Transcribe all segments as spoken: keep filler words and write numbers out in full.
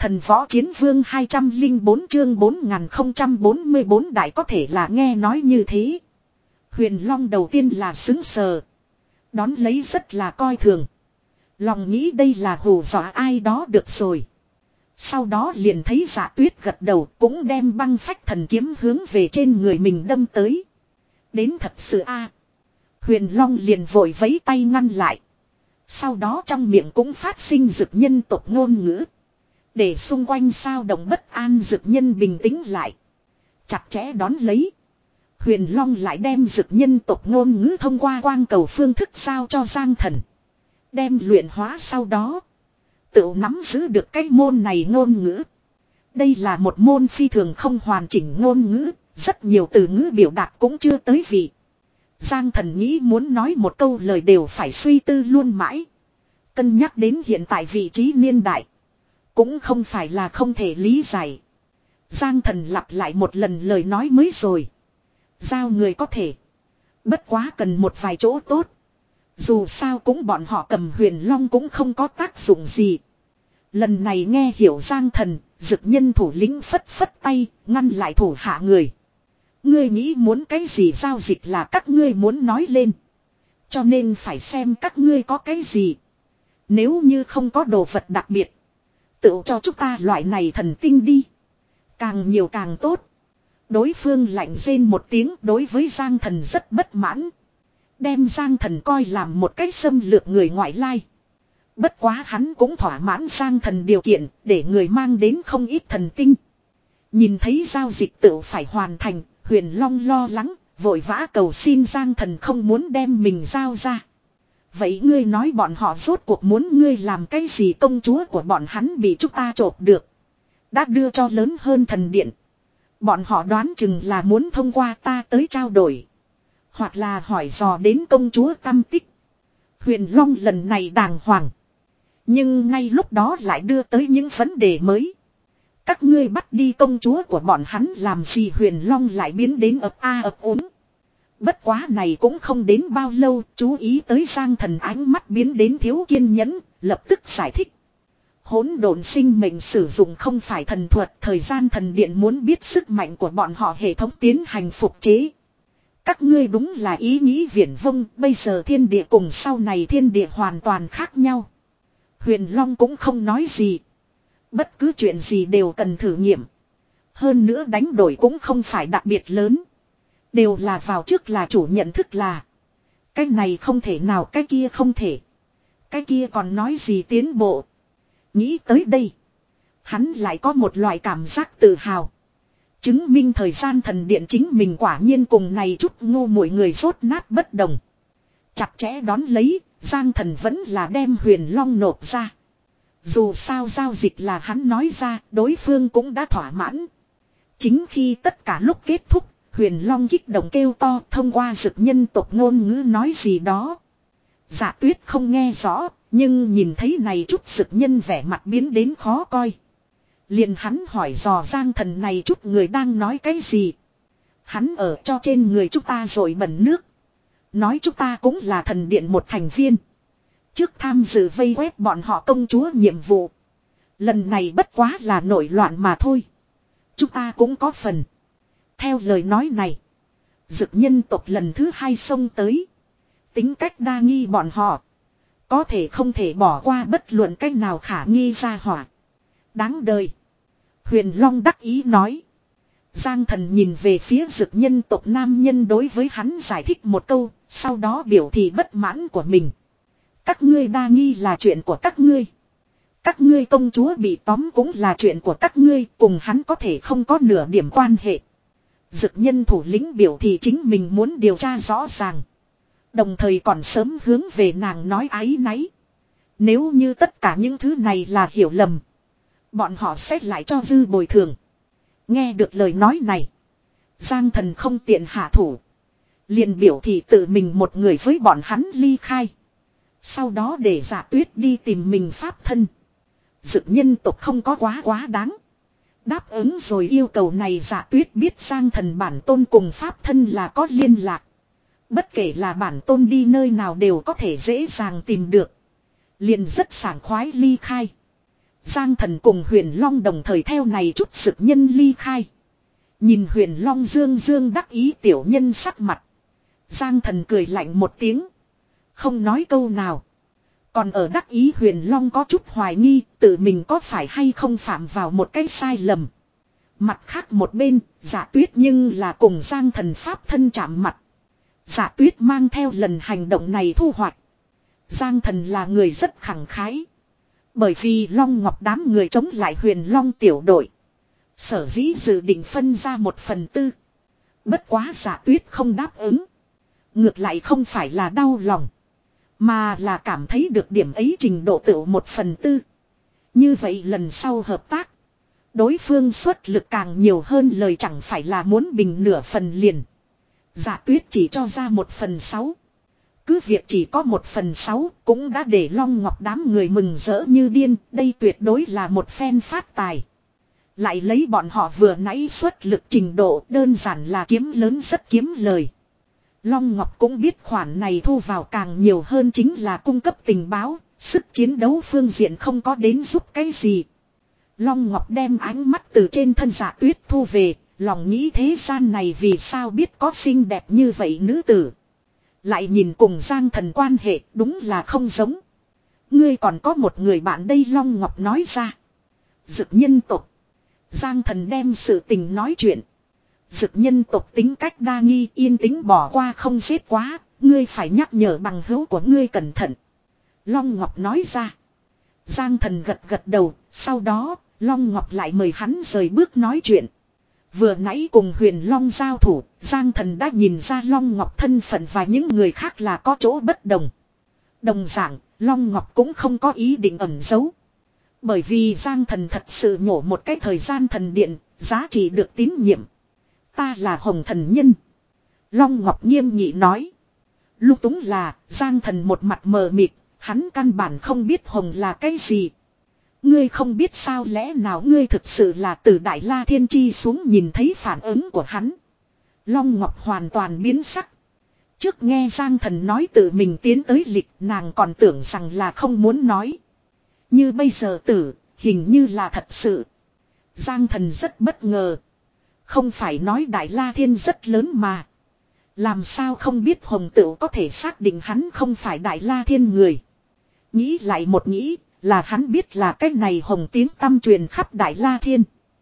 Thần võ chiến vương hai trăm lẻ bốn chương bốn nghìn không trăm bốn mươi bốn đại có thể là nghe nói như thế. Huyền Long đầu tiên là xứng sờ. Đón lấy rất là coi thường. Lòng nghĩ đây là hù dọa ai đó được rồi. Sau đó liền thấy Dạ Tuyết gật đầu cũng đem băng phách thần kiếm hướng về trên người mình đâm tới. Đến thật sự a. Huyền Long liền vội vẫy tay ngăn lại. Sau đó trong miệng cũng phát sinh dực nhân tộc ngôn ngữ. Để xung quanh sao động bất an dực nhân bình tĩnh lại. Chặt chẽ đón lấy. Huyền Long lại đem dực nhân tộc ngôn ngữ thông qua quang cầu phương thức sao cho Giang Thần. Đem luyện hóa sau đó. Tự nắm giữ được cái môn này ngôn ngữ. Đây là một môn phi thường không hoàn chỉnh ngôn ngữ. Rất nhiều từ ngữ biểu đạt cũng chưa tới vị. Giang Thần nghĩ muốn nói một câu lời đều phải suy tư luôn mãi. Cân nhắc đến hiện tại vị trí niên đại. Cũng không phải là không thể lý giải. Giang Thần lặp lại một lần lời nói mới rồi. Giao người có thể. Bất quá cần một vài chỗ tốt. Dù sao cũng bọn họ cầm Huyền Long cũng không có tác dụng gì. Lần này nghe hiểu Giang Thần, dực nhân thủ lĩnh phất phất tay, ngăn lại thủ hạ người. Ngươi nghĩ muốn cái gì giao dịch là các ngươi muốn nói lên. Cho nên phải xem các ngươi có cái gì. Nếu như không có đồ vật đặc biệt. Tự cho chúng ta loại này thần tinh đi. Càng nhiều càng tốt. Đối phương lạnh rên một tiếng đối với Giang Thần rất bất mãn. Đem Giang Thần coi làm một cái xâm lược người ngoại lai. Bất quá hắn cũng thỏa mãn Giang Thần điều kiện để người mang đến không ít thần tinh. Nhìn thấy giao dịch tự phải hoàn thành, Huyền Long lo lắng, vội vã cầu xin Giang Thần không muốn đem mình giao ra. Vậy ngươi nói bọn họ rốt cuộc muốn ngươi làm cái gì, công chúa của bọn hắn bị chúng ta chộp được. Đã đưa cho lớn hơn thần điện. Bọn họ đoán chừng là muốn thông qua ta tới trao đổi. Hoặc là hỏi dò đến công chúa tâm tích. Huyền Long lần này đàng hoàng. Nhưng ngay lúc đó lại đưa tới những vấn đề mới. Các ngươi bắt đi công chúa của bọn hắn làm gì, Huyền Long lại biến đến ập a ập ốm. Bất quá này cũng không đến bao lâu, chú ý tới Giang Thần ánh mắt biến đến thiếu kiên nhẫn, lập tức giải thích. Hỗn độn sinh mệnh sử dụng không phải thần thuật, thời gian thần điện muốn biết sức mạnh của bọn họ hệ thống tiến hành phục chế. Các ngươi đúng là ý nghĩ viển vông, bây giờ thiên địa cùng sau này thiên địa hoàn toàn khác nhau. Huyền Long cũng không nói gì. Bất cứ chuyện gì đều cần thử nghiệm. Hơn nữa đánh đổi cũng không phải đặc biệt lớn. Đều là vào trước là chủ nhận thức là. Cái này không thể nào, cái kia không thể. Cái kia còn nói gì tiến bộ. Nghĩ tới đây. Hắn lại có một loại cảm giác tự hào. Chứng minh thời gian thần điện chính mình quả nhiên cùng này chút ngu muội người rốt nát bất đồng. Chặt chẽ đón lấy, Giang Thần vẫn là đem Huyền Long nộp ra. Dù sao giao dịch là hắn nói ra, đối phương cũng đã thỏa mãn. Chính khi tất cả lúc kết thúc, Huyền Long kích động kêu to thông qua dực nhân tộc ngôn ngữ nói gì đó. Dạ Tuyết không nghe rõ, nhưng nhìn thấy này chút dực nhân vẻ mặt biến đến khó coi. Liền hắn hỏi dò Giang Thần này chút người đang nói cái gì. Hắn ở cho trên người chúng ta rồi bẩn nước. Nói chúng ta cũng là thần điện một thành viên. Trước tham dự vây quét bọn họ công chúa nhiệm vụ. Lần này bất quá là nổi loạn mà thôi. Chúng ta cũng có phần. Theo lời nói này. Dực nhân tộc lần thứ hai xông tới. Tính cách đa nghi bọn họ. Có thể không thể bỏ qua bất luận cách nào khả nghi ra hỏa. Đáng đời. Huyền Long đắc ý nói. Giang Thần nhìn về phía dực nhân tộc nam nhân đối với hắn giải thích một câu. Sau đó biểu thị bất mãn của mình. Các ngươi đa nghi là chuyện của các ngươi. Các ngươi công chúa bị tóm cũng là chuyện của các ngươi. Cùng hắn có thể không có nửa điểm quan hệ. Dực nhân thủ lĩnh biểu thị chính mình muốn điều tra rõ ràng. Đồng thời còn sớm hướng về nàng nói áy náy. Nếu như tất cả những thứ này là hiểu lầm. Bọn họ sẽ lại cho dư bồi thường. Nghe được lời nói này. Giang Thần không tiện hạ thủ. Liền biểu thị tự mình một người với bọn hắn ly khai. Sau đó để Dạ Tuyết đi tìm mình pháp thân. Dực nhân tộc không có quá quá đáng. Đáp ứng rồi yêu cầu này, Dạ Tuyết biết Giang Thần bản tôn cùng pháp thân là có liên lạc. Bất kể là bản tôn đi nơi nào đều có thể dễ dàng tìm được. Liền rất sảng khoái ly khai. Giang Thần cùng Huyền Long đồng thời theo này chút sực nhân ly khai. Nhìn Huyền Long dương dương đắc ý tiểu nhân sắc mặt. Giang Thần cười lạnh một tiếng. Không nói câu nào. Còn ở đắc ý Huyền Long có chút hoài nghi tự mình có phải hay không phạm vào một cái sai lầm. Mặt khác một bên, Dạ Tuyết nhưng là cùng Giang Thần pháp thân chạm mặt. Dạ Tuyết mang theo lần hành động này thu hoạch. Giang Thần là người rất khẳng khái. Bởi vì Long Ngọc đám người chống lại Huyền Long tiểu đội. Sở dĩ dự định phân ra một phần tư. Bất quá Dạ Tuyết không đáp ứng. Ngược lại không phải là đau lòng. Mà là cảm thấy được điểm ấy trình độ tựu một phần tư. Như vậy lần sau hợp tác. Đối phương xuất lực càng nhiều hơn lời chẳng phải là muốn bình nửa phần liền. Dạ Tuyết chỉ cho ra một phần sáu. Cứ việc chỉ có một phần sáu cũng đã để Long Ngọc đám người mừng rỡ như điên. Đây tuyệt đối là một phen phát tài. Lại lấy bọn họ vừa nãy xuất lực trình độ đơn giản là kiếm lớn rất kiếm lời. Long Ngọc cũng biết khoản này thu vào càng nhiều hơn chính là cung cấp tình báo. Sức chiến đấu phương diện không có đến giúp cái gì. Long Ngọc đem ánh mắt từ trên thân Dạ Tuyết thu về. Lòng nghĩ thế gian này vì sao biết có xinh đẹp như vậy nữ tử. Lại nhìn cùng Giang Thần quan hệ đúng là không giống. Ngươi còn có một người bạn đây Long Ngọc nói ra. Dực nhân tộc. Giang Thần đem sự tình nói chuyện. Dực nhân tộc tính cách đa nghi yên tĩnh bỏ qua không giết quá. Ngươi phải nhắc nhở bằng hữu của ngươi cẩn thận. Long Ngọc nói ra. Giang Thần gật gật đầu. Sau đó Long Ngọc lại mời hắn rời bước nói chuyện. Vừa nãy cùng Huyền Long giao thủ, Giang Thần đã nhìn ra Long Ngọc thân phận và những người khác là có chỗ bất đồng. Đồng dạng, Long Ngọc cũng không có ý định ẩn giấu. Bởi vì Giang Thần thật sự nhổ một cái thời gian thần điện, giá trị được tín nhiệm. Ta là Hồng Thần Nhân. Long Ngọc nghiêm nghị nói. Lúc túng là, Giang Thần một mặt mờ mịt, hắn căn bản không biết Hồng là cái gì. Ngươi không biết sao lẽ nào ngươi thực sự là từ Đại La Thiên Chi xuống nhìn thấy phản ứng của hắn. Long Ngọc hoàn toàn biến sắc. Trước nghe Giang Thần nói tự mình tiến tới lịch nàng còn tưởng rằng là không muốn nói. Như bây giờ tử, hình như là thật sự. Giang Thần rất bất ngờ. Không phải nói Đại La Thiên rất lớn mà. Làm sao không biết Hồng Tựu có thể xác định hắn không phải Đại La Thiên người. Nghĩ lại một nghĩ. Là hắn biết là cái này Hồng tiếng tăm truyền khắp Đại La Thiên.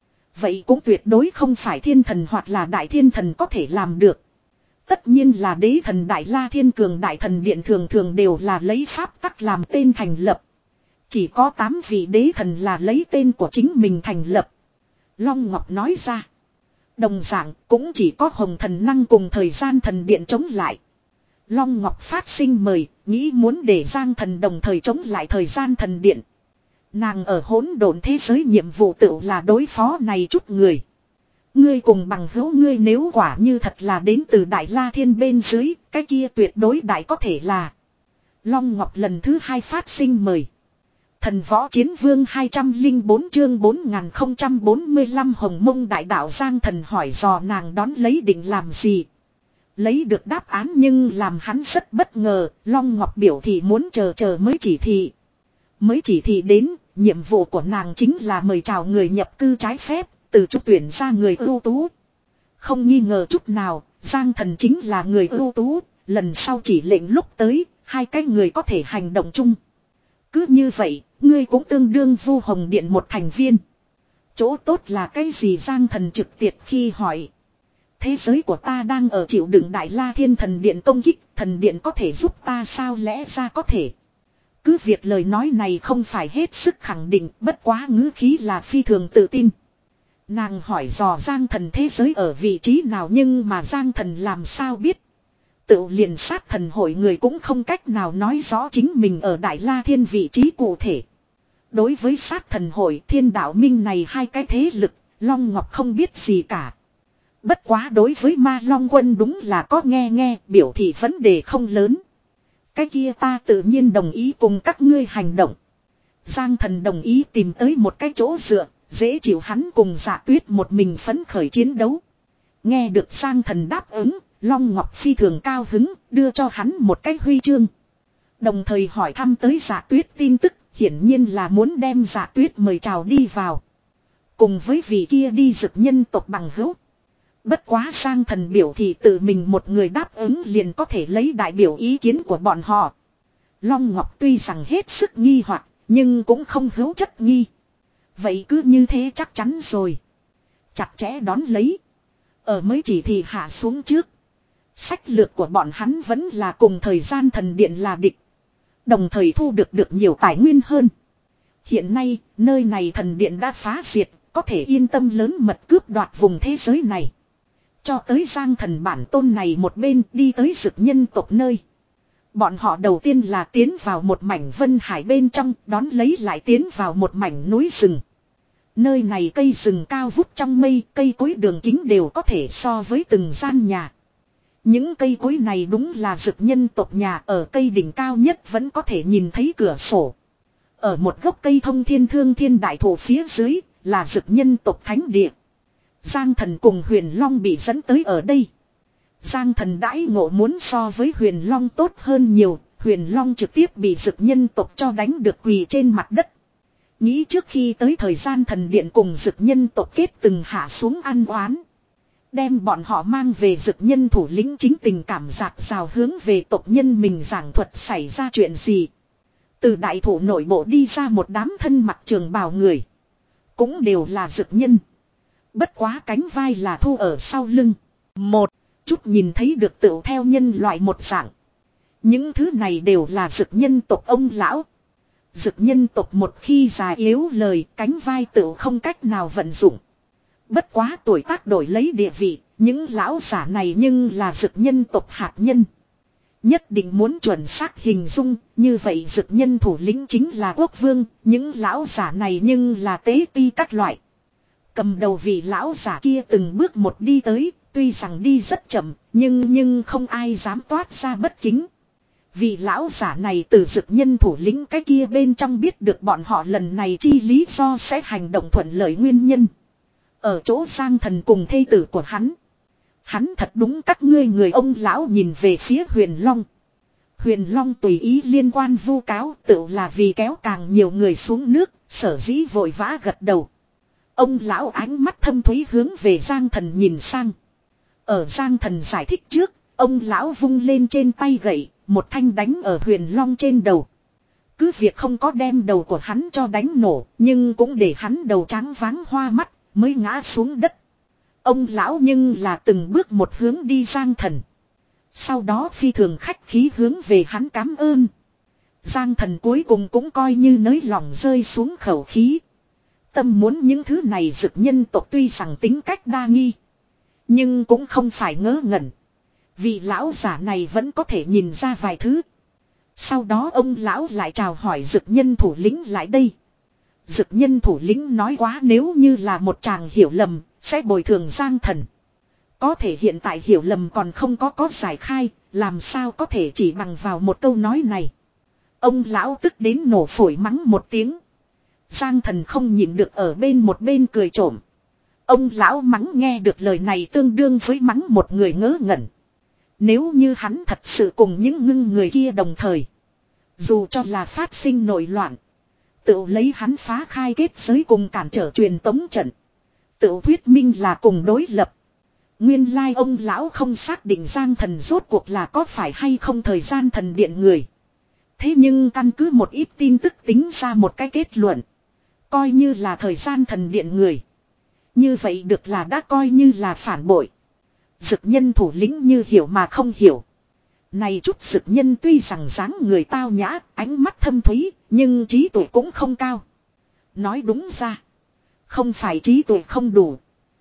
Vậy cũng tuyệt đối không phải thiên thần hoặc là đại thiên thần có thể làm được. Tất nhiên là đế thần Đại La Thiên cường đại thần điện thường thường đều là lấy pháp tắc làm tên thành lập. Chỉ có tám vị đế thần là lấy tên của chính mình thành lập. Long Ngọc nói ra. Đồng dạng cũng chỉ có Hồng thần năng cùng thời gian thần điện chống lại. Long Ngọc phát sinh mời, nghĩ muốn để Giang Thần đồng thời chống lại thời gian thần điện. Nàng ở hỗn độn thế giới nhiệm vụ tự là đối phó này chút người. Ngươi cùng bằng hữu ngươi nếu quả như thật là đến từ Đại La Thiên bên dưới, cái kia tuyệt đối đại có thể là. Long Ngọc lần thứ hai phát sinh mời. Thần võ chiến vương hai trăm linh bốn chương bốn nghìn không trăm bốn mươi lăm Hồng Mông đại đạo Giang Thần hỏi dò nàng đón lấy định làm gì. Lấy được đáp án nhưng làm hắn rất bất ngờ, Long Ngọc biểu thị muốn chờ chờ mới chỉ thị. Mới chỉ thị đến, nhiệm vụ của nàng chính là mời chào người nhập cư trái phép, từ trúc tuyển ra người ưu tú. Không nghi ngờ chút nào, Giang Thần chính là người ưu tú, lần sau chỉ lệnh lúc tới, hai cái người có thể hành động chung. Cứ như vậy, ngươi cũng tương đương Vu Hồng Điện một thành viên. Chỗ tốt là cái gì Giang Thần trực tiếp khi hỏi. Thế giới của ta đang ở chịu đựng Đại La Thiên thần điện công kích, thần điện có thể giúp ta sao lẽ ra có thể. Cứ việc lời nói này không phải hết sức khẳng định, bất quá ngữ khí là phi thường tự tin. Nàng hỏi dò Giang Thần thế giới ở vị trí nào nhưng mà Giang Thần làm sao biết. Tự liền sát thần hội người cũng không cách nào nói rõ chính mình ở Đại La Thiên vị trí cụ thể. Đối với sát thần hội Thiên Đạo Minh này hai cái thế lực, Long Ngọc không biết gì cả. Bất quá đối với Ma Long Quân đúng là có nghe nghe, biểu thị vấn đề không lớn. Cái kia ta tự nhiên đồng ý cùng các ngươi hành động. Giang Thần đồng ý tìm tới một cái chỗ dựa, dễ chịu hắn cùng Dạ Tuyết một mình phấn khởi chiến đấu. Nghe được Giang Thần đáp ứng, Long Ngọc phi thường cao hứng, đưa cho hắn một cái huy chương. Đồng thời hỏi thăm tới Dạ Tuyết tin tức, hiển nhiên là muốn đem Dạ Tuyết mời chào đi vào. Cùng với vị kia đi dực nhân tộc bằng hữu. Bất quá Giang Thần biểu thị tự mình một người đáp ứng liền có thể lấy đại biểu ý kiến của bọn họ. Long Ngọc tuy rằng hết sức nghi hoặc, nhưng cũng không hữu chất nghi. Vậy cứ như thế chắc chắn rồi. Chặt chẽ đón lấy. Ở mới chỉ thị hạ xuống trước. Sách lược của bọn hắn vẫn là cùng thời gian thần điện là địch. Đồng thời thu được được nhiều tài nguyên hơn. Hiện nay, nơi này thần điện đã phá diệt, có thể yên tâm lớn mật cướp đoạt vùng thế giới này. Cho tới Giang Thần bản tôn này một bên đi tới dực nhân tộc nơi. Bọn họ đầu tiên là tiến vào một mảnh vân hải bên trong, đón lấy lại tiến vào một mảnh núi rừng. Nơi này cây rừng cao vút trong mây, cây cối đường kính đều có thể so với từng gian nhà. Những cây cối này đúng là dực nhân tộc nhà, ở cây đỉnh cao nhất vẫn có thể nhìn thấy cửa sổ. Ở một gốc cây thông thiên thương thiên đại thụ phía dưới là dực nhân tộc thánh địa. Giang Thần cùng Huyền Long bị dẫn tới ở đây. Giang Thần đãi ngộ muốn so với Huyền Long tốt hơn nhiều, Huyền Long trực tiếp bị dực nhân tộc cho đánh được quỳ trên mặt đất. Nghĩ trước khi tới thời gian thần điện cùng dực nhân tộc kết từng hạ xuống ăn oán. Đem bọn họ mang về dực nhân thủ lĩnh chính tình cảm dạt rào hướng về tộc nhân mình giảng thuật xảy ra chuyện gì. Từ đại thủ nội bộ đi ra một đám thân mặc trường bào người. Cũng đều là dực nhân. Bất quá cánh vai là thu ở sau lưng. Một chút nhìn thấy được tựu theo nhân loại một dạng. Những thứ này đều là dực nhân tộc ông lão. Dực nhân tộc một khi già yếu lời, cánh vai tựu không cách nào vận dụng. Bất quá tuổi tác đổi lấy địa vị, những lão giả này nhưng là dực nhân tộc hạt nhân. Nhất định muốn chuẩn xác hình dung, như vậy dực nhân thủ lĩnh chính là quốc vương, những lão giả này nhưng là tế ti các loại. Cầm đầu vị lão giả kia từng bước một đi tới, tuy rằng đi rất chậm, nhưng nhưng không ai dám toát ra bất kính. Vị lão giả này từ dực nhân thủ lĩnh cái kia bên trong biết được bọn họ lần này chi lý do sẽ hành động thuận lợi nguyên nhân. Ở chỗ Giang Thần cùng thê tử của hắn. Hắn thật đúng các ngươi người ông lão nhìn về phía Huyền Long. Huyền Long tùy ý liên quan vu cáo tự là vì kéo càng nhiều người xuống nước, sở dĩ vội vã gật đầu. Ông lão ánh mắt thâm thúy hướng về Giang Thần nhìn sang. Ở Giang Thần giải thích trước, ông lão vung lên trên tay gậy, một thanh đánh ở Huyền Long trên đầu. Cứ việc không có đem đầu của hắn cho đánh nổ, nhưng cũng để hắn đầu trắng váng hoa mắt, mới ngã xuống đất. Ông lão nhưng là từng bước một hướng đi Giang Thần. Sau đó phi thường khách khí hướng về hắn cám ơn. Giang Thần cuối cùng cũng coi như nới lòng rơi xuống khẩu khí. Tâm muốn những thứ này dực nhân tộc tuy rằng tính cách đa nghi. Nhưng cũng không phải ngớ ngẩn. Vị lão giả này vẫn có thể nhìn ra vài thứ. Sau đó ông lão lại chào hỏi dực nhân thủ lĩnh lại đây. Dực nhân thủ lĩnh nói quá nếu như là một chàng hiểu lầm, sẽ bồi thường Giang Thần. Có thể hiện tại hiểu lầm còn không có có giải khai, làm sao có thể chỉ bằng vào một câu nói này. Ông lão tức đến nổ phổi mắng một tiếng. Giang Thần không nhịn được ở bên một bên cười trộm. Ông lão mắng nghe được lời này tương đương với mắng một người ngớ ngẩn. Nếu như hắn thật sự cùng những ngưng người kia đồng thời. Dù cho là phát sinh nổi loạn. Tự lấy hắn phá khai kết giới cùng cản trở truyền tống trận. Tự thuyết minh là cùng đối lập. Nguyên lai ông lão không xác định Giang Thần rốt cuộc là có phải hay không thời gian thần điện người. Thế nhưng căn cứ một ít tin tức tính ra một cái kết luận. Coi như là thời gian thần điện người. Như vậy được là đã coi như là phản bội. Dực nhân thủ lĩnh như hiểu mà không hiểu. Này chút dực nhân tuy rằng dáng người tao nhã, ánh mắt thâm thúy, nhưng trí tuệ cũng không cao. Nói đúng ra. Không phải trí tuệ không đủ.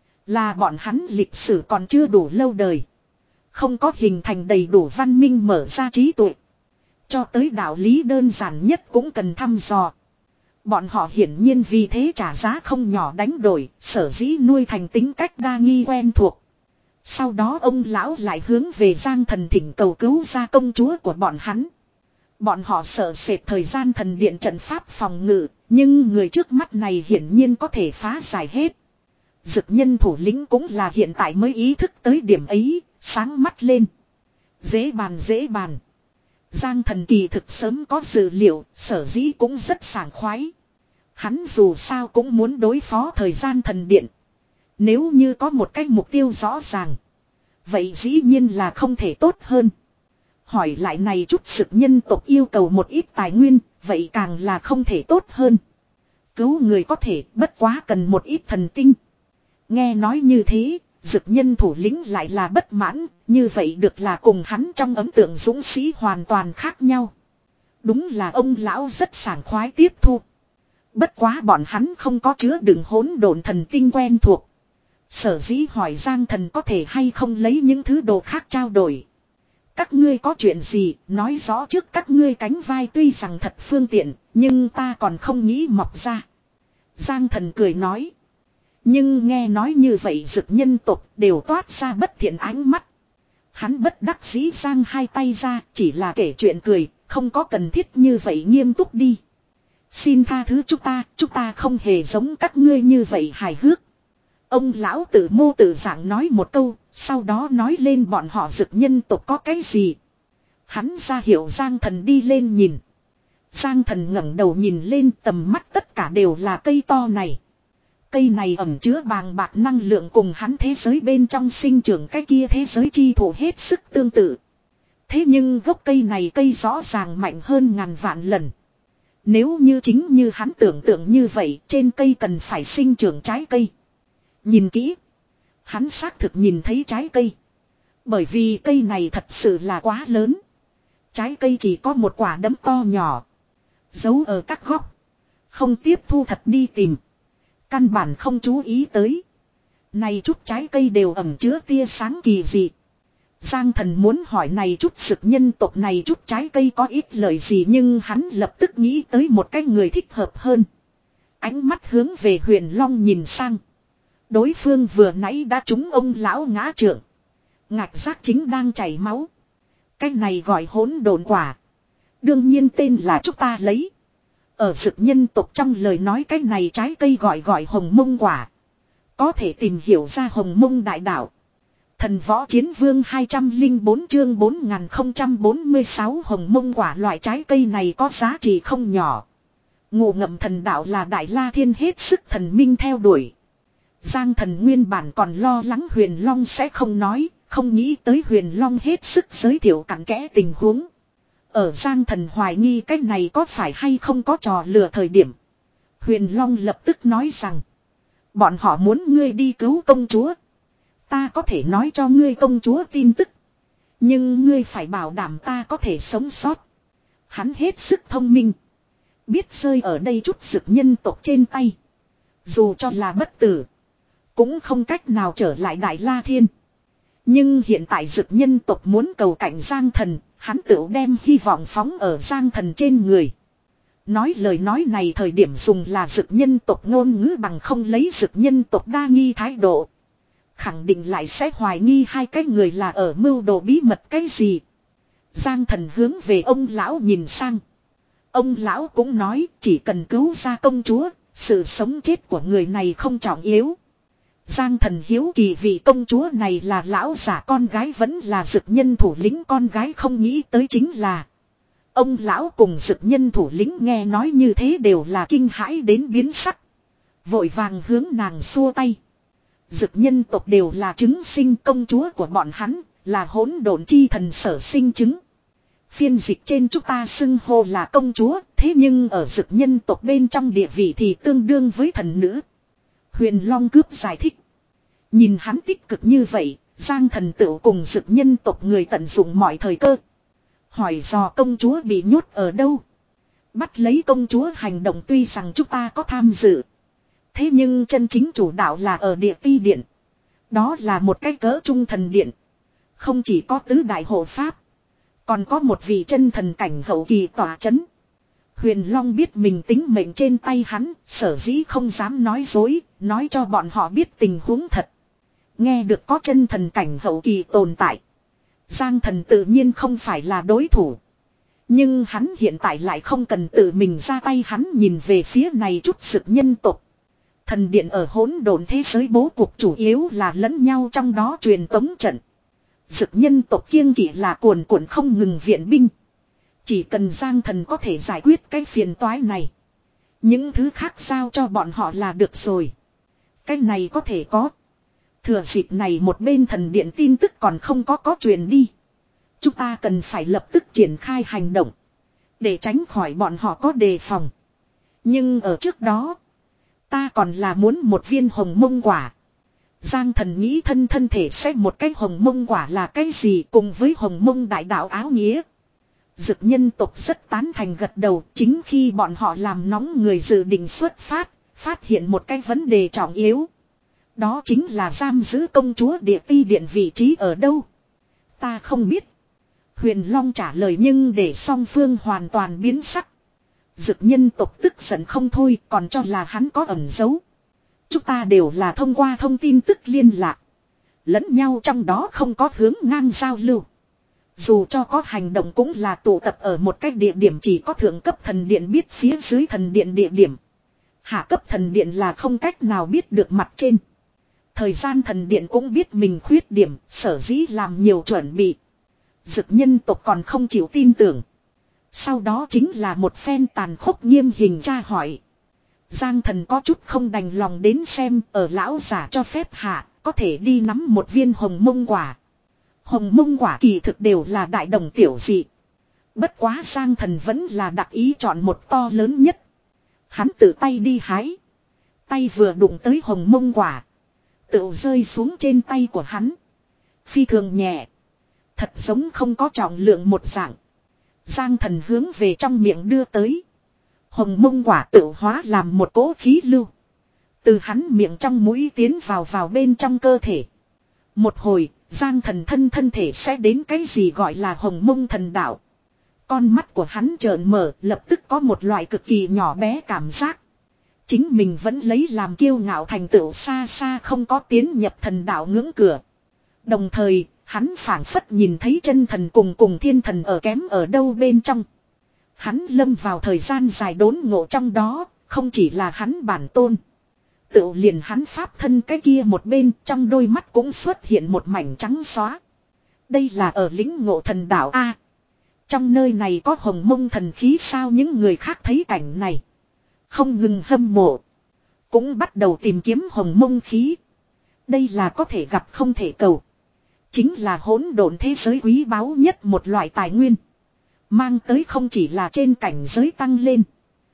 Là bọn hắn lịch sử còn chưa đủ lâu đời. Không có hình thành đầy đủ văn minh mở ra trí tuệ. Cho tới đạo lý đơn giản nhất cũng cần thăm dò. Bọn họ hiển nhiên vì thế trả giá không nhỏ đánh đổi, sở dĩ nuôi thành tính cách đa nghi quen thuộc. Sau đó ông lão lại hướng về Giang Thần thỉnh cầu cứu ra công chúa của bọn hắn. Bọn họ sợ sệt thời gian thần điện trận pháp phòng ngự, nhưng người trước mắt này hiển nhiên có thể phá giải hết. Dực nhân thủ lĩnh cũng là hiện tại mới ý thức tới điểm ấy, sáng mắt lên. Dễ bàn dễ bàn. Giang Thần kỳ thực sớm có dự liệu, sở dĩ cũng rất sảng khoái. Hắn dù sao cũng muốn đối phó thời gian thần điện. Nếu như có một cái mục tiêu rõ ràng, vậy dĩ nhiên là không thể tốt hơn. Hỏi lại này chút sực nhân tộc yêu cầu một ít tài nguyên, vậy càng là không thể tốt hơn. Cứu người có thể, bất quá cần một ít thần tinh. Nghe nói như thế, dực nhân thủ lĩnh lại là bất mãn, như vậy được là cùng hắn trong ấn tượng dũng sĩ hoàn toàn khác nhau. Đúng là ông lão rất sảng khoái tiếp thu. Bất quá bọn hắn không có chứa đựng hỗn độn thần tinh quen thuộc. Sở dĩ hỏi Giang Thần có thể hay không lấy những thứ đồ khác trao đổi. Các ngươi có chuyện gì, nói rõ trước các ngươi cánh vai tuy rằng thật phương tiện, nhưng ta còn không nghĩ mọc ra. Giang Thần cười nói. Nhưng nghe nói như vậy dực nhân tộc đều toát ra bất thiện ánh mắt. Hắn bất đắc dĩ giang hai tay ra, chỉ là kể chuyện cười, không có cần thiết như vậy nghiêm túc đi. Xin tha thứ chúng ta, chúng ta không hề giống các ngươi như vậy hài hước. Ông lão tự mô tự dạng nói một câu, sau đó nói lên bọn họ dực nhân tộc có cái gì. Hắn ra hiệu Giang Thần đi lên nhìn. Giang Thần ngẩng đầu nhìn lên, tầm mắt tất cả đều là cây to này. Cây này ẩn chứa bàng bạc năng lượng cùng hắn thế giới bên trong sinh trưởng cái kia thế giới chi thụ hết sức tương tự. Thế nhưng gốc cây này cây rõ ràng mạnh hơn ngàn vạn lần. Nếu như chính như hắn tưởng tượng như vậy, trên cây cần phải sinh trưởng trái cây. Nhìn kỹ, hắn xác thực nhìn thấy trái cây. Bởi vì cây này thật sự là quá lớn. Trái cây chỉ có một quả đấm to nhỏ, giấu ở các góc, không tiếp thu thật đi tìm. Căn bản không chú ý tới. Này chút trái cây đều ẩn chứa tia sáng kỳ dị. Giang Thần muốn hỏi này chút sực nhân tộc này chút trái cây có ít lời gì, nhưng hắn lập tức nghĩ tới một cái người thích hợp hơn. Ánh mắt hướng về Huyền Long nhìn sang. Đối phương vừa nãy đã trúng ông lão ngã trượng. Ngạch giác chính đang chảy máu. Cái này gọi hỗn độn quả. Đương nhiên tên là chúng ta lấy. Ở sực nhân tộc trong lời nói cái này trái cây gọi gọi hồng mông quả. Có thể tìm hiểu ra hồng mông đại đạo. Thần võ chiến vương hai trăm lẻ bốn chương bốn nghìn không trăm bốn mươi sáu hồng mông quả, loại trái cây này có giá trị không nhỏ. Ngụ ngậm thần đạo là Đại La Thiên hết sức thần minh theo đuổi. Giang Thần nguyên bản còn lo lắng Huyền Long sẽ không nói, không nghĩ tới Huyền Long hết sức giới thiệu cặn kẽ tình huống. Ở Giang Thần hoài nghi cái này có phải hay không có trò lừa thời điểm, Huyền Long lập tức nói rằng bọn họ muốn ngươi đi cứu công chúa. Ta có thể nói cho ngươi công chúa tin tức, nhưng ngươi phải bảo đảm ta có thể sống sót. Hắn hết sức thông minh, biết rơi ở đây chút dực nhân tộc trên tay, dù cho là bất tử cũng không cách nào trở lại Đại La Thiên. Nhưng hiện tại dực nhân tộc muốn cầu cạnh Giang Thần, hắn tự đem hy vọng phóng ở Giang Thần trên người. Nói lời nói này thời điểm dùng là dực nhân tộc ngôn ngữ, bằng không lấy dực nhân tộc đa nghi thái độ, khẳng định lại sẽ hoài nghi hai cái người là ở mưu đồ bí mật cái gì. Giang Thần hướng về ông lão nhìn sang. Ông lão cũng nói chỉ cần cứu ra công chúa, sự sống chết của người này không trọng yếu. Giang Thần hiếu kỳ vị công chúa này là lão giả con gái vẫn là dực nhân thủ lĩnh con gái, không nghĩ tới chính là ông lão cùng dực nhân thủ lĩnh nghe nói như thế đều là kinh hãi đến biến sắc, vội vàng hướng nàng xua tay. Dực nhân tộc đều là trứng sinh, công chúa của bọn hắn là hỗn độn chi thần sở sinh trứng. Phiên dịch trên chúng ta xưng hô là công chúa, thế nhưng ở dực nhân tộc bên trong địa vị thì tương đương với thần nữ. Huyền Long cướp giải thích. Nhìn hắn tích cực như vậy, Giang Thần tựu cùng dực nhân tộc người tận dụng mọi thời cơ. Hỏi dò công chúa bị nhốt ở đâu. Bắt lấy công chúa hành động tuy rằng chúng ta có tham dự, thế nhưng chân chính chủ đạo là ở Địa Ti Điện. Đó là một cái cỡ trung thần điện. Không chỉ có tứ đại hộ pháp, còn có một vị chân thần cảnh hậu kỳ tỏa chấn. Huyền Long biết mình tính mệnh trên tay hắn, sở dĩ không dám nói dối, nói cho bọn họ biết tình huống thật. Nghe được có chân thần cảnh hậu kỳ tồn tại, Giang Thần tự nhiên không phải là đối thủ. Nhưng hắn hiện tại lại không cần tự mình ra tay, hắn nhìn về phía này chút sực nhân tộc. Thần điện ở hỗn độn thế giới bố cục chủ yếu là lẫn nhau trong đó truyền tống trận. Dực nhân tộc kiêng kỵ là cuồn cuộn không ngừng viện binh. Chỉ cần Giang Thần có thể giải quyết cái phiền toái này. Những thứ khác giao cho bọn họ là được rồi. Cái này có thể có. Thừa dịp này một bên thần điện tin tức còn không có có truyền đi. Chúng ta cần phải lập tức triển khai hành động. Để tránh khỏi bọn họ có đề phòng. Nhưng ở trước đó. Ta còn là muốn một viên hồng mông quả. Giang Thần nghĩ thân thân thể sẽ một cái hồng mông quả là cái gì cùng với hồng mông đại đạo áo nghĩa. Dực nhân tộc rất tán thành gật đầu. Chính khi bọn họ làm nóng người dự định xuất phát. Phát hiện một cái vấn đề trọng yếu. Đó chính là giam giữ công chúa địa ti điện vị trí ở đâu. Ta không biết. Huyền Long trả lời nhưng để song phương hoàn toàn biến sắc. Dực nhân tộc tức giận không thôi còn cho là hắn có ẩn giấu. Chúng ta đều là thông qua thông tin tức liên lạc. Lẫn nhau trong đó không có hướng ngang giao lưu. Dù cho có hành động cũng là tụ tập ở một cái địa điểm chỉ có thượng cấp thần điện biết phía dưới thần điện địa điểm. Hạ cấp thần điện là không cách nào biết được mặt trên. Thời gian thần điện cũng biết mình khuyết điểm, sở dĩ làm nhiều chuẩn bị. Dực nhân tộc còn không chịu tin tưởng. Sau đó chính là một phen tàn khốc nghiêm hình tra hỏi. Giang Thần có chút không đành lòng đến xem ở lão giả cho phép hạ, có thể đi nắm một viên hồng mông quả. Hồng mông quả kỳ thực đều là đại đồng tiểu dị. Bất quá Giang Thần vẫn là đặc ý chọn một to lớn nhất. Hắn tự tay đi hái. Tay vừa đụng tới hồng mông quả. Tự rơi xuống trên tay của hắn. Phi thường nhẹ. Thật giống không có trọng lượng một dạng. Giang Thần hướng về trong miệng đưa tới. Hồng mông quả tự hóa làm một cỗ khí lưu. Từ hắn miệng trong mũi tiến vào vào bên trong cơ thể. Một hồi, Giang Thần thân thân thể sẽ đến cái gì gọi là hồng mông thần đạo. Con mắt của hắn trợn mở, lập tức có một loại cực kỳ nhỏ bé cảm giác. Chính mình vẫn lấy làm kiêu ngạo thành tựu xa xa không có tiến nhập thần đạo ngưỡng cửa. Đồng thời, hắn phảng phất nhìn thấy chân thần cùng cùng thiên thần ở kém ở đâu bên trong. Hắn lâm vào thời gian dài đốn ngộ trong đó, không chỉ là hắn bản tôn. Tự liền hắn pháp thân cái kia một bên trong đôi mắt cũng xuất hiện một mảnh trắng xóa. Đây là ở lĩnh ngộ thần đạo A. Trong nơi này có hồng mông thần khí sao những người khác thấy cảnh này. Không ngừng hâm mộ. Cũng bắt đầu tìm kiếm hồng mông khí. Đây là có thể gặp không thể cầu. Chính là hỗn độn thế giới quý báu nhất một loại tài nguyên. Mang tới không chỉ là trên cảnh giới tăng lên.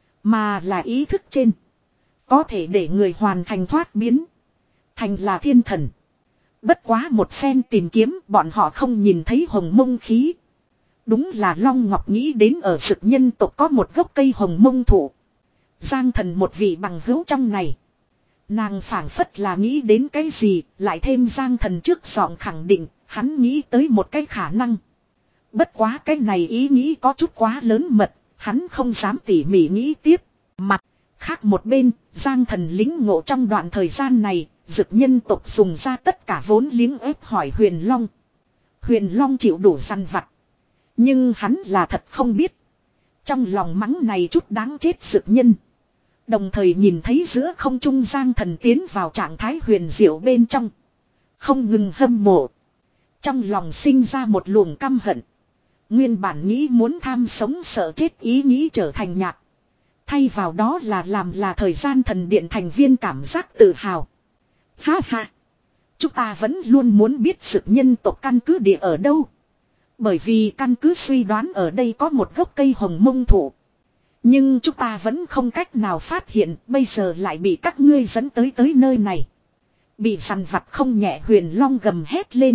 Mà là ý thức trên. Có thể để người hoàn thành thoát biến. Thành là thiên thần. Bất quá một phen tìm kiếm bọn họ không nhìn thấy hồng mông khí. Đúng là Long Ngọc nghĩ đến ở Dực nhân tộc có một gốc cây hồng mông thụ. Giang Thần một vị bằng hữu trong này. Nàng phảng phất là nghĩ đến cái gì, lại thêm Giang Thần trước giọng khẳng định, hắn nghĩ tới một cái khả năng. Bất quá cái này ý nghĩ có chút quá lớn mật, hắn không dám tỉ mỉ nghĩ tiếp. Mặt khác một bên, Giang Thần lĩnh ngộ trong đoạn thời gian này, Dực nhân tộc dùng ra tất cả vốn liếng ép hỏi Huyền Long. Huyền Long chịu đủ săn vặt. Nhưng hắn là thật không biết. Trong lòng mắng này chút đáng chết Dực nhân. Đồng thời nhìn thấy giữa không trung Giang Thần tiến vào trạng thái huyền diệu bên trong. Không ngừng hâm mộ. Trong lòng sinh ra một luồng căm hận. Nguyên bản nghĩ muốn tham sống sợ chết ý nghĩ trở thành nhạc. Thay vào đó là làm là thời gian thần điện thành viên cảm giác tự hào. Ha ha. Chúng ta vẫn luôn muốn biết Dực nhân tộc căn cứ địa ở đâu. Bởi vì căn cứ suy đoán ở đây có một gốc cây hồng mông thụ. Nhưng chúng ta vẫn không cách nào phát hiện, bây giờ lại bị các ngươi dẫn tới tới nơi này. Bị săn vặt không nhẹ Huyền Long gầm hét lên.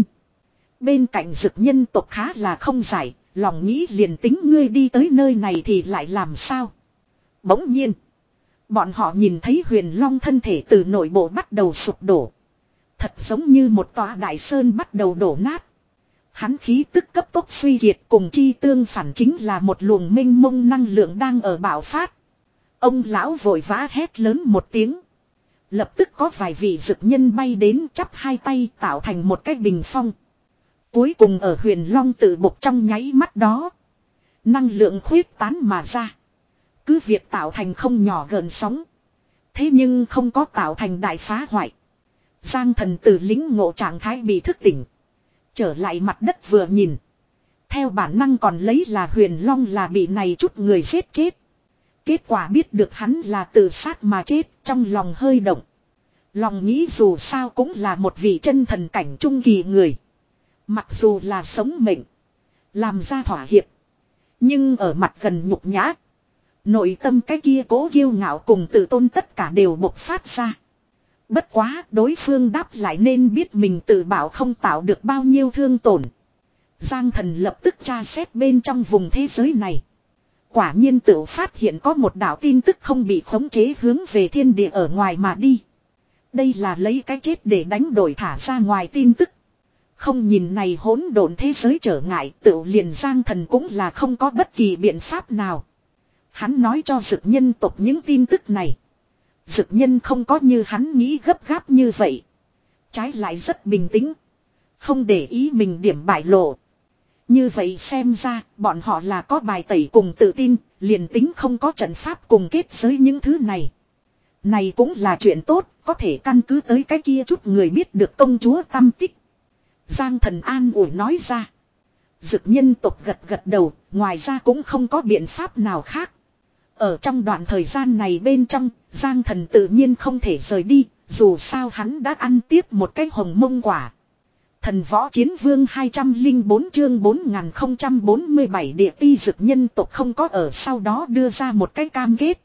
Bên cạnh Dực nhân tộc khá là không giải, lòng nghĩ liền tính ngươi đi tới nơi này thì lại làm sao. Bỗng nhiên, bọn họ nhìn thấy Huyền Long thân thể từ nội bộ bắt đầu sụp đổ. Thật giống như một tòa đại sơn bắt đầu đổ nát. Hắn khí tức cấp tốc suy kiệt cùng chi tương phản chính là một luồng minh mông năng lượng đang ở bạo phát. Ông lão vội vã hét lớn một tiếng. Lập tức có vài vị dực nhân bay đến chắp hai tay tạo thành một cái bình phong. Cuối cùng ở Huyền Long tự bộc trong nháy mắt đó. Năng lượng khuyết tán mà ra. Cứ việc tạo thành không nhỏ gợn sóng. Thế nhưng không có tạo thành đại phá hoại. Giang Thần từ lính ngộ trạng thái bị thức tỉnh. Trở lại mặt đất vừa nhìn. Theo bản năng còn lấy là Huyền Long là bị này chút người giết chết. Kết quả biết được hắn là tự sát mà chết, trong lòng hơi động. Lòng nghĩ dù sao cũng là một vị chân thần cảnh trung kỳ người. Mặc dù là sống mệnh, làm ra thỏa hiệp, nhưng ở mặt gần nhục nhã, nội tâm cái kia cố kiêu ngạo cùng tự tôn tất cả đều bộc phát ra. Bất quá đối phương đáp lại nên biết mình tự bảo không tạo được bao nhiêu thương tổn. Giang thần lập tức tra xét bên trong vùng thế giới này. Quả nhiên tự phát hiện có một đạo tin tức không bị khống chế hướng về thiên địa ở ngoài mà đi. Đây là lấy cái chết để đánh đổi thả ra ngoài tin tức. Không nhìn này hỗn độn thế giới trở ngại, tự liền Giang thần cũng là không có bất kỳ biện pháp nào. Hắn nói cho dực nhân tộc những tin tức này. Dực nhân không có như hắn nghĩ gấp gáp như vậy. Trái lại rất bình tĩnh. Không để ý mình điểm bại lộ. Như vậy xem ra bọn họ là có bài tẩy cùng tự tin, liền tính không có trận pháp cùng kết giới những thứ này. Này cũng là chuyện tốt, có thể căn cứ tới cái kia chút người biết được công chúa tâm tích. Giang thần an ủi nói ra. Dực nhân tộc gật gật đầu, ngoài ra cũng không có biện pháp nào khác. Ở trong đoạn thời gian này bên trong, Giang thần tự nhiên không thể rời đi, dù sao hắn đã ăn tiếp một cái hồng mông quả. Thần võ chiến vương hai trăm lẻ bốn chương bốn nghìn không trăm bốn mươi bảy địa ti dực nhân tộc không có ở sau đó đưa ra một cái cam kết.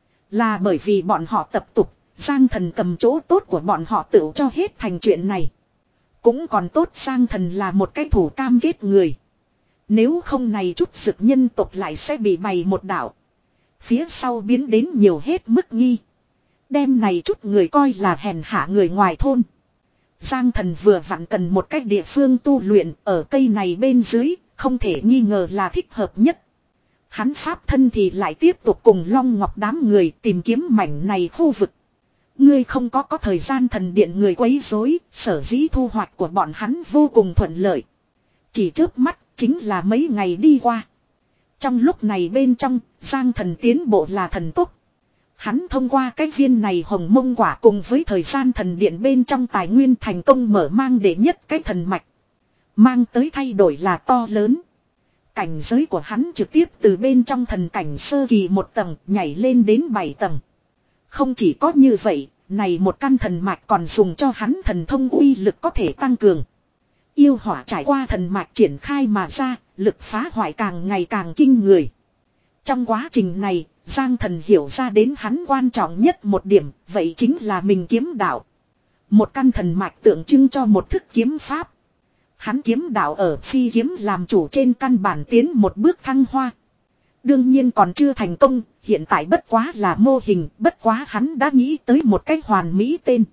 Là bởi vì bọn họ tập tục, Giang thần cầm chỗ tốt của bọn họ tự cho hết thành chuyện này. Cũng còn tốt Giang thần là một cái thủ cam kết người. Nếu không này chút dực nhân tộc lại sẽ bị bày một đảo. Phía sau biến đến nhiều hết mức nghi. Đem này chút người coi là hèn hạ người ngoài thôn. Giang thần vừa vặn cần một cách địa phương tu luyện ở cây này bên dưới, không thể nghi ngờ là thích hợp nhất. Hắn pháp thân thì lại tiếp tục cùng Long Ngọc đám người tìm kiếm mảnh này khu vực. Ngươi không có có thời gian thần điện người quấy rối, sở dĩ thu hoạch của bọn hắn vô cùng thuận lợi. Chỉ trước mắt chính là mấy ngày đi qua. Trong lúc này bên trong, Giang thần tiến bộ là thần tốc. Hắn thông qua cái viên này hồng mông quả cùng với thời gian thần điện bên trong tài nguyên thành công mở mang để nhất cái thần mạch. Mang tới thay đổi là to lớn. Cảnh giới của hắn trực tiếp từ bên trong thần cảnh sơ kỳ một tầng nhảy lên đến bảy tầng. Không chỉ có như vậy, này một căn thần mạch còn dùng cho hắn thần thông uy lực có thể tăng cường. Yêu hỏa trải qua thần mạch triển khai mà ra, lực phá hoại càng ngày càng kinh người. Trong quá trình này, Giang thần hiểu ra đến hắn quan trọng nhất một điểm, vậy chính là mình kiếm đạo. Một căn thần mạch tượng trưng cho một thức kiếm pháp. Hắn kiếm đạo ở phi kiếm làm chủ trên căn bản tiến một bước thăng hoa. Đương nhiên còn chưa thành công, hiện tại bất quá là mô hình, bất quá hắn đã nghĩ tới một cách hoàn mỹ tên.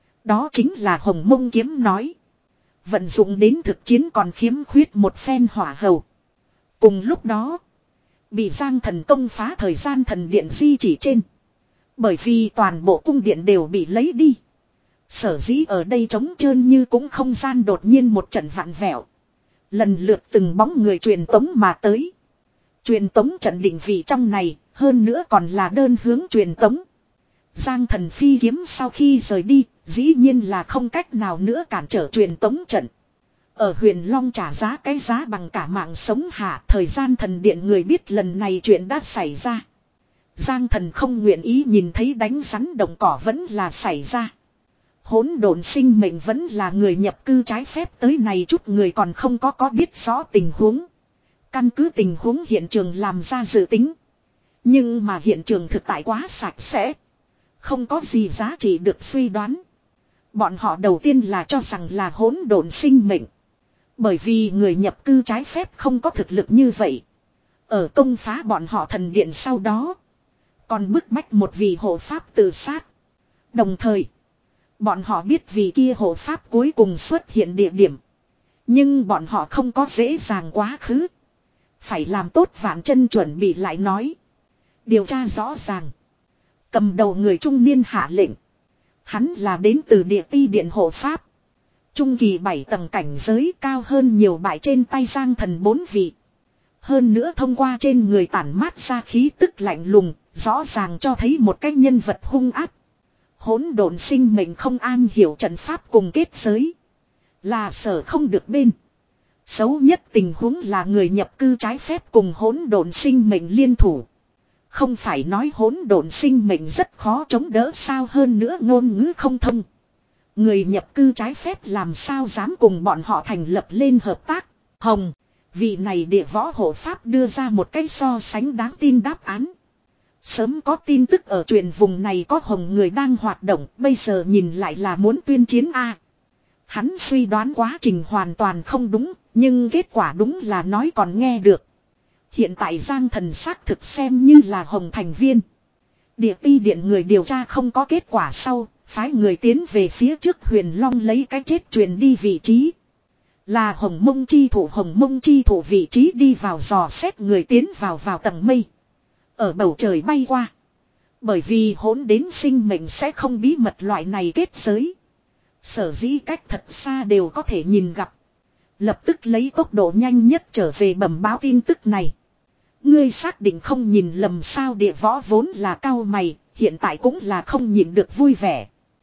Đó chính là Hồng Mông kiếm nói. Vận dụng đến thực chiến còn khiếm khuyết một phen hỏa hầu. Cùng lúc đó, bị Giang thần công phá thời gian thần điện di chỉ trên. Bởi vì toàn bộ cung điện đều bị lấy đi. Sở dĩ ở đây trống trơn như cũng không gian đột nhiên một trận vặn vẹo. Lần lượt từng bóng người truyền tống mà tới. Truyền tống trận định vị trong này, hơn nữa còn là đơn hướng truyền tống. Giang thần phi kiếm sau khi rời đi, dĩ nhiên là không cách nào nữa cản trở truyền tống trận. Ở Huyền Long trả giá cái giá bằng cả mạng sống hạ, thời gian thần điện người biết lần này chuyện đã xảy ra. Giang thần không nguyện ý nhìn thấy đánh rắn đồng cỏ vẫn là xảy ra. Hỗn độn sinh mệnh vẫn là người nhập cư trái phép tới này chút người còn không có có biết rõ tình huống. Căn cứ tình huống hiện trường làm ra dự tính. Nhưng mà hiện trường thực tại quá sạch sẽ. Không có gì giá trị được suy đoán. Bọn họ đầu tiên là cho rằng là hỗn độn sinh mệnh. Bởi vì người nhập cư trái phép không có thực lực như vậy. Ở công phá bọn họ thần điện sau đó. Còn bức bách một vị hộ pháp tự sát. Đồng thời, bọn họ biết vì kia hộ pháp cuối cùng xuất hiện địa điểm. Nhưng bọn họ không có dễ dàng quá khứ. Phải làm tốt vạn chân chuẩn bị lại nói. Điều tra rõ ràng. Cầm đầu người trung niên hạ lệnh. Hắn là đến từ địa ti điện hộ pháp. Trung kỳ bảy tầng cảnh giới cao hơn nhiều bại trên tay Giang thần bốn vị. Hơn nữa thông qua trên người tản mát ra khí tức lạnh lùng, rõ ràng cho thấy một cái nhân vật hung ác. Hỗn độn sinh mệnh không an hiểu trận pháp cùng kết giới. Là sở không được bên. Xấu nhất tình huống là người nhập cư trái phép cùng hỗn độn sinh mệnh liên thủ. Không phải nói hỗn độn sinh mệnh rất khó chống đỡ sao, hơn nữa ngôn ngữ không thông. Người nhập cư trái phép làm sao dám cùng bọn họ thành lập lên hợp tác. Hồng, vị này địa võ hộ pháp đưa ra một cái so sánh đáng tin đáp án. Sớm có tin tức ở truyền vùng này có hồng người đang hoạt động, bây giờ nhìn lại là muốn tuyên chiến a. Hắn suy đoán quá trình hoàn toàn không đúng, nhưng kết quả đúng là nói còn nghe được. Hiện tại Giang Thần xác thực xem như là hồng thành viên. Địa ti điện người điều tra không có kết quả sau, phái người tiến về phía trước Huyền Long lấy cái chết truyền đi vị trí. Là hồng mông chi thủ, hồng mông chi thủ vị trí đi vào dò xét người tiến vào vào tầng mây. Ở bầu trời bay qua. Bởi vì hỗn đến sinh mệnh sẽ không bí mật loại này kết giới. Sở dĩ cách thật xa đều có thể nhìn gặp. Lập tức lấy tốc độ nhanh nhất trở về bẩm báo tin tức này. Ngươi xác định không nhìn lầm sao, địa võ vốn là cao mày, hiện tại cũng là không nhịn được vui vẻ.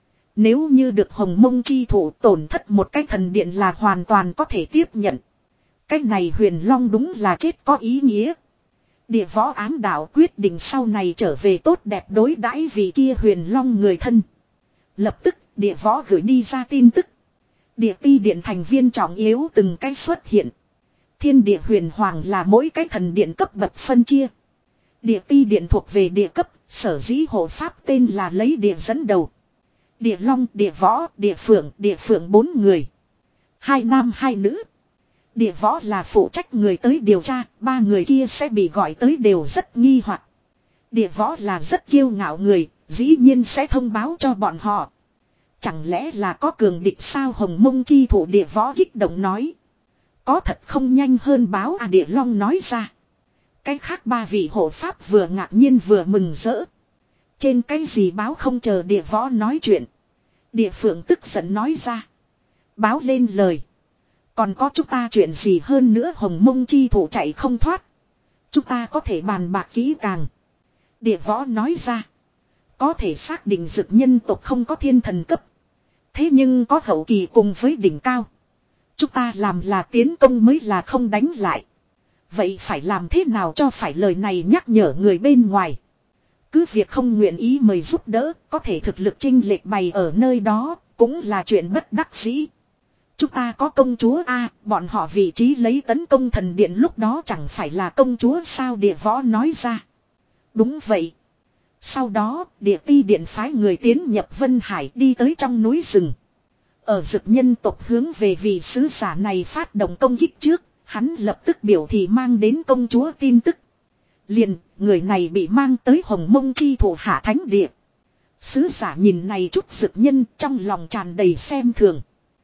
Nếu như được hồng mông chi thủ tổn thất một cái thần điện là hoàn toàn có thể tiếp nhận. Cái này Huyền Long đúng là chết có ý nghĩa. Địa võ ám đạo quyết định sau này trở về tốt đẹp đối đãi vì kia Huyền Long người thân. Lập tức địa võ gửi đi ra tin tức. Địa ti điện thành viên trọng yếu từng cái xuất hiện. Thiên địa huyền hoàng là mỗi cái thần điện cấp bậc phân chia. Địa ti điện thuộc về địa cấp, sở dĩ hộ pháp tên là lấy địa dẫn đầu. Địa long, địa võ, địa phượng, địa phượng bốn người. Hai nam hai nữ. Địa võ là phụ trách người tới điều tra, ba người kia sẽ bị gọi tới đều rất nghi hoặc. Địa võ là rất kiêu ngạo người, dĩ nhiên sẽ thông báo cho bọn họ. Chẳng lẽ là có cường địch sao, hồng mông chi thủ địa võ kích động nói. Có thật không nhanh hơn báo à, địa long nói ra. Cái khác ba vị hộ pháp vừa ngạc nhiên vừa mừng rỡ. Trên cái gì báo không chờ địa võ nói chuyện. Địa phượng tức giận nói ra. Báo lên lời. Còn có chúng ta chuyện gì hơn nữa, hồng mông chi thủ chạy không thoát. Chúng ta có thể bàn bạc kỹ càng. Địa võ nói ra. Có thể xác định dực nhân tộc không có thiên thần cấp. Thế nhưng có hậu kỳ cùng với đỉnh cao. Chúng ta làm là tiến công mới là không đánh lại. Vậy phải làm thế nào cho phải, lời này nhắc nhở người bên ngoài. Cứ việc không nguyện ý mời giúp đỡ, có thể thực lực chênh lệch bày ở nơi đó, cũng là chuyện bất đắc dĩ. Chúng ta có công chúa A, bọn họ vị trí lấy tấn công thần điện lúc đó chẳng phải là công chúa sao, địa võ nói ra. Đúng vậy. Sau đó, địa ti điện phái người tiến nhập Vân Hải đi tới trong núi rừng. Ở dực nhân tộc hướng về vị sứ giả này phát động công kích trước, hắn lập tức biểu thị mang đến công chúa tin tức. Liền, người này bị mang tới hồng mông chi thủ hạ thánh địa. Sứ giả nhìn này chút dực nhân trong lòng tràn đầy xem thường.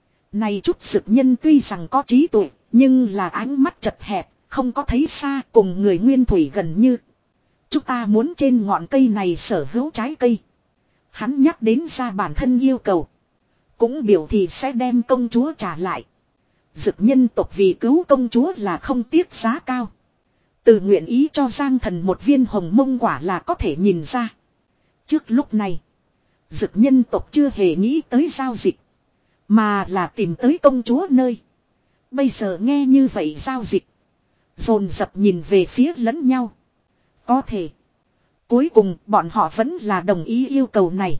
Này chút dực nhân tuy rằng có trí tuệ, nhưng là ánh mắt chật hẹp, không có thấy xa, cùng người nguyên thủy gần như. Chúng ta muốn trên ngọn cây này sở hữu trái cây. Hắn nhắc đến ra bản thân yêu cầu. Cũng biểu thị sẽ đem công chúa trả lại. Dực nhân tộc vì cứu công chúa là không tiếc giá cao. Từ nguyện ý cho Giang Thần một viên hồng mông quả là có thể nhìn ra. Trước lúc này, dực nhân tộc chưa hề nghĩ tới giao dịch. Mà là tìm tới công chúa nơi. Bây giờ nghe như vậy giao dịch. Dồn dập nhìn về phía lẫn nhau. Có thể. Cuối cùng bọn họ vẫn là đồng ý yêu cầu này.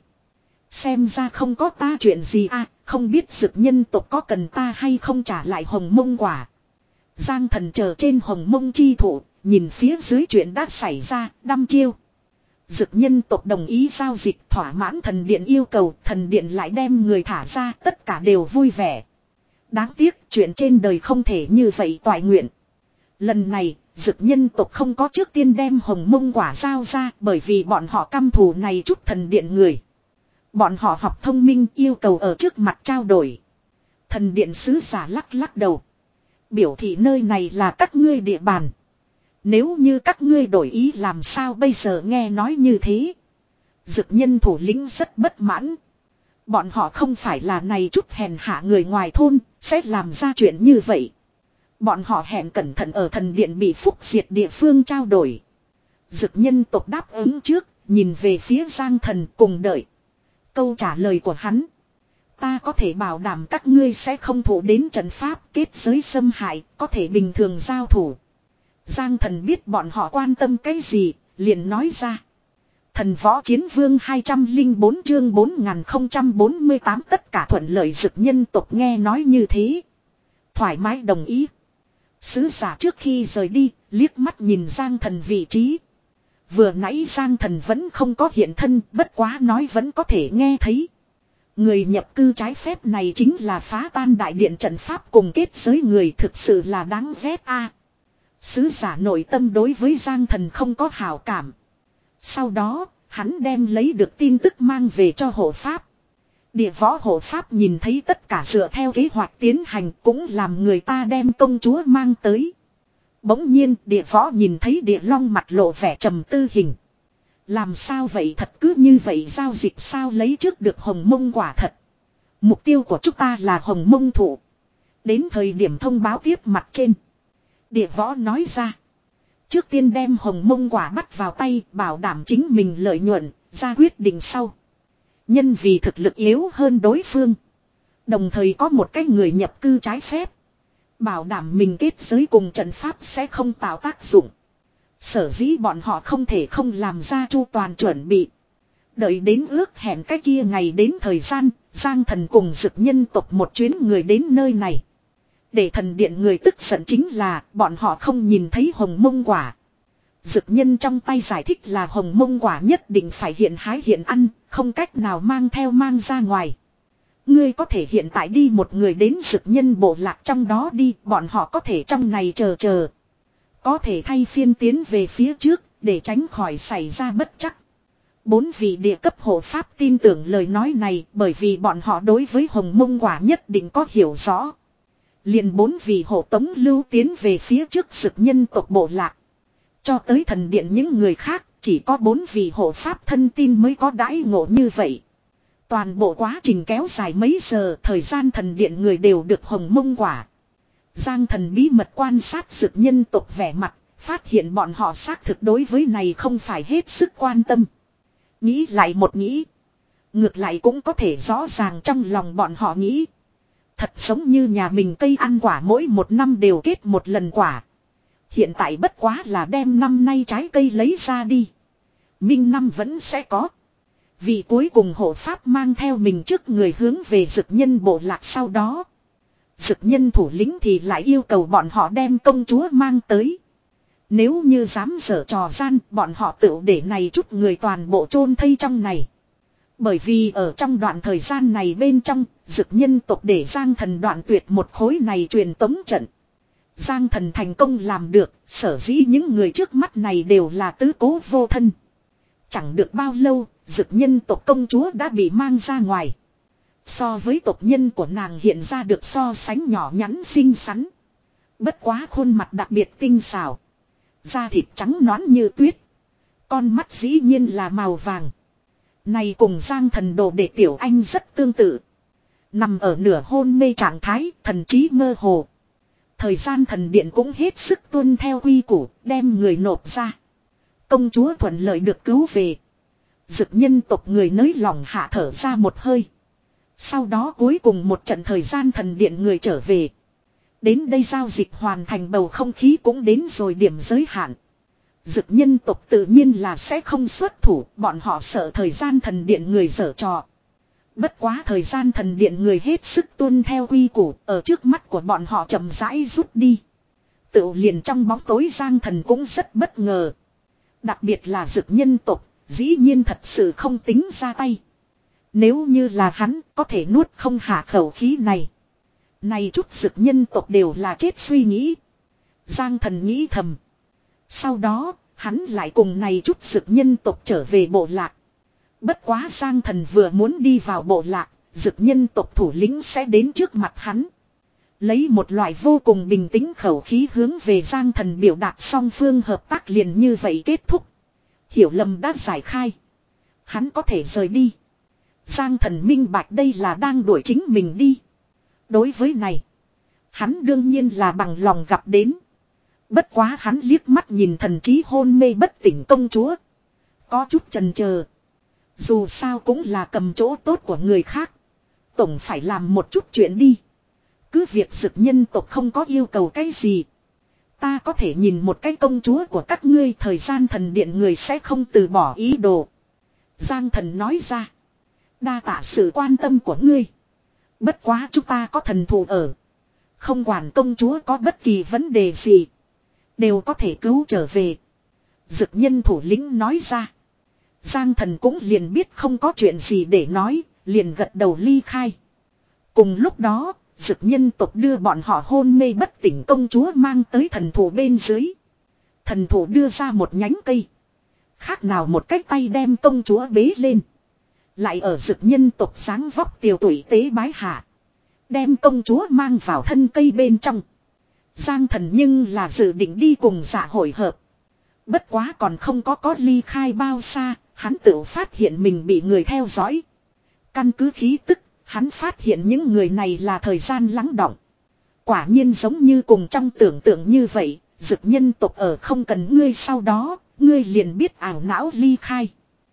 Xem ra không có ta chuyện gì à, không biết dực nhân tộc có cần ta hay không trả lại hồng mông quả. Giang Thần chờ trên hồng mông chi thủ, nhìn phía dưới chuyện đã xảy ra, đăm chiêu. Dực nhân tộc đồng ý giao dịch thỏa mãn thần điện yêu cầu, thần điện lại đem người thả ra, tất cả đều vui vẻ. Đáng tiếc chuyện trên đời không thể như vậy toại nguyện. Lần này, dực nhân tộc không có trước tiên đem hồng mông quả giao ra, bởi vì bọn họ căm thù này chút thần điện người. Bọn họ học thông minh, yêu cầu ở trước mặt trao đổi. Thần điện sứ giả lắc lắc đầu. Biểu thị nơi này là các ngươi địa bàn. Nếu như các ngươi đổi ý làm sao bây giờ, nghe nói như thế. Dực nhân thủ lĩnh rất bất mãn. Bọn họ không phải là này chút hèn hạ người ngoài thôn, sẽ làm ra chuyện như vậy. Bọn họ hẹn cẩn thận ở thần điện bị phúc diệt địa phương trao đổi. Dực nhân tộc đáp ứng trước, nhìn về phía Giang Thần cùng đợi câu trả lời của hắn. Ta có thể bảo đảm các ngươi sẽ không thụ đến trận pháp kết giới xâm hại, có thể bình thường giao thủ. Giang Thần biết bọn họ quan tâm cái gì, liền nói ra. Thần võ chiến vương hai trăm lẻ bốn chương bốn nghìn không trăm bốn mươi tám tất cả thuận lợi dực nhân tộc nghe nói như thế. Thoải mái đồng ý. Sứ giả trước khi rời đi, liếc mắt nhìn Giang Thần vị trí. Vừa nãy Giang Thần vẫn không có hiện thân, bất quá nói vẫn có thể nghe thấy. Người nhập cư trái phép này chính là phá tan đại điện trận pháp cùng kết giới người, thực sự là đáng ghét a. Sứ giả nội tâm đối với Giang Thần không có hảo cảm. Sau đó, hắn đem lấy được tin tức mang về cho hộ pháp. Địa võ hộ pháp nhìn thấy tất cả dựa theo kế hoạch tiến hành, cũng làm người ta đem công chúa mang tới. Bỗng nhiên địa võ nhìn thấy địa long mặt lộ vẻ trầm tư hình. Làm sao vậy, thật cứ như vậy giao dịch sao, lấy trước được hồng mông quả thật. Mục tiêu của chúng ta là hồng mông thụ. Đến thời điểm thông báo tiếp mặt trên. Địa võ nói ra. Trước tiên đem hồng mông quả bắt vào tay, bảo đảm chính mình lợi nhuận, ra quyết định sau. Nhân vì thực lực yếu hơn đối phương. Đồng thời có một cái người nhập cư trái phép. Bảo đảm mình kết giới cùng trận pháp sẽ không tạo tác dụng. Sở dĩ bọn họ không thể không làm ra chu toàn chuẩn bị. Đợi đến ước hẹn cái kia ngày đến thời gian, Giang Thần cùng dực nhân tộc một chuyến người đến nơi này. Để thần điện người tức giận chính là bọn họ không nhìn thấy hồng mông quả. Dực nhân trong tay giải thích là hồng mông quả nhất định phải hiện hái hiện ăn, không cách nào mang theo mang ra ngoài. Ngươi có thể hiện tại đi một người đến dực nhân bộ lạc trong đó đi, bọn họ có thể trong này chờ chờ. Có thể thay phiên tiến về phía trước, để tránh khỏi xảy ra bất trắc. Bốn vị địa cấp hộ pháp tin tưởng lời nói này, bởi vì bọn họ đối với hồng mông quả nhất định có hiểu rõ. Liền bốn vị hộ tống lưu tiến về phía trước dực nhân tộc bộ lạc. Cho tới thần điện những người khác, chỉ có bốn vị hộ pháp thân tin mới có đãi ngộ như vậy. Toàn bộ quá trình kéo dài mấy giờ, thời gian thần điện người đều được hồng mông quả. Giang Thần bí mật quan sát dực nhân tộc vẻ mặt, phát hiện bọn họ xác thực đối với này không phải hết sức quan tâm. Nghĩ lại một nghĩ. Ngược lại cũng có thể rõ ràng trong lòng bọn họ nghĩ. Thật giống như nhà mình cây ăn quả mỗi một năm đều kết một lần quả. Hiện tại bất quá là đem năm nay trái cây lấy ra đi. Minh năm vẫn sẽ có. Vị cuối cùng hộ pháp mang theo mình trước người hướng về dực nhân bộ lạc sau đó. Dực nhân thủ lĩnh thì lại yêu cầu bọn họ đem công chúa mang tới. Nếu như dám dở trò gian, bọn họ tự để này chút người toàn bộ chôn thây trong này. Bởi vì ở trong đoạn thời gian này bên trong, dực nhân tộc để Giang Thần đoạn tuyệt một khối này truyền tống trận. Giang Thần thành công làm được, sở dĩ những người trước mắt này đều là tứ cố vô thân. Chẳng được bao lâu, dực nhân tộc công chúa đã bị mang ra ngoài. So với tộc nhân của nàng hiện ra được so sánh nhỏ nhắn xinh xắn. Bất quá khuôn mặt đặc biệt tinh xảo. Da thịt trắng nõn như tuyết. Con mắt dĩ nhiên là màu vàng. Này cùng Giang Thần đồ đệ tiểu anh rất tương tự. Nằm ở nửa hôn mê trạng thái, thần trí mơ hồ. Thời gian thần điện cũng hết sức tuân theo quy củ, đem người nộp ra. Công chúa thuận lợi được cứu về. Dực nhân tộc người nới lỏng hạ thở ra một hơi. Sau đó cuối cùng một trận thời gian thần điện người trở về. Đến đây giao dịch hoàn thành, bầu không khí cũng đến rồi điểm giới hạn. Dực nhân tộc tự nhiên là sẽ không xuất thủ, bọn họ sợ thời gian thần điện người giở trò. Bất quá thời gian thần điện người hết sức tuân theo quy củ, ở trước mắt của bọn họ chậm rãi rút đi. Tự liền trong bóng tối Giang Thần cũng rất bất ngờ. Đặc biệt là dực nhân tộc, dĩ nhiên thật sự không tính ra tay. Nếu như là hắn, có thể nuốt không hạ khẩu khí này. Này chút dực nhân tộc đều là chết suy nghĩ. Giang Thần nghĩ thầm. Sau đó, hắn lại cùng này chút dực nhân tộc trở về bộ lạc. Bất quá Giang Thần vừa muốn đi vào bộ lạc, dực nhân tộc thủ lĩnh sẽ đến trước mặt hắn. Lấy một loại vô cùng bình tĩnh khẩu khí hướng về Giang Thần biểu đạt song phương hợp tác liền như vậy kết thúc. Hiểu lầm đã giải khai. Hắn có thể rời đi. Giang Thần minh bạch đây là đang đuổi chính mình đi. Đối với này, hắn đương nhiên là bằng lòng gặp đến. Bất quá hắn liếc mắt nhìn thần trí hôn mê bất tỉnh công chúa. Có chút chần chờ. Dù sao cũng là cầm chỗ tốt của người khác. Tổng phải làm một chút chuyện đi. Cứ việc dực nhân tộc không có yêu cầu cái gì. Ta có thể nhìn một cái công chúa của các ngươi, thời gian thần điện người sẽ không từ bỏ ý đồ. Giang thần nói ra. Đa tạ sự quan tâm của ngươi. Bất quá chúng ta có thần thù ở. Không quản công chúa có bất kỳ vấn đề gì. Đều có thể cứu trở về. Dực nhân thủ lĩnh nói ra. Giang thần cũng liền biết không có chuyện gì để nói. Liền gật đầu ly khai. Cùng lúc đó, dực nhân tộc đưa bọn họ hôn mê bất tỉnh công chúa mang tới thần thủ bên dưới. Thần thủ đưa ra một nhánh cây. Khác nào một cái tay đem công chúa bế lên. Lại ở dực nhân tộc sáng vóc tiều tuổi tế bái hạ. Đem công chúa mang vào thân cây bên trong. Giang thần nhưng là dự định đi cùng dạ hội hợp. Bất quá còn không có có ly khai bao xa, hắn tự phát hiện mình bị người theo dõi. Căn cứ khí tức, hắn phát hiện những người này là thời gian lắng đọng. Quả nhiên giống như cùng trong tưởng tượng như vậy, dực nhân tộc ở không cần ngươi, sau đó, ngươi liền biết ảo não ly khai.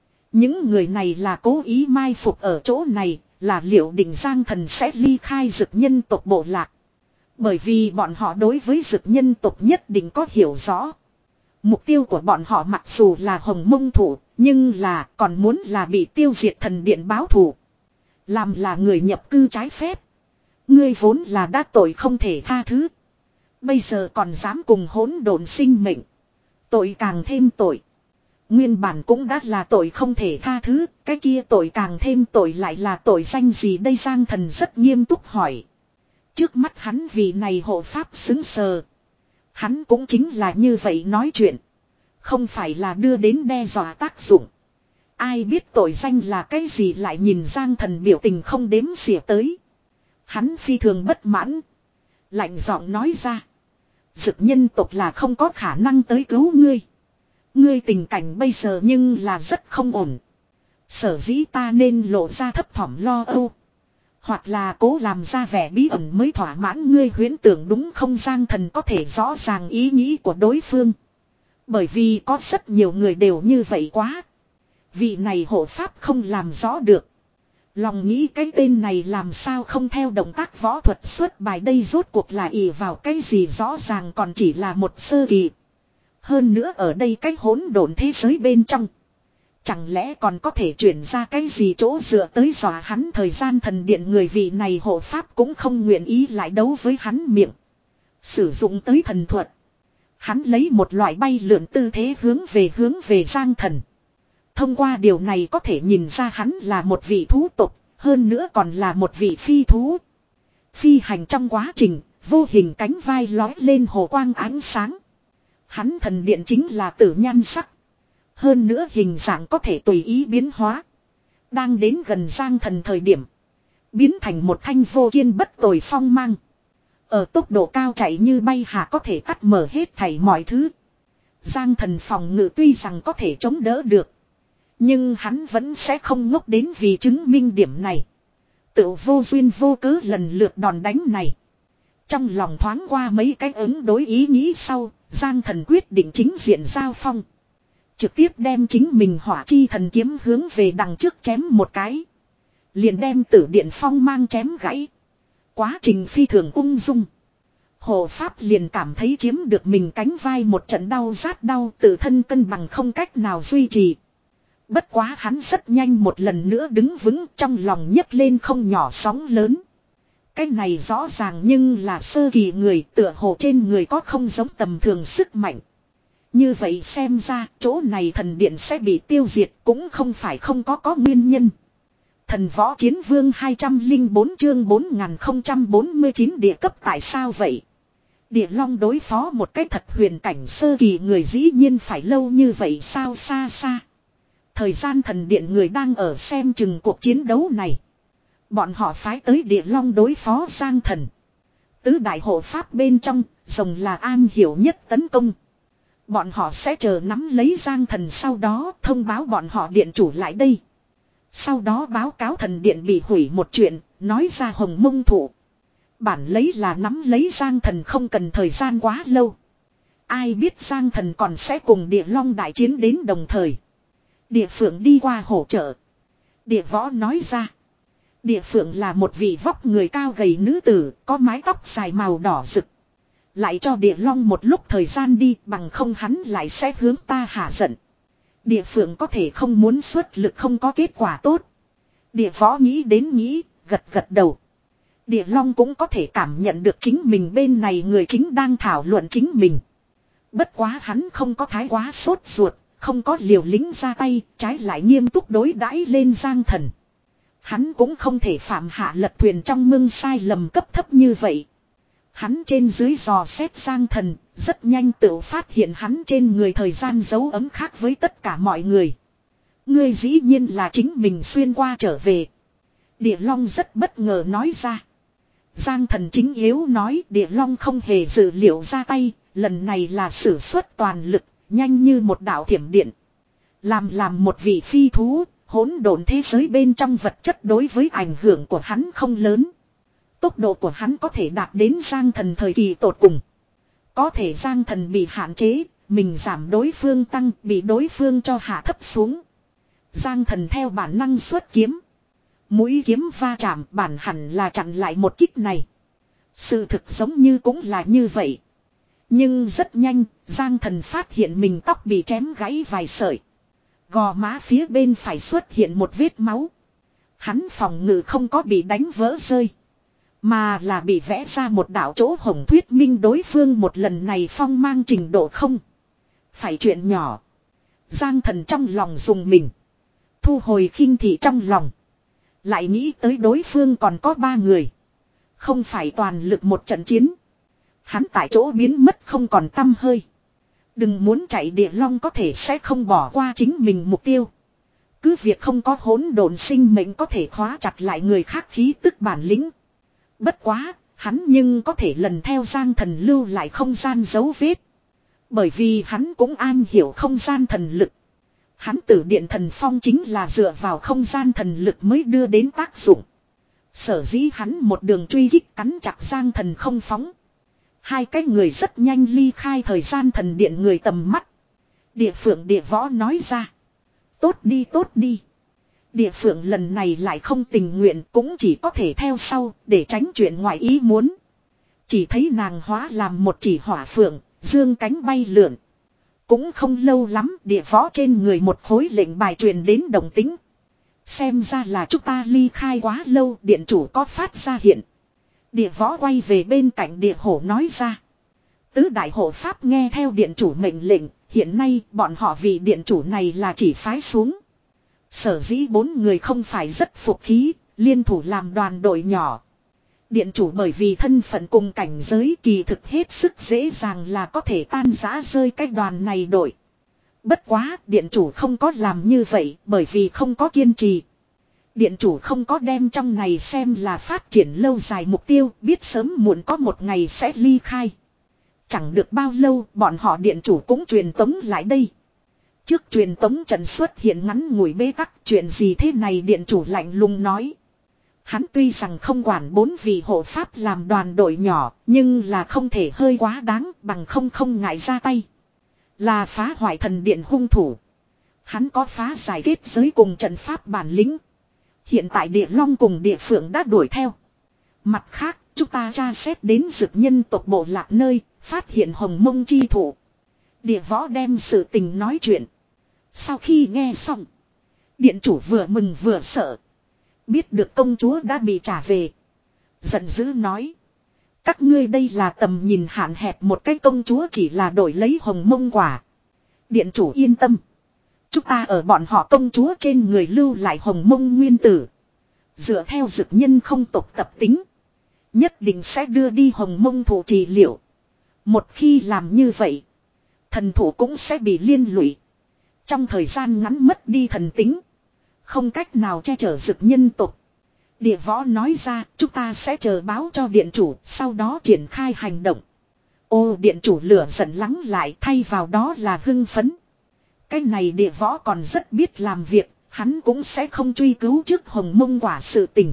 Những người này là cố ý mai phục ở chỗ này, là liệu định Giang thần sẽ ly khai dực nhân tộc bộ lạc. Bởi vì bọn họ đối với dực nhân tộc nhất định có hiểu rõ. Mục tiêu của bọn họ mặc dù là hồng mông thủ, nhưng là còn muốn là bị tiêu diệt thần điện báo thù. Làm là người nhập cư trái phép. Ngươi vốn là đã tội không thể tha thứ. Bây giờ còn dám cùng hỗn độn sinh mệnh. Tội càng thêm tội. Nguyên bản cũng đã là tội không thể tha thứ. Cái kia tội càng thêm tội lại là tội danh gì đây? Giang thần rất nghiêm túc hỏi. Trước mắt hắn vì này hộ pháp xứng sờ. Hắn cũng chính là như vậy nói chuyện. Không phải là đưa đến đe dọa tác dụng. Ai biết tội danh là cái gì, lại nhìn Giang thần biểu tình không đếm xỉa tới. Hắn phi thường bất mãn. Lạnh giọng nói ra. Dực nhân tộc là không có khả năng tới cứu ngươi. Ngươi tình cảnh bây giờ nhưng là rất không ổn. Sở dĩ ta nên lộ ra thấp thỏm lo âu. Hoặc là cố làm ra vẻ bí ẩn mới thỏa mãn ngươi huyễn tưởng, đúng không? Giang thần có thể rõ ràng ý nghĩ của đối phương. Bởi vì có rất nhiều người đều như vậy quá. Vị này hộ pháp không làm rõ được. Lòng nghĩ cái tên này làm sao không theo động tác võ thuật xuất bài đây, rốt cuộc là ỷ vào cái gì, rõ ràng còn chỉ là một sơ kỳ. Hơn nữa ở đây cái hỗn độn thế giới bên trong. Chẳng lẽ còn có thể chuyển ra cái gì chỗ dựa tới dọa hắn? Thời gian thần điện người vị này hộ pháp cũng không nguyện ý lại đấu với hắn miệng. Sử dụng tới thần thuật. Hắn lấy một loại bay lượn tư thế hướng về hướng về Giang thần. Thông qua điều này có thể nhìn ra hắn là một vị thú tộc, hơn nữa còn là một vị phi thú. Phi hành trong quá trình, vô hình cánh vai lói lên hồ quang ánh sáng. Hắn thần điện chính là tử nhan sắc. Hơn nữa hình dạng có thể tùy ý biến hóa. Đang đến gần Giang thần thời điểm, biến thành một thanh vô kiên bất tồi phong mang. Ở tốc độ cao chạy như bay hạ, có thể cắt mở hết thảy mọi thứ. Giang thần phòng ngự tuy rằng có thể chống đỡ được, nhưng hắn vẫn sẽ không ngốc đến vì chứng minh điểm này. Tự vô duyên vô cớ lần lượt đòn đánh này. Trong lòng thoáng qua mấy cái ứng đối ý nghĩ sau, Giang thần quyết định chính diện giao phong. Trực tiếp đem chính mình hỏa chi thần kiếm hướng về đằng trước chém một cái. Liền đem tử điện phong mang chém gãy. Quá trình phi thường ung dung. Hộ pháp liền cảm thấy chiếm được mình cánh vai một trận đau rát đau, tự thân cân bằng không cách nào duy trì. Bất quá hắn rất nhanh một lần nữa đứng vững, trong lòng nhấc lên không nhỏ sóng lớn. Cái này rõ ràng nhưng là sơ kỳ người, tựa hồ trên người có không giống tầm thường sức mạnh. Như vậy xem ra chỗ này thần điện sẽ bị tiêu diệt cũng không phải không có có nguyên nhân. Thần võ chiến vương hai trăm lẻ bốn chương bốn nghìn không trăm bốn mươi chín địa cấp tại sao vậy? Địa long đối phó một cái thật huyền cảnh sơ kỳ người dĩ nhiên phải lâu như vậy sao? Xa xa. Thời gian thần điện người đang ở xem chừng cuộc chiến đấu này. Bọn họ phái tới địa long đối phó Giang thần. Tứ đại hộ pháp bên trong, rồng là an hiểu nhất tấn công. Bọn họ sẽ chờ nắm lấy Giang thần, sau đó thông báo bọn họ điện chủ lại đây. Sau đó báo cáo thần điện bị hủy một chuyện, nói ra hồng mông thủ. Bản lấy là nắm lấy Giang thần không cần thời gian quá lâu. Ai biết Giang thần còn sẽ cùng địa long đại chiến đến đồng thời. Địa phượng đi qua hỗ trợ. Địa võ nói ra. Địa phượng là một vị vóc người cao gầy nữ tử, có mái tóc dài màu đỏ rực. Lại cho địa long một lúc thời gian đi, bằng không hắn lại sẽ hướng ta hạ giận. Địa phượng có thể không muốn xuất lực không có kết quả tốt. Địa võ nghĩ đến nghĩ, gật gật đầu. Địa long cũng có thể cảm nhận được chính mình bên này người chính đang thảo luận chính mình. Bất quá hắn không có thái quá sốt ruột, không có liều lĩnh ra tay, trái lại nghiêm túc đối đãi lên Giang Thần. Hắn cũng không thể phạm hạ lật thuyền trong mương sai lầm cấp thấp như vậy. Hắn trên dưới dò xét Giang Thần, rất nhanh tự phát hiện hắn trên người thời gian dấu ấm khác với tất cả mọi người. Ngươi dĩ nhiên là chính mình xuyên qua trở về. Địa Long rất bất ngờ nói ra. Giang Thần chính yếu nói Địa Long không hề dự liệu ra tay, lần này là sử xuất toàn lực, nhanh như một đạo thiểm điện. Làm làm một vị phi thú, hỗn độn thế giới bên trong vật chất đối với ảnh hưởng của hắn không lớn. Tốc độ của hắn có thể đạt đến Giang Thần thời kỳ tột cùng. Có thể Giang Thần bị hạn chế, mình giảm đối phương tăng, bị đối phương cho hạ thấp xuống. Giang Thần theo bản năng xuất kiếm. Mũi kiếm va chạm bản hẳn là chặn lại một kích này. Sự thực giống như cũng là như vậy. Nhưng rất nhanh, Giang Thần phát hiện mình tóc bị chém gãy vài sợi. Gò má phía bên phải xuất hiện một vết máu. Hắn phòng ngự không có bị đánh vỡ rơi. Mà là bị vẽ ra một đạo chỗ hổng thuyết minh đối phương một lần này phong mang trình độ không. Phải chuyện nhỏ. Giang Thần trong lòng dùng mình. Thu hồi khinh thị trong lòng. Lại nghĩ tới đối phương còn có ba người. Không phải toàn lực một trận chiến. Hắn tại chỗ biến mất không còn tăm hơi. Đừng muốn chạy Địa Long có thể sẽ không bỏ qua chính mình mục tiêu. Cứ việc không có hỗn độn sinh mệnh có thể khóa chặt lại người khác khí tức bản lĩnh. Bất quá, hắn nhưng có thể lần theo Giang Thần lưu lại không gian dấu vết. Bởi vì hắn cũng an hiểu không gian thần lực. Hắn tử điện thần phong chính là dựa vào không gian thần lực mới đưa đến tác dụng. Sở dĩ hắn một đường truy kích cắn chặt Giang Thần không phóng. Hai cái người rất nhanh ly khai thời gian thần điện người tầm mắt. Địa Phượng Địa Võ nói ra. Tốt đi tốt đi. Địa Phượng lần này lại không tình nguyện cũng chỉ có thể theo sau để tránh chuyện ngoài ý muốn. Chỉ thấy nàng hóa làm một chỉ hỏa phượng, dương cánh bay lượn. Cũng không lâu lắm Địa Võ trên người một khối lệnh bài truyền đến đồng tính. Xem ra là chúng ta ly khai quá lâu điện chủ có phát ra hiện. Địa Võ quay về bên cạnh Địa Hổ nói ra. Tứ đại hộ pháp nghe theo điện chủ mệnh lệnh, hiện nay bọn họ vì điện chủ này là chỉ phái xuống. Sở dĩ bốn người không phải rất phục khí, liên thủ làm đoàn đội nhỏ. Điện chủ bởi vì thân phận cùng cảnh giới kỳ thực hết sức dễ dàng là có thể tan rã rơi cái đoàn này đội. Bất quá, điện chủ không có làm như vậy bởi vì không có kiên trì. Điện chủ không có đem trong này xem là phát triển lâu dài mục tiêu, biết sớm muộn có một ngày sẽ ly khai. Chẳng được bao lâu, bọn họ điện chủ cũng truyền tống lại đây. Trước truyền tống trận xuất hiện ngắn ngủi bế tắc, chuyện gì thế này điện chủ lạnh lùng nói. Hắn tuy rằng không quản bốn vị hộ pháp làm đoàn đội nhỏ, nhưng là không thể hơi quá đáng bằng không không ngại ra tay. Là phá hoại thần điện hung thủ. Hắn có phá giải kết giới cùng trận pháp bản lĩnh. Hiện tại Địa Long cùng Địa Phượng đã đuổi theo. Mặt khác, chúng ta tra xét đến dực nhân tộc bộ lạc nơi, phát hiện hồng mông chi thủ. Địa Võ đem sự tình nói chuyện. Sau khi nghe xong, điện chủ vừa mừng vừa sợ. Biết được công chúa đã bị trả về. Giận dữ nói. Các ngươi đây là tầm nhìn hạn hẹp một cái công chúa chỉ là đổi lấy hồng mông quả. Điện chủ yên tâm. Chúng ta ở bọn họ công chúa trên người lưu lại hồng mông nguyên tử. Dựa theo dực nhân không tộc tập tính. Nhất định sẽ đưa đi hồng mông thủ trị liệu. Một khi làm như vậy. Thần thủ cũng sẽ bị liên lụy. Trong thời gian ngắn mất đi thần tính. Không cách nào che chở dực nhân tộc. Địa Võ nói ra chúng ta sẽ chờ báo cho điện chủ. Sau đó triển khai hành động. Ô điện chủ lửa giận lắng lại thay vào đó là hưng phấn. Cái này Địa Võ còn rất biết làm việc. Hắn cũng sẽ không truy cứu trước hồng mông quả sự tình.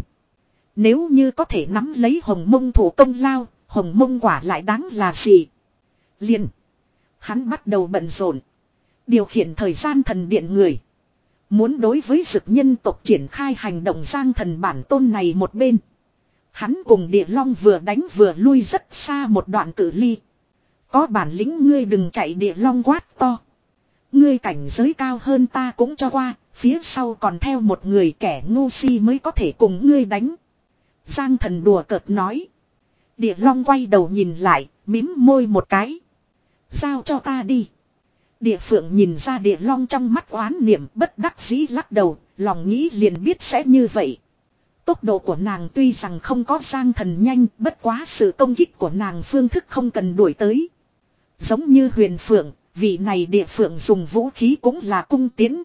Nếu như có thể nắm lấy hồng mông thủ công lao. Hồng mông quả lại đáng là gì? Liền. Hắn bắt đầu bận rộn. Điều khiển thời gian thần điện người. Muốn đối với dực nhân tộc triển khai hành động Giang Thần bản tôn này một bên. Hắn cùng địa long vừa đánh vừa lui rất xa một đoạn cự ly. Có bản lĩnh ngươi đừng chạy, địa long quát to. Ngươi cảnh giới cao hơn ta cũng cho qua, phía sau còn theo một người kẻ ngu si mới có thể cùng ngươi đánh. Giang Thần đùa cợt nói. Địa long quay đầu nhìn lại, mím môi một cái. Giao cho ta đi. Địa phượng nhìn ra địa long trong mắt oán niệm, bất đắc dĩ lắc đầu, lòng nghĩ liền biết sẽ như vậy. Tốc độ của nàng tuy rằng không có Giang Thần nhanh, bất quá sự công kích của nàng phương thức không cần đuổi tới. Giống như huyền phượng, vị này địa phượng dùng vũ khí cũng là cung tiến.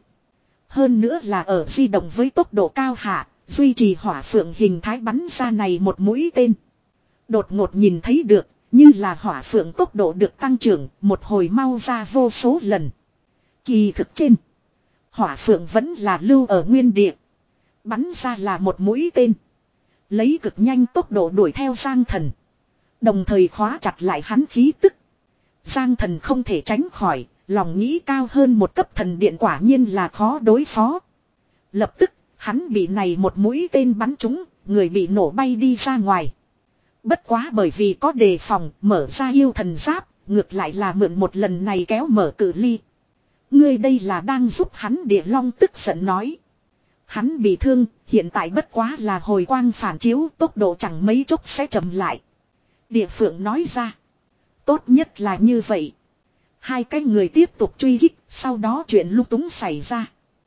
Hơn nữa là ở di động với tốc độ cao hạ, duy trì hỏa phượng hình thái bắn ra này một mũi tên. Đột ngột nhìn thấy được, như là hỏa phượng tốc độ được tăng trưởng, một hồi mau ra vô số lần. Kỳ thực trên, hỏa phượng vẫn là lưu ở nguyên địa. Bắn ra là một mũi tên. Lấy cực nhanh tốc độ đuổi theo Giang Thần. Đồng thời khóa chặt lại hắn khí tức. Giang Thần không thể tránh khỏi, lòng nghĩ cao hơn một cấp thần điện quả nhiên là khó đối phó. Lập tức, hắn bị này một mũi tên bắn trúng, người bị nổ bay đi ra ngoài. Bất quá bởi vì có đề phòng, mở ra yêu thần giáp, ngược lại là mượn một lần này kéo mở cự ly. Ngươi đây là đang giúp hắn, địa long tức giận nói. Hắn bị thương, hiện tại bất quá là hồi quang phản chiếu, tốc độ chẳng mấy chốc sẽ chậm lại. Địa phượng nói ra. Tốt nhất là như vậy. Hai cái người tiếp tục truy kích, sau đó chuyện lung túng xảy ra.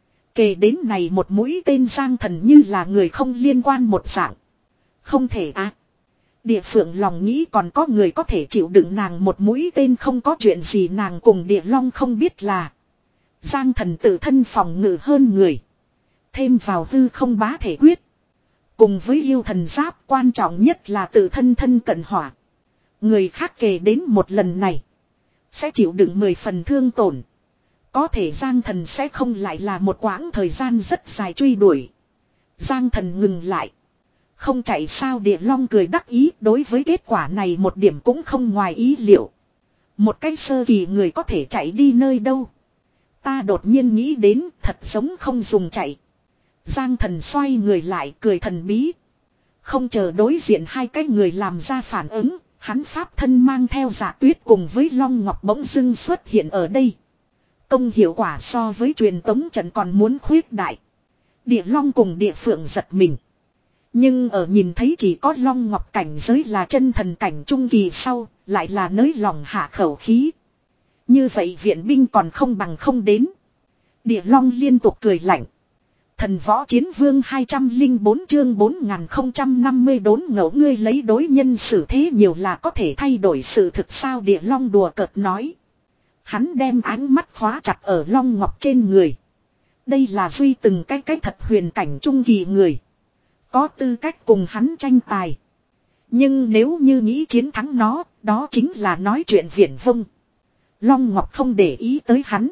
Kể đến này một mũi tên Giang Thần như là người không liên quan một dạng. Không thể à. Địa phượng lòng nghĩ còn có người có thể chịu đựng nàng một mũi tên, không có chuyện gì nàng cùng địa long không biết là. Giang Thần tự thân phòng ngự hơn người. Thêm vào hư không bá thể quyết. Cùng với yêu thần giáp, quan trọng nhất là tự thân thân cận hỏa. Người khác kể đến một lần này sẽ chịu đựng mười phần thương tổn. Có thể Giang Thần sẽ không lại là một quãng thời gian rất dài truy đuổi. Giang Thần ngừng lại. Không chạy sao, địa long cười đắc ý, đối với kết quả này một điểm cũng không ngoài ý liệu. Một cái sơ kỳ người có thể chạy đi nơi đâu. Ta đột nhiên nghĩ đến, thật giống không dùng chạy. Giang Thần xoay người lại cười thần bí. Không chờ đối diện hai cái người làm ra phản ứng, hắn pháp thân mang theo Dạ Tuyết cùng với Long Ngọc bỗng dưng xuất hiện ở đây. Công hiệu quả so với truyền tống trận còn muốn khuyết đại. Địa long cùng địa phượng giật mình. Nhưng ở nhìn thấy chỉ có Long Ngọc cảnh giới là chân thần cảnh trung kỳ sau, lại là nới lòng hạ khẩu khí. Như vậy viện binh còn không bằng không đến. Địa long liên tục cười lạnh. Thần võ chiến vương hai trăm lẻ bốn chương bốn nghìn không trăm năm mươi đốn ngẫu, ngươi lấy đối nhân xử thế nhiều là có thể thay đổi sự thực sao, địa long đùa cợt nói. Hắn đem ánh mắt khóa chặt ở Long Ngọc trên người. Đây là duy từng cái cái thật huyền cảnh trung kỳ người. Có tư cách cùng hắn tranh tài. Nhưng nếu như nghĩ chiến thắng nó, đó chính là nói chuyện viển vông. Long Ngọc không để ý tới hắn,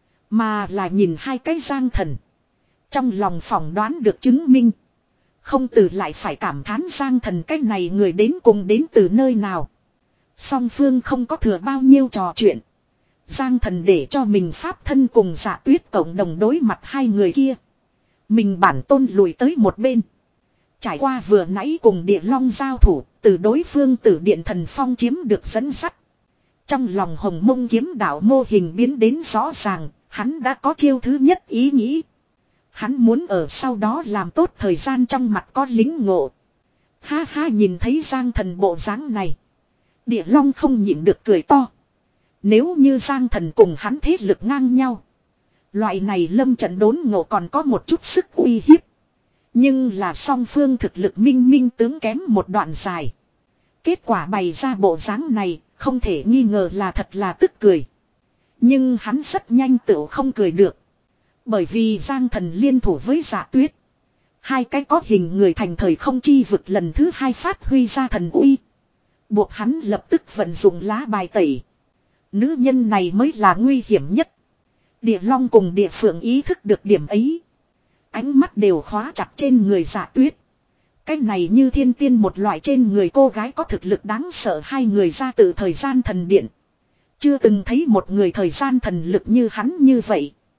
mà là nhìn hai cái Giang Thần. Trong lòng phỏng đoán được chứng minh. Không từ lại phải cảm thán Giang Thần cái này người đến cùng đến từ nơi nào. Song phương không có thừa bao nhiêu trò chuyện. Giang Thần để cho mình pháp thân cùng Dạ Tuyết cộng đồng đối mặt hai người kia. Mình bản tôn lùi tới một bên. Trải qua vừa nãy cùng địa long giao thủ, từ đối phương tử điện thần phong chiếm được dẫn dắt. Trong lòng hồng mông kiếm đạo mô hình biến đến rõ ràng, hắn đã có chiêu thứ nhất ý nghĩ. Hắn muốn ở sau đó làm tốt thời gian trong mặt có lính ngộ. Ha ha, nhìn thấy Giang Thần bộ dáng này, địa long không nhịn được cười to. Nếu như Giang Thần cùng hắn thế lực ngang nhau, loại này lâm trận đốn ngộ còn có một chút sức uy hiếp. Nhưng là song phương thực lực minh minh tướng kém một đoạn dài. Kết quả bày ra bộ dáng này, không thể nghi ngờ là thật là tức cười. Nhưng hắn rất nhanh tự không cười được. Bởi vì Giang Thần liên thủ với Dạ Tuyết. Hai cái có hình người thành thời không chi vực lần thứ hai phát huy ra thần uy. Buộc hắn lập tức vận dụng lá bài tẩy. Nữ nhân này mới là nguy hiểm nhất. Địa long cùng địa phượng ý thức được điểm ấy. Ánh mắt đều khóa chặt trên người Dạ Tuyết. Cái này như thiên tiên một loại trên người cô gái có thực lực đáng sợ, hai người ra từ thời gian thần điện. Chưa từng thấy một người thời gian thần lực như hắn như vậy.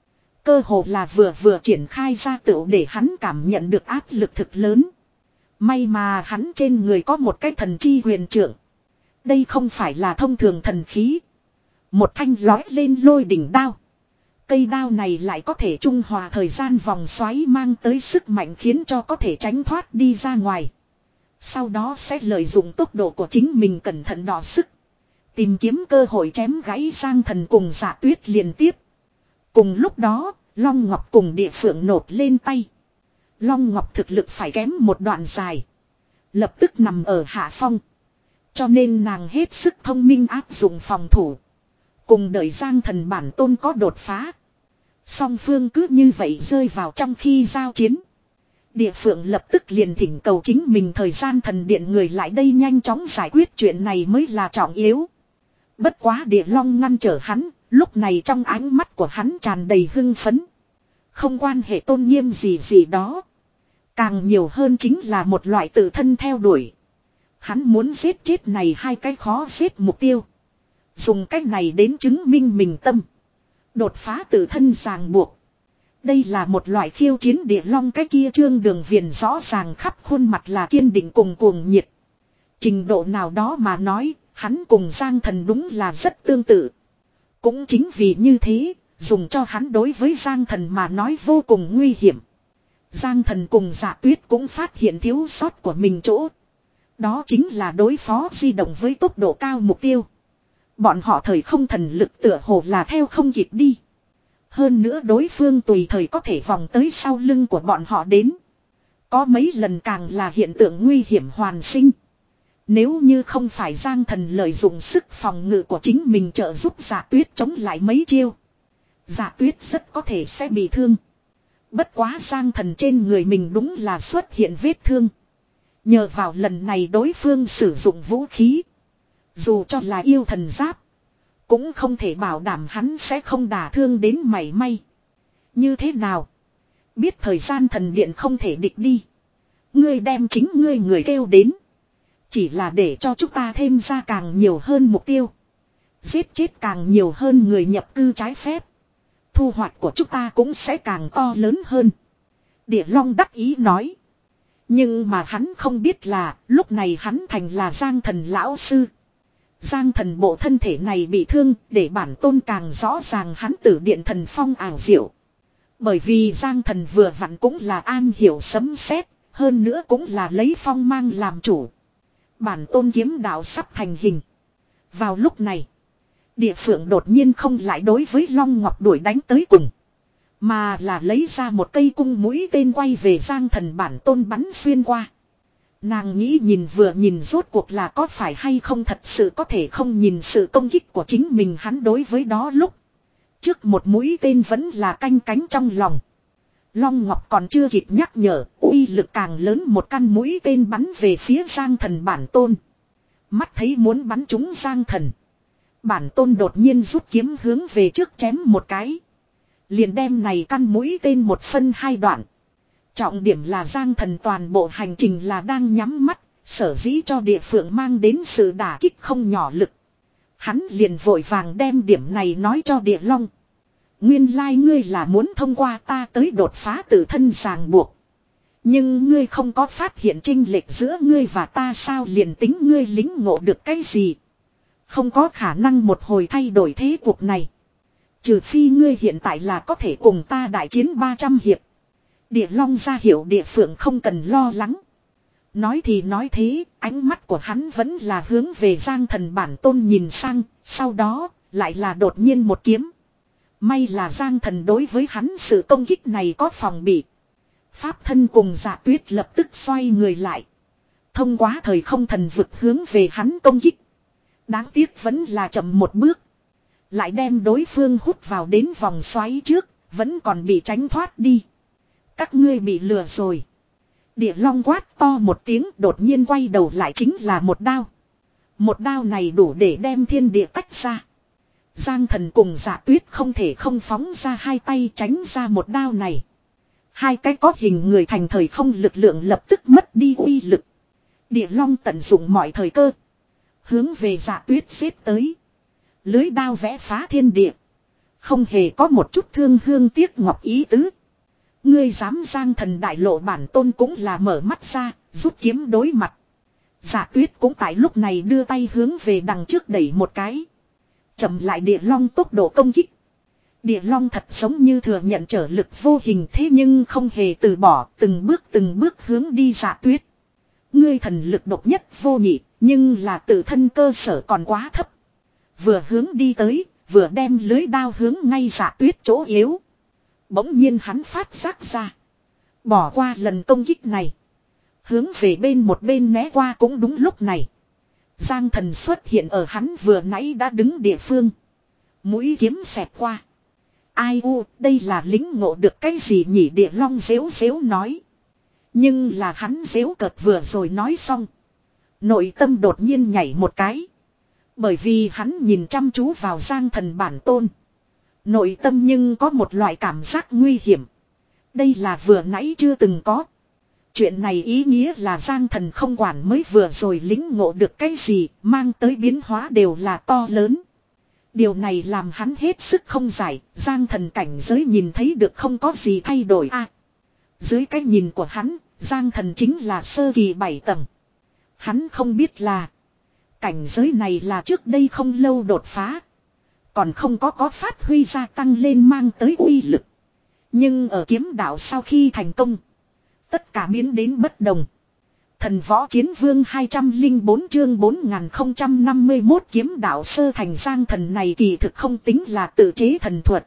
Cơ hồ là vừa vừa triển khai ra tựu để hắn cảm nhận được áp lực thực lớn. May mà hắn trên người có một cái thần chi huyền trượng. Đây không phải là thông thường thần khí. Một thanh lói lên lôi đỉnh đao. Cây đao này lại có thể trung hòa thời gian vòng xoáy mang tới sức mạnh khiến cho có thể tránh thoát đi ra ngoài. Sau đó sẽ lợi dụng tốc độ của chính mình cẩn thận đọ sức. Tìm kiếm cơ hội chém gãy Giang Thần cùng Dạ Tuyết liên tiếp. Cùng lúc đó, Long Ngọc cùng Địa Phượng nộp lên tay. Long Ngọc thực lực phải kém một đoạn dài. Lập tức nằm ở hạ phong. Cho nên nàng hết sức thông minh áp dụng phòng thủ. Cùng đợi Giang Thần bản tôn có đột phá. Song phương cứ như vậy rơi vào trong khi giao chiến. Địa Phượng lập tức liền thỉnh cầu chính mình thời gian thần điện người lại đây nhanh chóng giải quyết chuyện này mới là trọng yếu. Bất quá Địa Long ngăn trở hắn, lúc này trong ánh mắt của hắn tràn đầy hưng phấn. Không quan hệ tôn nghiêm gì gì đó. Càng nhiều hơn chính là một loại tự thân theo đuổi. Hắn muốn giết chết này hai cái khó giết mục tiêu. Dùng cách này đến chứng minh mình tâm. Đột phá tự thân ràng buộc. Đây là một loại khiêu chiến Địa Long cái kia trương đường viền rõ ràng khắp khuôn mặt là kiên định cùng cuồng nhiệt. Trình độ nào đó mà nói, hắn cùng Giang Thần đúng là rất tương tự. Cũng chính vì như thế, dùng cho hắn đối với Giang Thần mà nói vô cùng nguy hiểm. Giang Thần cùng Dạ Tuyết cũng phát hiện thiếu sót của mình chỗ. Đó chính là đối phó di động với tốc độ cao mục tiêu. Bọn họ thời không thần lực tựa hồ là theo không kịp đi. Hơn nữa đối phương tùy thời có thể vòng tới sau lưng của bọn họ đến. Có mấy lần càng là hiện tượng nguy hiểm hoàn sinh. Nếu như không phải Giang Thần lợi dụng sức phòng ngự của chính mình trợ giúp Dạ Tuyết chống lại mấy chiêu. Dạ Tuyết rất có thể sẽ bị thương. Bất quá Giang Thần trên người mình đúng là xuất hiện vết thương. Nhờ vào lần này đối phương sử dụng vũ khí. Dù cho là yêu thần giáp. Cũng không thể bảo đảm hắn sẽ không đả thương đến mảy may. Như thế nào? Biết thời gian thần điện không thể địch đi. Ngươi đem chính ngươi người kêu đến. Chỉ là để cho chúng ta thêm ra càng nhiều hơn mục tiêu. Giết chết càng nhiều hơn người nhập cư trái phép. Thu hoạch của chúng ta cũng sẽ càng to lớn hơn. Địa Long đắc ý nói. Nhưng mà hắn không biết là lúc này hắn thành là Giang Thần lão sư. Giang Thần bộ thân thể này bị thương để bản tôn càng rõ ràng hắn tử điện thần phong ảo diệu. Bởi vì Giang Thần vừa vặn cũng là an hiểu sấm sét, hơn nữa cũng là lấy phong mang làm chủ. Bản tôn kiếm đạo sắp thành hình. Vào lúc này, Địa Phượng đột nhiên không lại đối với Long Ngọc đuổi đánh tới cùng. Mà là lấy ra một cây cung mũi tên quay về Giang Thần bản tôn bắn xuyên qua. Nàng nghĩ nhìn vừa nhìn rốt cuộc là có phải hay không thật sự có thể không nhìn sự công kích của chính mình hắn đối với đó lúc. Trước một mũi tên vẫn là canh cánh trong lòng. Long Ngọc còn chưa kịp nhắc nhở, uy lực càng lớn một căn mũi tên bắn về phía Giang Thần bản tôn. Mắt thấy muốn bắn trúng Giang Thần. Bản tôn đột nhiên rút kiếm hướng về trước chém một cái. Liền đem này căn mũi tên một phân hai đoạn. Trọng điểm là Giang Thần toàn bộ hành trình là đang nhắm mắt, sở dĩ cho Địa Phượng mang đến sự đả kích không nhỏ lực. Hắn liền vội vàng đem điểm này nói cho Địa Long. Nguyên lai ngươi là muốn thông qua ta tới đột phá tự thân ràng buộc. Nhưng ngươi không có phát hiện chênh lệch giữa ngươi và ta sao liền tính ngươi lính ngộ được cái gì. Không có khả năng một hồi thay đổi thế cuộc này. Trừ phi ngươi hiện tại là có thể cùng ta đại chiến ba trăm hiệp. Địa Long ra hiệu Địa Phượng không cần lo lắng. Nói thì nói thế, ánh mắt của hắn vẫn là hướng về Giang Thần bản tôn nhìn sang, sau đó lại là đột nhiên một kiếm. May là Giang Thần đối với hắn sự công kích này có phòng bị. Pháp thân cùng Dạ Tuyết lập tức xoay người lại. Thông qua thời không thần vực hướng về hắn công kích. Đáng tiếc vẫn là chậm một bước. Lại đem đối phương hút vào đến vòng xoáy trước, vẫn còn bị tránh thoát đi. Các ngươi bị lừa rồi. Địa Long quát to một tiếng đột nhiên quay đầu lại chính là một đao. Một đao này đủ để đem thiên địa tách ra. Giang Thần cùng Dạ Tuyết không thể không phóng ra hai tay tránh ra một đao này. Hai cái có hình người thành thời không lực lượng lập tức mất đi uy lực. Địa Long tận dụng mọi thời cơ. Hướng về Dạ Tuyết xếp tới. Lưới đao vẽ phá thiên địa. Không hề có một chút thương hương tiếc ngọc ý tứ. Ngươi dám Giang Thần đại lộ bản tôn cũng là mở mắt ra, rút kiếm đối mặt. Dạ Tuyết cũng tại lúc này đưa tay hướng về đằng trước đẩy một cái. Chậm lại Địa Long tốc độ công kích. Địa Long thật giống như thừa nhận trở lực vô hình thế nhưng không hề từ bỏ, từng bước từng bước hướng đi Dạ Tuyết. Ngươi thần lực độc nhất vô nhị, nhưng là tự thân cơ sở còn quá thấp. Vừa hướng đi tới, vừa đem lưới đao hướng ngay Dạ Tuyết chỗ yếu. Bỗng nhiên hắn phát giác ra. Bỏ qua lần công kích này. Hướng về bên một bên né qua cũng đúng lúc này. Giang Thần xuất hiện ở hắn vừa nãy đã đứng địa phương. Mũi kiếm xẹt qua. Ai u, đây là lính ngộ được cái gì nhỉ, Địa Long dếu dếu nói. Nhưng là hắn dếu cợt vừa rồi nói xong. Nội tâm đột nhiên nhảy một cái. Bởi vì hắn nhìn chăm chú vào Giang Thần bản tôn. Nội tâm nhưng có một loại cảm giác nguy hiểm. Đây là vừa nãy chưa từng có. Chuyện này ý nghĩa là Giang Thần không quản mới vừa rồi lính ngộ được cái gì, mang tới biến hóa đều là to lớn. Điều này làm hắn hết sức không giải, Giang Thần cảnh giới nhìn thấy được không có gì thay đổi a. À, dưới cái nhìn của hắn, Giang Thần chính là sơ kỳ bảy tầng. Hắn không biết là cảnh giới này là trước đây không lâu đột phá. Còn không có có phát huy gia tăng lên mang tới uy lực. Nhưng ở kiếm đạo sau khi thành công, tất cả biến đến bất đồng. Thần võ chiến vương hai không bốn chương bốn nghìn không trăm năm mươi mốt kiếm đạo sơ thành. Giang Thần này kỳ thực không tính là tự chế thần thuật.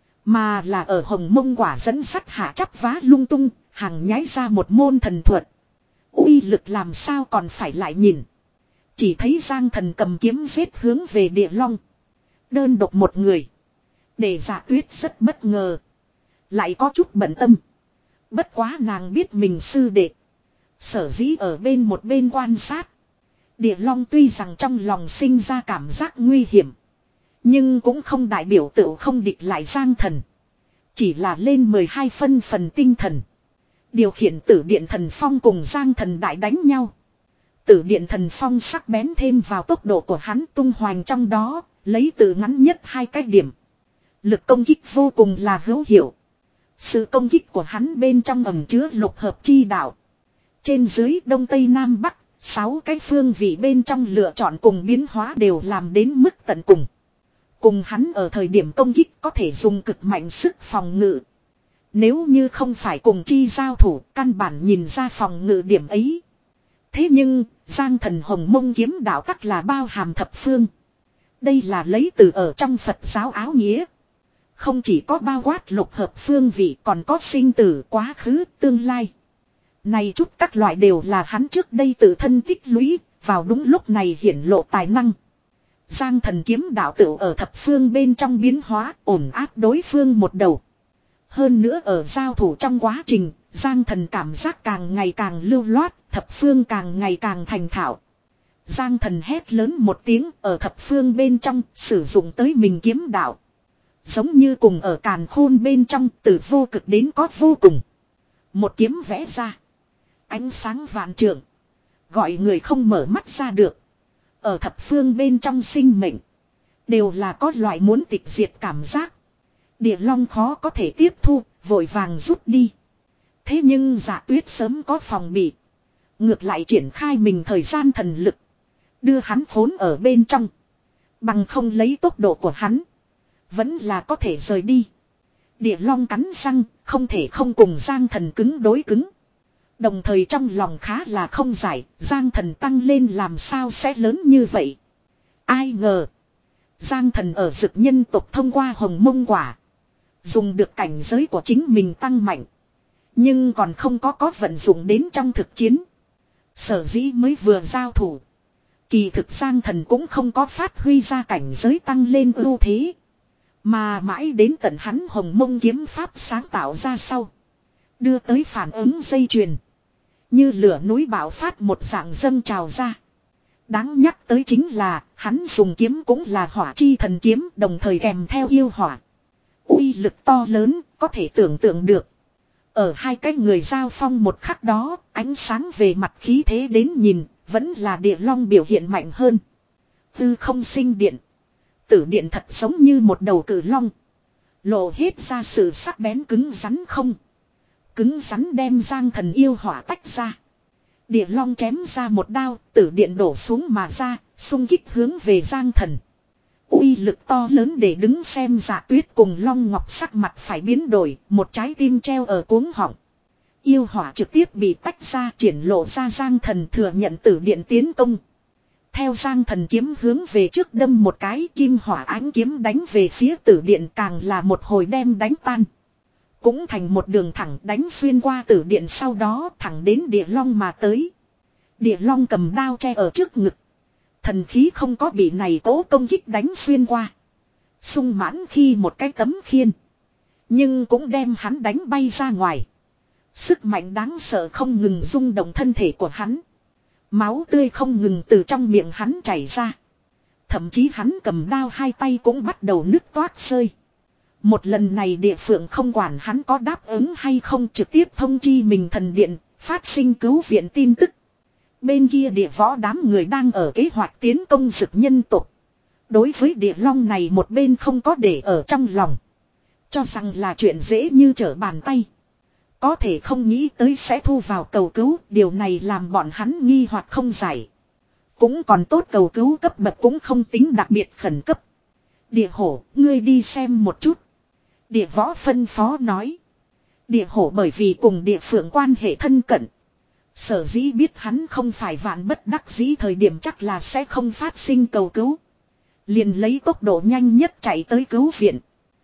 Mà là ở Hồng Mông quả dẫn sắt hạ chắp vá lung tung, hàng nhái ra một môn thần thuật. Uy lực làm sao còn phải lại nhìn. Chỉ thấy Giang Thần cầm kiếm giết hướng về Địa Long. Đơn độc một người. Để Dạ Tuyết rất bất ngờ. Lại có chút bận tâm. Bất quá nàng biết mình sư đệ. Sở dĩ ở bên một bên quan sát. Địa Long tuy rằng trong lòng sinh ra cảm giác nguy hiểm. Nhưng cũng không đại biểu tự không địch lại Giang Thần. Chỉ là lên mười hai phân phần tinh thần. Điều khiển Tử Điện Thần Phong cùng Giang Thần đại đánh nhau. Tử Điện Thần Phong sắc bén thêm vào tốc độ của hắn tung hoành trong đó. Lấy từ ngắn nhất hai cái điểm. Lực công kích vô cùng là hữu hiệu. Sự công kích của hắn bên trong ẩn chứa lục hợp chi đạo. Trên dưới đông tây nam bắc, sáu cái phương vị bên trong lựa chọn cùng biến hóa đều làm đến mức tận cùng. Cùng hắn ở thời điểm công kích có thể dùng cực mạnh sức phòng ngự. Nếu như không phải cùng chi giao thủ, căn bản nhìn ra phòng ngự điểm ấy. Thế nhưng, Giang Thần Hồng Mông kiếm đạo tắc là bao hàm thập phương. Đây là lấy từ ở trong Phật giáo áo nghĩa. Không chỉ có bao quát lục hợp phương vị, còn có sinh tử, quá khứ, tương lai. Này chút các loại đều là hắn trước đây tự thân tích lũy, vào đúng lúc này hiển lộ tài năng. Giang Thần kiếm đạo tự ở thập phương bên trong biến hóa, ổn áp đối phương một đầu. Hơn nữa ở giao thủ trong quá trình, Giang Thần cảm giác càng ngày càng lưu loát, thập phương càng ngày càng thành thạo. Giang Thần hét lớn một tiếng, ở thập phương bên trong sử dụng tới mình kiếm đạo. Giống như cùng ở càn khôn bên trong, từ vô cực đến có vô cùng. Một kiếm vẽ ra. Ánh sáng vạn trượng. Gọi người không mở mắt ra được. Ở thập phương bên trong sinh mệnh. Đều là có loại muốn tịch diệt cảm giác. Địa Long khó có thể tiếp thu, vội vàng rút đi. Thế nhưng Dạ Tuyết sớm có phòng bị. Ngược lại triển khai mình thời gian thần lực. Đưa hắn khốn ở bên trong. Bằng không lấy tốc độ của hắn. Vẫn là có thể rời đi. Địa Long cắn răng, không thể không cùng Giang Thần cứng đối cứng. Đồng thời trong lòng khá là không giải, Giang Thần tăng lên làm sao sẽ lớn như vậy. Ai ngờ. Giang Thần ở dực nhân tộc thông qua Hồng Mông quả. Dùng được cảnh giới của chính mình tăng mạnh. Nhưng còn không có có vận dụng đến trong thực chiến. Sở dĩ mới vừa giao thủ. Kỳ thực Giang Thần cũng không có phát huy ra cảnh giới tăng lên ưu thế. Mà mãi đến tận hắn Hồng Mông kiếm pháp sáng tạo ra sau. Đưa tới phản ứng dây chuyền. Như lửa núi bạo phát một dạng dâng trào ra. Đáng nhắc tới chính là hắn dùng kiếm cũng là hỏa chi thần kiếm đồng thời kèm theo yêu hỏa. Uy lực to lớn có thể tưởng tượng được. Ở hai cái người giao phong một khắc đó, ánh sáng về mặt khí thế đến nhìn, vẫn là Địa Long biểu hiện mạnh hơn. Tư không sinh điện. Tử điện thật giống như một đầu cử long. Lộ hết ra sự sắc bén cứng rắn không. Cứng rắn đem Giang Thần yêu hỏa tách ra. Địa long chém ra một đao, tử điện đổ xuống mà ra, xung kích hướng về Giang Thần. Uy lực to lớn để đứng xem Dạ Tuyết cùng Long Ngọc sắc mặt phải biến đổi, một trái tim treo ở cuống họng. Yêu hỏa trực tiếp bị tách ra, triển lộ ra Giang Thần thừa nhận tử điện tiến công. Theo Giang Thần kiếm hướng về trước đâm một cái, kim hỏa ánh kiếm đánh về phía tử điện, càng là một hồi đem đánh tan. Cũng thành một đường thẳng đánh xuyên qua tử điện, sau đó thẳng đến địa long mà tới. Địa long cầm đao che ở trước ngực. Thần khí không có bị này cố công kích đánh xuyên qua. Sung mãn khi một cái tấm khiên. Nhưng cũng đem hắn đánh bay ra ngoài. Sức mạnh đáng sợ không ngừng rung động thân thể của hắn. Máu tươi không ngừng từ trong miệng hắn chảy ra. Thậm chí hắn cầm đao hai tay cũng bắt đầu nứt toát rơi. Một lần này địa phượng không quản hắn có đáp ứng hay không, trực tiếp thông chi mình thần điện, phát sinh cứu viện tin tức. Bên kia địa võ đám người đang ở kế hoạch tiến công dực nhân tộc. Đối với địa long này một bên không có để ở trong lòng. Cho rằng là chuyện dễ như trở bàn tay. Có thể không nghĩ tới sẽ thu vào cầu cứu, điều này làm bọn hắn nghi hoặc không giải. Cũng còn tốt cầu cứu cấp bậc cũng không tính đặc biệt khẩn cấp. Địa hổ, ngươi đi xem một chút. Địa võ phân phó nói. Địa hổ bởi vì cùng địa phượng quan hệ thân cận. Sở dĩ biết hắn không phải vạn bất đắc dĩ thời điểm chắc là sẽ không phát sinh cầu cứu. Liền lấy tốc độ nhanh nhất chạy tới cứu viện.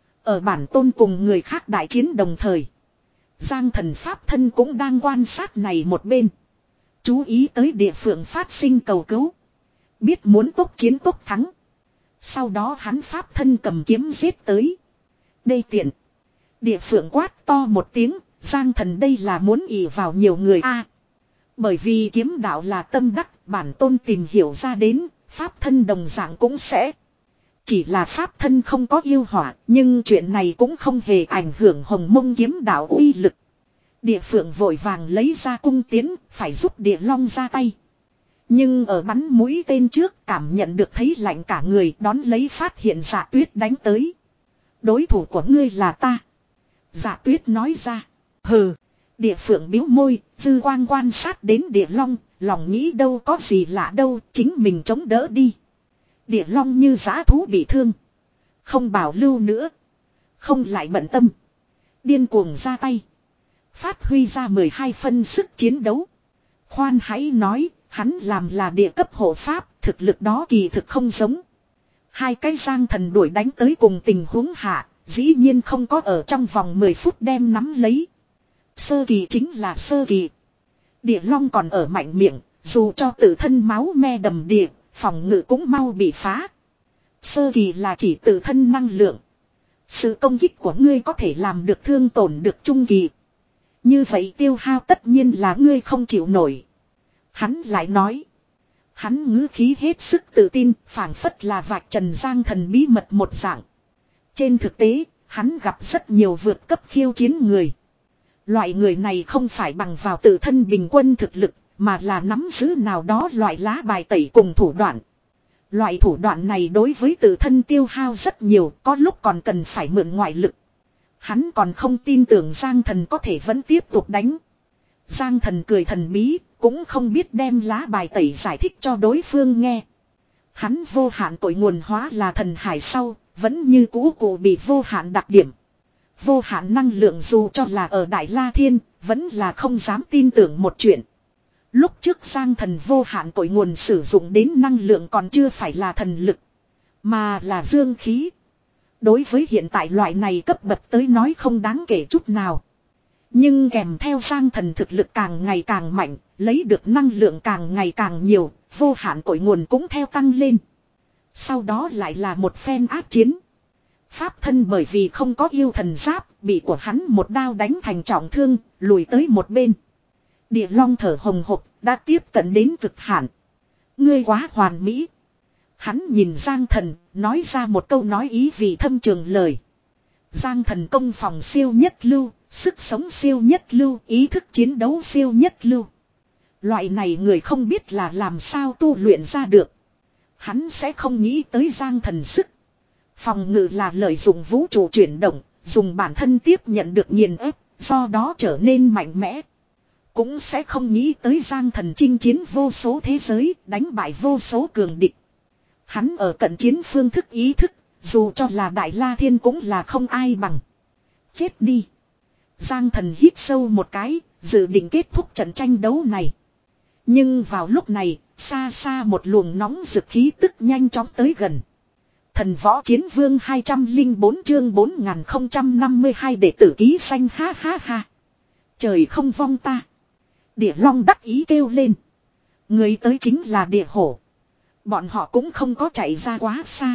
Ở bản tôn cùng người khác đại chiến đồng thời. Giang Thần pháp thân cũng đang quan sát này một bên. Chú ý tới địa phượng phát sinh cầu cứu. Biết muốn tốc chiến tốc thắng. Sau đó hắn pháp thân cầm kiếm giết tới. Đây tiện. Địa phượng quát to một tiếng. Giang Thần đây là muốn ỷ vào nhiều người a. Bởi vì kiếm đạo là tâm đắc, bản tôn tìm hiểu ra đến, pháp thân đồng dạng cũng sẽ. Chỉ là pháp thân không có yêu hỏa, nhưng chuyện này cũng không hề ảnh hưởng hồng mông kiếm đạo uy lực. Địa phượng vội vàng lấy ra cung tiến, phải giúp địa long ra tay. Nhưng ở bắn mũi tên trước cảm nhận được thấy lạnh cả người, đón lấy phát hiện Dạ Tuyết đánh tới. Đối thủ của ngươi là ta. Dạ Tuyết nói ra. Hừ. Địa phượng biếu môi, dư quang quan sát đến địa long, lòng nghĩ đâu có gì lạ đâu, chính mình chống đỡ đi. Địa long như giã thú bị thương. Không bảo lưu nữa. Không lại bận tâm. Điên cuồng ra tay. Phát huy ra mười hai phân sức chiến đấu. Khoan hãy nói, hắn làm là địa cấp hộ pháp, thực lực đó kỳ thực không giống. Hai cái Giang Thần đuổi đánh tới cùng tình huống hạ, dĩ nhiên không có ở trong vòng mười phút đem nắm lấy. Sơ kỳ chính là sơ kỳ. Địa long còn ở mạnh miệng, dù cho tự thân máu me đầm địa, phòng ngự cũng mau bị phá. Sơ kỳ là chỉ tự thân năng lượng. Sự công kích của ngươi có thể làm được thương tổn được trung kỳ. Như vậy tiêu hao tất nhiên là ngươi không chịu nổi. Hắn lại nói. Hắn ngữ khí hết sức tự tin, phảng phất là vạch trần Giang Thần bí mật một dạng. Trên thực tế, hắn gặp rất nhiều vượt cấp khiêu chiến người. Loại người này không phải bằng vào tự thân bình quân thực lực, mà là nắm giữ nào đó loại lá bài tẩy cùng thủ đoạn. Loại thủ đoạn này đối với tự thân tiêu hao rất nhiều, có lúc còn cần phải mượn ngoại lực. Hắn còn không tin tưởng Giang Thần có thể vẫn tiếp tục đánh. Giang Thần cười thần bí, cũng không biết đem lá bài tẩy giải thích cho đối phương nghe. Hắn vô hạn cội nguồn hóa là thần hải sau, vẫn như cũ cụ bị vô hạn đặc điểm. Vô hạn năng lượng dù cho là ở Đại La Thiên, vẫn là không dám tin tưởng một chuyện. Lúc trước Giang Thần vô hạn cội nguồn sử dụng đến năng lượng còn chưa phải là thần lực, mà là dương khí. Đối với hiện tại loại này cấp bậc tới nói không đáng kể chút nào. Nhưng kèm theo Giang Thần thực lực càng ngày càng mạnh, lấy được năng lượng càng ngày càng nhiều, vô hạn cội nguồn cũng theo tăng lên. Sau đó lại là một phen áp chiến. Pháp thân bởi vì không có yêu thần giáp, bị của hắn một đao đánh thành trọng thương, lùi tới một bên. Địa long thở hồng hộc, đã tiếp cận đến cực hạn. Ngươi quá hoàn mỹ. Hắn nhìn Giang Thần, nói ra một câu nói ý vị thâm trường lời. Giang Thần công phòng siêu nhất lưu, sức sống siêu nhất lưu, ý thức chiến đấu siêu nhất lưu. Loại này người không biết là làm sao tu luyện ra được. Hắn sẽ không nghĩ tới Giang Thần sức phòng ngự là lợi dụng vũ trụ chuyển động, dùng bản thân tiếp nhận được nghiền ép, do đó trở nên mạnh mẽ. Cũng sẽ không nghĩ tới Giang Thần chinh chiến vô số thế giới, đánh bại vô số cường địch. Hắn ở cận chiến phương thức ý thức, dù cho là Đại La Thiên cũng là không ai bằng. Chết đi. Giang Thần hít sâu một cái, dự định kết thúc trận tranh đấu này. Nhưng vào lúc này, xa xa một luồng nóng rực khí tức nhanh chóng tới gần. Thần võ chiến vương hai trăm lẻ bốn chương bốn nghìn không trăm năm mươi hai đệ tử ký xanh ha ha ha. Trời không vong ta. Địa long đắc ý kêu lên. Người tới chính là địa hổ. Bọn họ cũng không có chạy ra quá xa.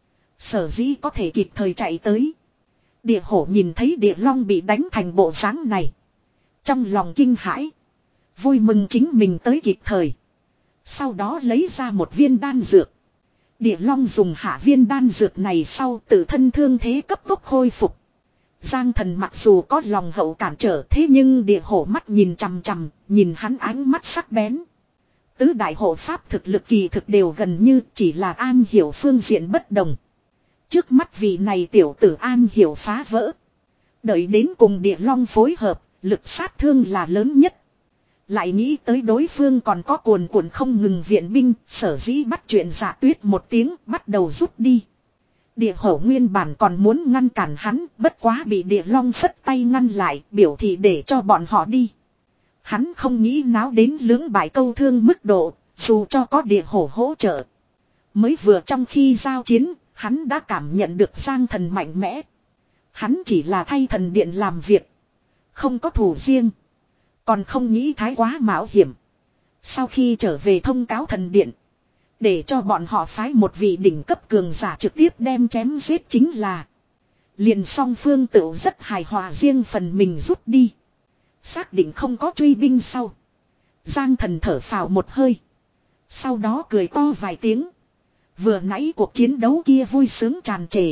Sở dĩ có thể kịp thời chạy tới. Địa hổ nhìn thấy địa long bị đánh thành bộ dáng này. Trong lòng kinh hãi. Vui mừng chính mình tới kịp thời. Sau đó lấy ra một viên đan dược. Địa long dùng hạ viên đan dược này sau tự thân thương thế cấp tốc khôi phục. Giang Thần mặc dù có lòng hậu cản trở thế nhưng địa hổ mắt nhìn chằm chằm, nhìn hắn ánh mắt sắc bén. Tứ đại hộ pháp thực lực kỳ thực đều gần như chỉ là an hiểu phương diện bất đồng. Trước mắt vị này tiểu tử an hiểu phá vỡ. Đợi đến cùng địa long phối hợp, lực sát thương là lớn nhất. Lại nghĩ tới đối phương còn có cuồn cuộn không ngừng viện binh, sở dĩ bắt chuyện Dạ Tuyết một tiếng, bắt đầu rút đi. Địa hổ nguyên bản còn muốn ngăn cản hắn, bất quá bị địa long phất tay ngăn lại, biểu thị để cho bọn họ đi. Hắn không nghĩ náo đến lưỡng bại câu thương mức độ, dù cho có địa hổ hỗ trợ. Mới vừa trong khi giao chiến, hắn đã cảm nhận được Giang Thần mạnh mẽ. Hắn chỉ là thay thần điện làm việc, không có thù riêng. Còn không nghĩ thái quá mạo hiểm. Sau khi trở về thông cáo thần điện, để cho bọn họ phái một vị đỉnh cấp cường giả trực tiếp đem chém giết chính là. Liền song phương tự rất hài hòa riêng phần mình rút đi. Xác định không có truy binh sau. Giang Thần thở phào một hơi. Sau đó cười to vài tiếng. Vừa nãy cuộc chiến đấu kia vui sướng tràn trề.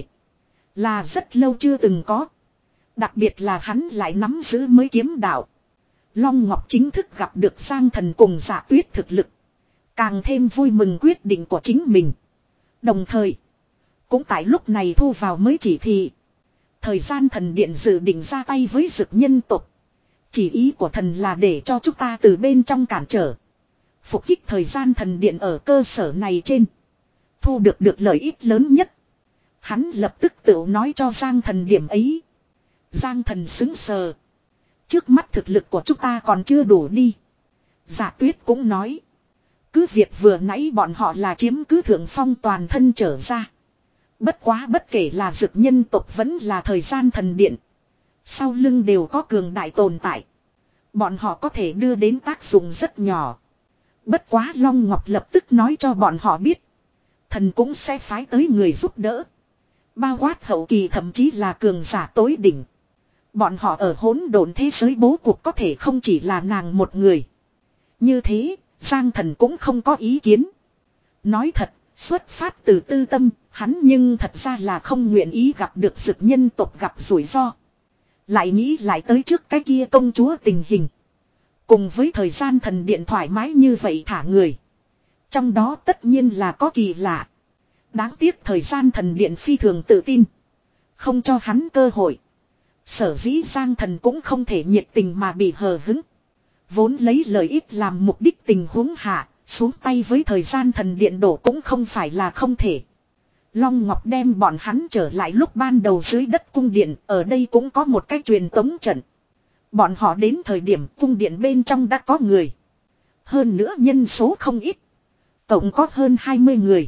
Là rất lâu chưa từng có. Đặc biệt là hắn lại nắm giữ mới kiếm đạo. Long Ngọc chính thức gặp được Giang Thần cùng Dạ Tuyết thực lực. Càng thêm vui mừng quyết định của chính mình. Đồng thời, cũng tại lúc này thu vào mới chỉ thị. Thời gian thần điện dự định ra tay với dực nhân tộc. Chỉ ý của thần là để cho chúng ta từ bên trong cản trở. Phục kích thời gian thần điện ở cơ sở này trên. Thu được được lợi ích lớn nhất. Hắn lập tức tự nói cho Giang Thần điểm ấy. Giang Thần xứng sờ. Trước mắt thực lực của chúng ta còn chưa đủ đi. Dạ Tuyết cũng nói. Cứ việc vừa nãy bọn họ là chiếm cứ thượng phong toàn thân trở ra. Bất quá bất kể là dực nhân tộc vẫn là thời gian thần điện. Sau lưng đều có cường đại tồn tại. Bọn họ có thể đưa đến tác dụng rất nhỏ. Bất quá Long Ngọc lập tức nói cho bọn họ biết. Thần cũng sẽ phái tới người giúp đỡ. Bao quát hậu kỳ thậm chí là cường giả tối đỉnh. Bọn họ ở hỗn độn thế giới bố cục có thể không chỉ là nàng một người. Như thế, Giang Thần cũng không có ý kiến. Nói thật, xuất phát từ tư tâm, hắn nhưng thật ra là không nguyện ý gặp được dực nhân tộc gặp rủi ro. Lại nghĩ lại tới trước cái kia công chúa tình hình. Cùng với thời gian thần điện thoải mái như vậy thả người. Trong đó tất nhiên là có kỳ lạ. Đáng tiếc thời gian thần điện phi thường tự tin. Không cho hắn cơ hội. Sở dĩ Giang Thần cũng không thể nhiệt tình mà bị hờ hứng. Vốn lấy lợi ích làm mục đích tình huống hạ, xuống tay với thời gian thần điện đổ cũng không phải là không thể. Long Ngọc đem bọn hắn trở lại lúc ban đầu dưới đất cung điện, ở đây cũng có một cái truyền tống trận. Bọn họ đến thời điểm cung điện bên trong đã có người. Hơn nữa nhân số không ít. Tổng có hơn hai mươi người.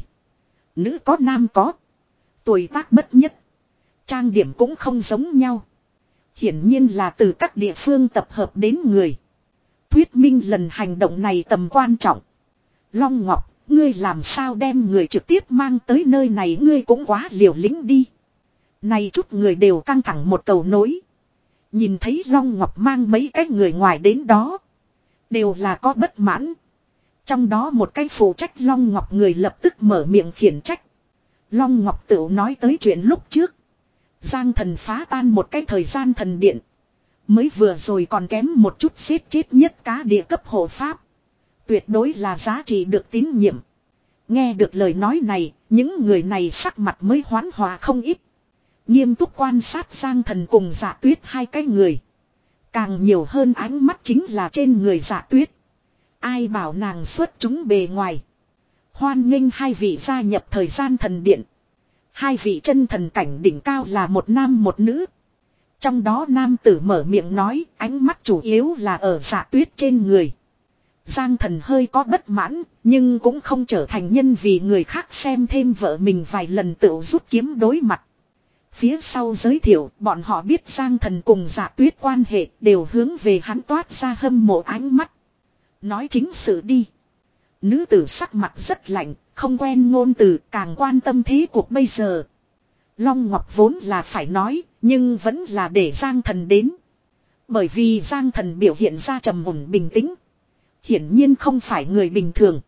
Nữ có nam có. Tuổi tác bất nhất. Trang điểm cũng không giống nhau. Hiển nhiên là từ các địa phương tập hợp đến người. Thuyết minh lần hành động này tầm quan trọng. Long Ngọc, ngươi làm sao đem người trực tiếp mang tới nơi này, ngươi cũng quá liều lĩnh đi. Này chút người đều căng thẳng một cầu nối. Nhìn thấy Long Ngọc mang mấy cái người ngoài đến đó. Đều là có bất mãn. Trong đó một cái phụ trách Long Ngọc người lập tức mở miệng khiển trách. Long Ngọc tự nói tới chuyện lúc trước. Giang Thần phá tan một cái thời gian thần điện. Mới vừa rồi còn kém một chút xếp chết nhất cá địa cấp hộ pháp. Tuyệt đối là giá trị được tín nhiệm. Nghe được lời nói này, những người này sắc mặt mới hoán hòa không ít. Nghiêm túc quan sát Giang Thần cùng Dạ Tuyết hai cái người. Càng nhiều hơn ánh mắt chính là trên người Dạ Tuyết. Ai bảo nàng xuất chúng bề ngoài. Hoan nghênh hai vị gia nhập thời gian thần điện. Hai vị chân thần cảnh đỉnh cao là một nam một nữ. Trong đó nam tử mở miệng nói, ánh mắt chủ yếu là ở Dạ Tuyết trên người. Giang Thần hơi có bất mãn, nhưng cũng không trở thành nhân vì người khác xem thêm vợ mình vài lần tự rút kiếm đối mặt. Phía sau giới thiệu, bọn họ biết Giang Thần cùng Dạ Tuyết quan hệ đều hướng về hắn toát ra hâm mộ ánh mắt. Nói chính sự đi. Nữ tử sắc mặt rất lạnh, không quen ngôn từ, càng quan tâm thế cuộc bây giờ. Long Ngọc vốn là phải nói, nhưng vẫn là để Giang Thần đến. Bởi vì Giang Thần biểu hiện ra trầm ổn bình tĩnh. Hiển nhiên không phải người bình thường.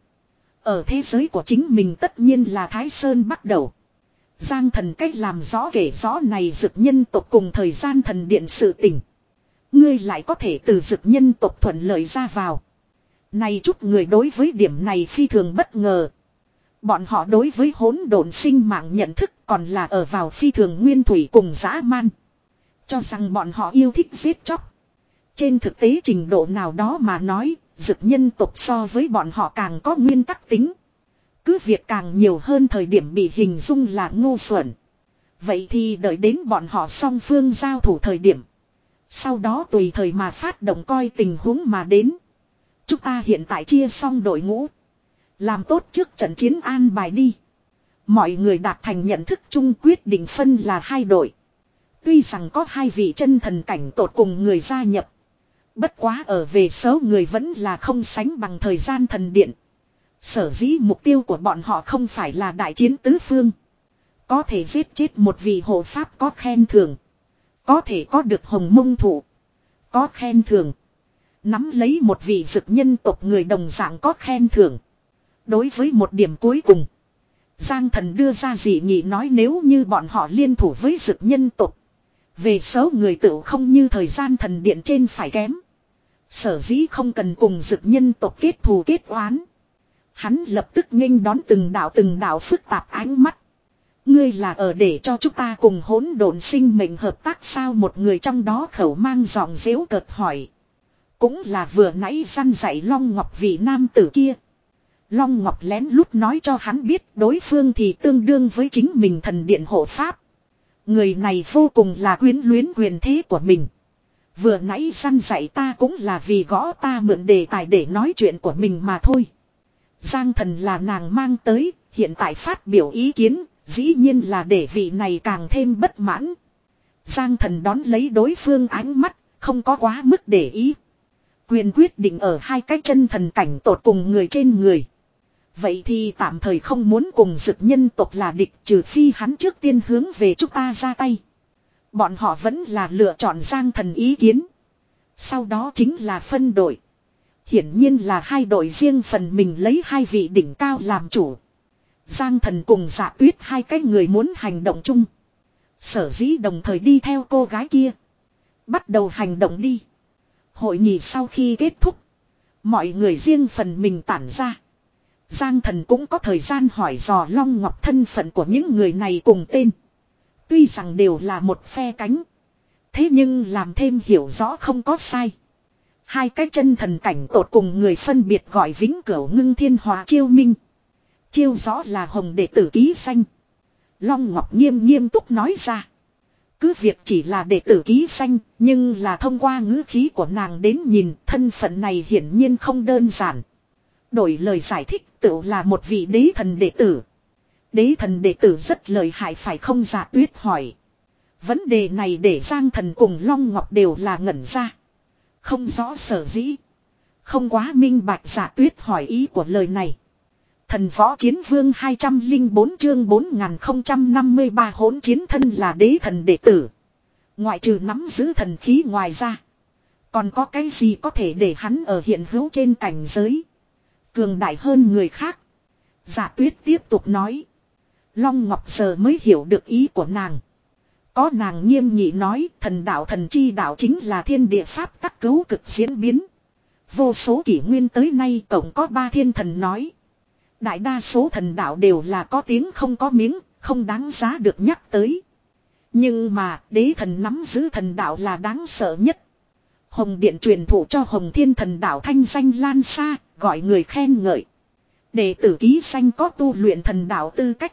Ở thế giới của chính mình tất nhiên là Thái Sơn bắt đầu. Giang Thần cách làm rõ kể rõ này dực nhân tộc cùng thời gian thần điện sự tình. Ngươi lại có thể từ dực nhân tộc thuận lợi ra vào. Này chút người đối với điểm này phi thường bất ngờ. Bọn họ đối với hỗn độn sinh mạng nhận thức còn là ở vào phi thường nguyên thủy cùng dã man. Cho rằng bọn họ yêu thích giết chóc. Trên thực tế trình độ nào đó mà nói, dực nhân tộc so với bọn họ càng có nguyên tắc tính. Cứ việc càng nhiều hơn thời điểm bị hình dung là ngu xuẩn. Vậy thì đợi đến bọn họ song phương giao thủ thời điểm. Sau đó tùy thời mà phát động coi tình huống mà đến. Chúng ta hiện tại chia xong đội ngũ. Làm tốt trước trận chiến an bài đi. Mọi người đạt thành nhận thức chung quyết định phân là hai đội. Tuy rằng có hai vị chân thần cảnh tột cùng người gia nhập. Bất quá ở về số người vẫn là không sánh bằng thời gian thần điện. Sở dĩ mục tiêu của bọn họ không phải là đại chiến tứ phương. Có thể giết chết một vị hộ pháp có khen thưởng. Có thể có được hồng mông thụ. Có khen thưởng. Nắm lấy một vị dực nhân tộc người đồng dạng có khen thưởng. Đối với một điểm cuối cùng. Giang Thần đưa ra dị nghị nói nếu như bọn họ liên thủ với dực nhân tộc. Về số người tự không như thời gian thần điện trên phải kém. Sở dĩ không cần cùng dực nhân tộc kết thù kết oán. Hắn lập tức nghênh đón từng đạo từng đạo phức tạp ánh mắt. Ngươi là ở để cho chúng ta cùng hỗn độn sinh mệnh hợp tác sao một người trong đó khẩu mang giọng dễu cợt hỏi. Cũng là vừa nãy săn dạy Long Ngọc vị nam tử kia. Long Ngọc lén lút nói cho hắn biết đối phương thì tương đương với chính mình thần điện hộ pháp. Người này vô cùng là quyến luyến quyền thế của mình. Vừa nãy săn dạy ta cũng là vì gõ ta mượn đề tài để nói chuyện của mình mà thôi. Giang Thần là nàng mang tới, hiện tại phát biểu ý kiến, dĩ nhiên là để vị này càng thêm bất mãn. Giang Thần đón lấy đối phương ánh mắt, không có quá mức để ý. Quyền quyết định ở hai cái chân thần cảnh tột cùng người trên người. Vậy thì tạm thời không muốn cùng dực nhân tộc là địch trừ phi hắn trước tiên hướng về chúng ta ra tay. Bọn họ vẫn là lựa chọn Giang Thần ý kiến. Sau đó chính là phân đội. Hiển nhiên là hai đội riêng phần mình lấy hai vị đỉnh cao làm chủ. Giang Thần cùng Dạ Tuyết hai cái người muốn hành động chung. Sở dĩ đồng thời đi theo cô gái kia. Bắt đầu hành động đi. Hội nghị sau khi kết thúc. Mọi người riêng phần mình tản ra. Giang Thần cũng có thời gian hỏi dò Long Ngọc thân phận của những người này cùng tên. Tuy rằng đều là một phe cánh. Thế nhưng làm thêm hiểu rõ không có sai. Hai cái chân thần cảnh tột cùng người phân biệt gọi Vĩnh Cửu Ngưng Thiên Hòa Chiêu Minh. Chiêu rõ là hồng đệ tử ký danh. Long Ngọc nghiêm nghiêm túc nói ra. Cứ việc chỉ là đệ tử ký danh, nhưng là thông qua ngữ khí của nàng đến nhìn thân phận này hiển nhiên không đơn giản. Đổi lời giải thích tự là một vị đế thần đệ tử. Đế thần đệ tử rất lợi hại phải không? Dạ Tuyết hỏi. Vấn đề này để Giang Thần cùng Long Ngọc đều là ngẩn ra. Không rõ sở dĩ. Không quá minh bạch Dạ Tuyết hỏi ý của lời này. Thần Võ Chiến Vương hai trăm lẻ bốn chương bốn nghìn không trăm năm mươi ba hỗn chiến thân là đế thần đệ tử. Ngoại trừ nắm giữ thần khí ngoài ra. Còn có cái gì có thể để hắn ở hiện hữu trên cảnh giới. Cường đại hơn người khác. Dạ Tuyết tiếp tục nói. Long Ngọc giờ mới hiểu được ý của nàng. Có nàng nghiêm nghị nói thần đạo thần chi đạo chính là thiên địa pháp tắc cấu cực diễn biến. Vô số kỷ nguyên tới nay tổng có ba thiên thần nói. Đại đa số thần đạo đều là có tiếng không có miếng, không đáng giá được nhắc tới. Nhưng mà đế thần nắm giữ thần đạo là đáng sợ nhất. Hồng Điện truyền thụ cho Hồng Thiên thần đạo thanh danh lan xa, gọi người khen ngợi. Đệ tử ký danh có tu luyện thần đạo tư cách.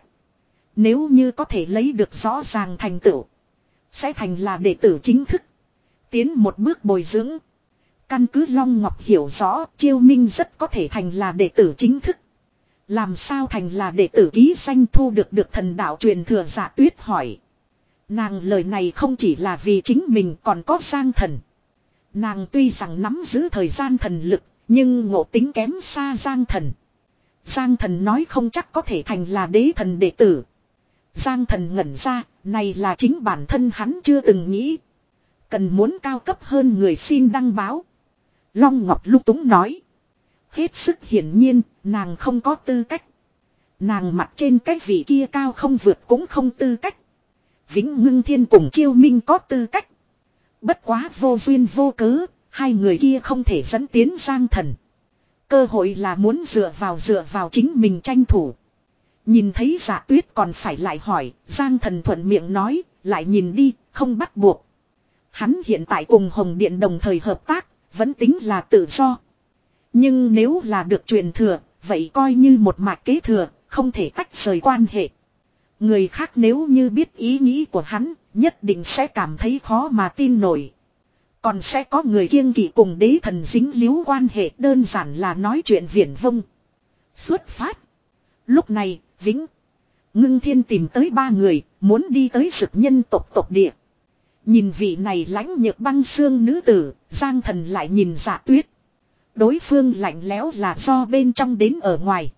Nếu như có thể lấy được rõ ràng thành tựu, sẽ thành là đệ tử chính thức. Tiến một bước bồi dưỡng. Căn cứ Long Ngọc hiểu rõ, Chiêu Minh rất có thể thành là đệ tử chính thức. Làm sao thành là đệ tử ký danh thu được được thần đạo truyền thừa? Dạ Tuyết hỏi. Nàng lời này không chỉ là vì chính mình, còn có Giang Thần. Nàng tuy rằng nắm giữ thời gian thần lực, nhưng ngộ tính kém xa Giang Thần. Giang Thần nói không chắc có thể thành là đế thần đệ tử. Giang Thần ngẩn ra, này là chính bản thân hắn chưa từng nghĩ. Cần muốn cao cấp hơn người xin đăng báo. Long Ngọc lúc túng nói. Hết sức hiển nhiên, nàng không có tư cách. Nàng mặt trên cái vị kia cao không vượt cũng không tư cách. Vĩnh Ngưng Thiên cùng Chiêu Minh có tư cách. Bất quá vô duyên vô cớ, hai người kia không thể dẫn tiến Giang Thần. Cơ hội là muốn dựa vào dựa vào chính mình tranh thủ. Nhìn thấy Dạ Tuyết còn phải lại hỏi, Giang Thần thuận miệng nói, lại nhìn đi, không bắt buộc. Hắn hiện tại cùng Hồng Điện đồng thời hợp tác, vẫn tính là tự do. Nhưng nếu là được truyền thừa, vậy coi như một mạch kế thừa, không thể tách rời quan hệ. Người khác nếu như biết ý nghĩ của hắn, nhất định sẽ cảm thấy khó mà tin nổi. Còn sẽ có người kiêng kỵ cùng đế thần dính líu quan hệ, đơn giản là nói chuyện viển vông. Xuất phát. Lúc này, Vĩnh Ngưng Thiên tìm tới ba người, muốn đi tới Dực Nhân tộc tộc địa. Nhìn vị này lãnh nhược băng xương nữ tử, Giang Thần lại nhìn Dạ Tuyết. Đối phương lạnh lẽo là do bên trong đến ở ngoài.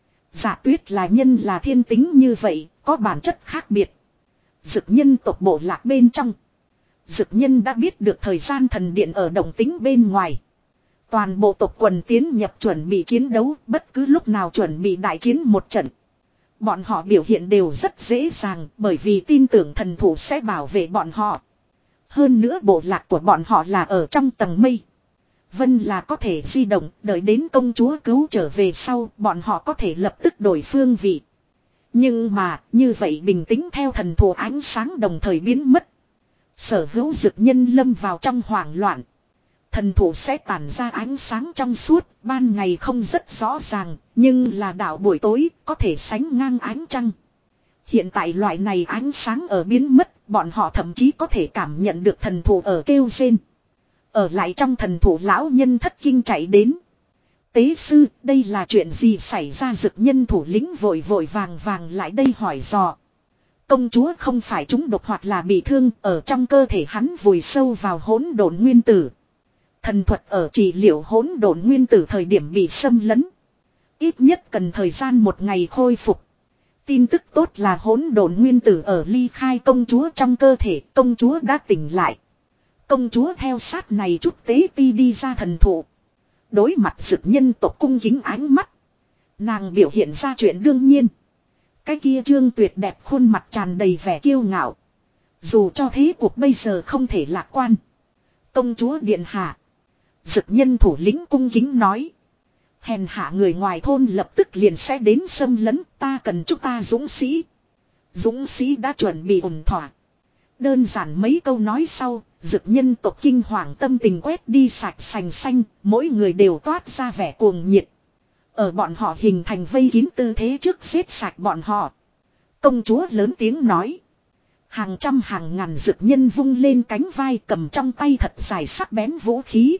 Dạ Tuyết là nhân là thiên tính như vậy, có bản chất khác biệt. Dực Nhân tộc bộ lạc bên trong. Dực Nhân đã biết được thời gian thần điện ở động tính bên ngoài. Toàn bộ tộc quần tiến nhập chuẩn bị chiến đấu, bất cứ lúc nào chuẩn bị đại chiến một trận. Bọn họ biểu hiện đều rất dễ dàng, bởi vì tin tưởng thần thủ sẽ bảo vệ bọn họ. Hơn nữa bộ lạc của bọn họ là ở trong tầng mây. Vân là có thể di động, đợi đến công chúa cứu trở về sau, bọn họ có thể lập tức đổi phương vị. Nhưng mà, như vậy bình tĩnh theo thần thủ ánh sáng đồng thời biến mất. Sở hữu Dực Nhân lâm vào trong hoảng loạn. Thần thủ sẽ tản ra ánh sáng trong suốt, ban ngày không rất rõ ràng, nhưng là đạo buổi tối có thể sánh ngang ánh trăng. Hiện tại loại này ánh sáng ở biến mất, bọn họ thậm chí có thể cảm nhận được thần thủ ở kêu rên. Ở lại trong thần thủ lão nhân thất kinh chạy đến. Tế sư, đây là chuyện gì xảy ra? Dực Nhân thủ lĩnh vội vội vàng vàng lại đây hỏi dò. Công chúa không phải trúng độc hoặc là bị thương, ở trong cơ thể hắn vùi sâu vào hỗn độn nguyên tử. Thần thuật ở trị liệu hỗn độn nguyên tử thời điểm bị xâm lấn. Ít nhất cần thời gian một ngày khôi phục. Tin tức tốt là hỗn độn nguyên tử ở ly khai công chúa trong cơ thể, công chúa đã tỉnh lại. Công chúa theo sát này chút tế ti đi ra thần thụ. Đối mặt Dực Nhân tộc cung kính ánh mắt. Nàng biểu hiện ra chuyện đương nhiên. Cái kia trương tuyệt đẹp khuôn mặt tràn đầy vẻ kiêu ngạo. Dù cho thế cuộc bây giờ không thể lạc quan. Công chúa điện hạ. Dực Nhân thủ lĩnh cung kính nói. Hèn hạ người ngoài thôn lập tức liền sẽ đến xâm lấn, ta cần chúng ta dũng sĩ. Dũng sĩ đã chuẩn bị ổn thỏa. Đơn giản mấy câu nói sau, Dực Nhân tộc kinh hoàng tâm tình quét đi sạch sành xanh, mỗi người đều toát ra vẻ cuồng nhiệt. Ở bọn họ hình thành vây kín tư thế trước xếp sạch bọn họ. Công chúa lớn tiếng nói. Hàng trăm hàng ngàn Dực Nhân vung lên cánh vai, cầm trong tay thật dài sắc bén vũ khí.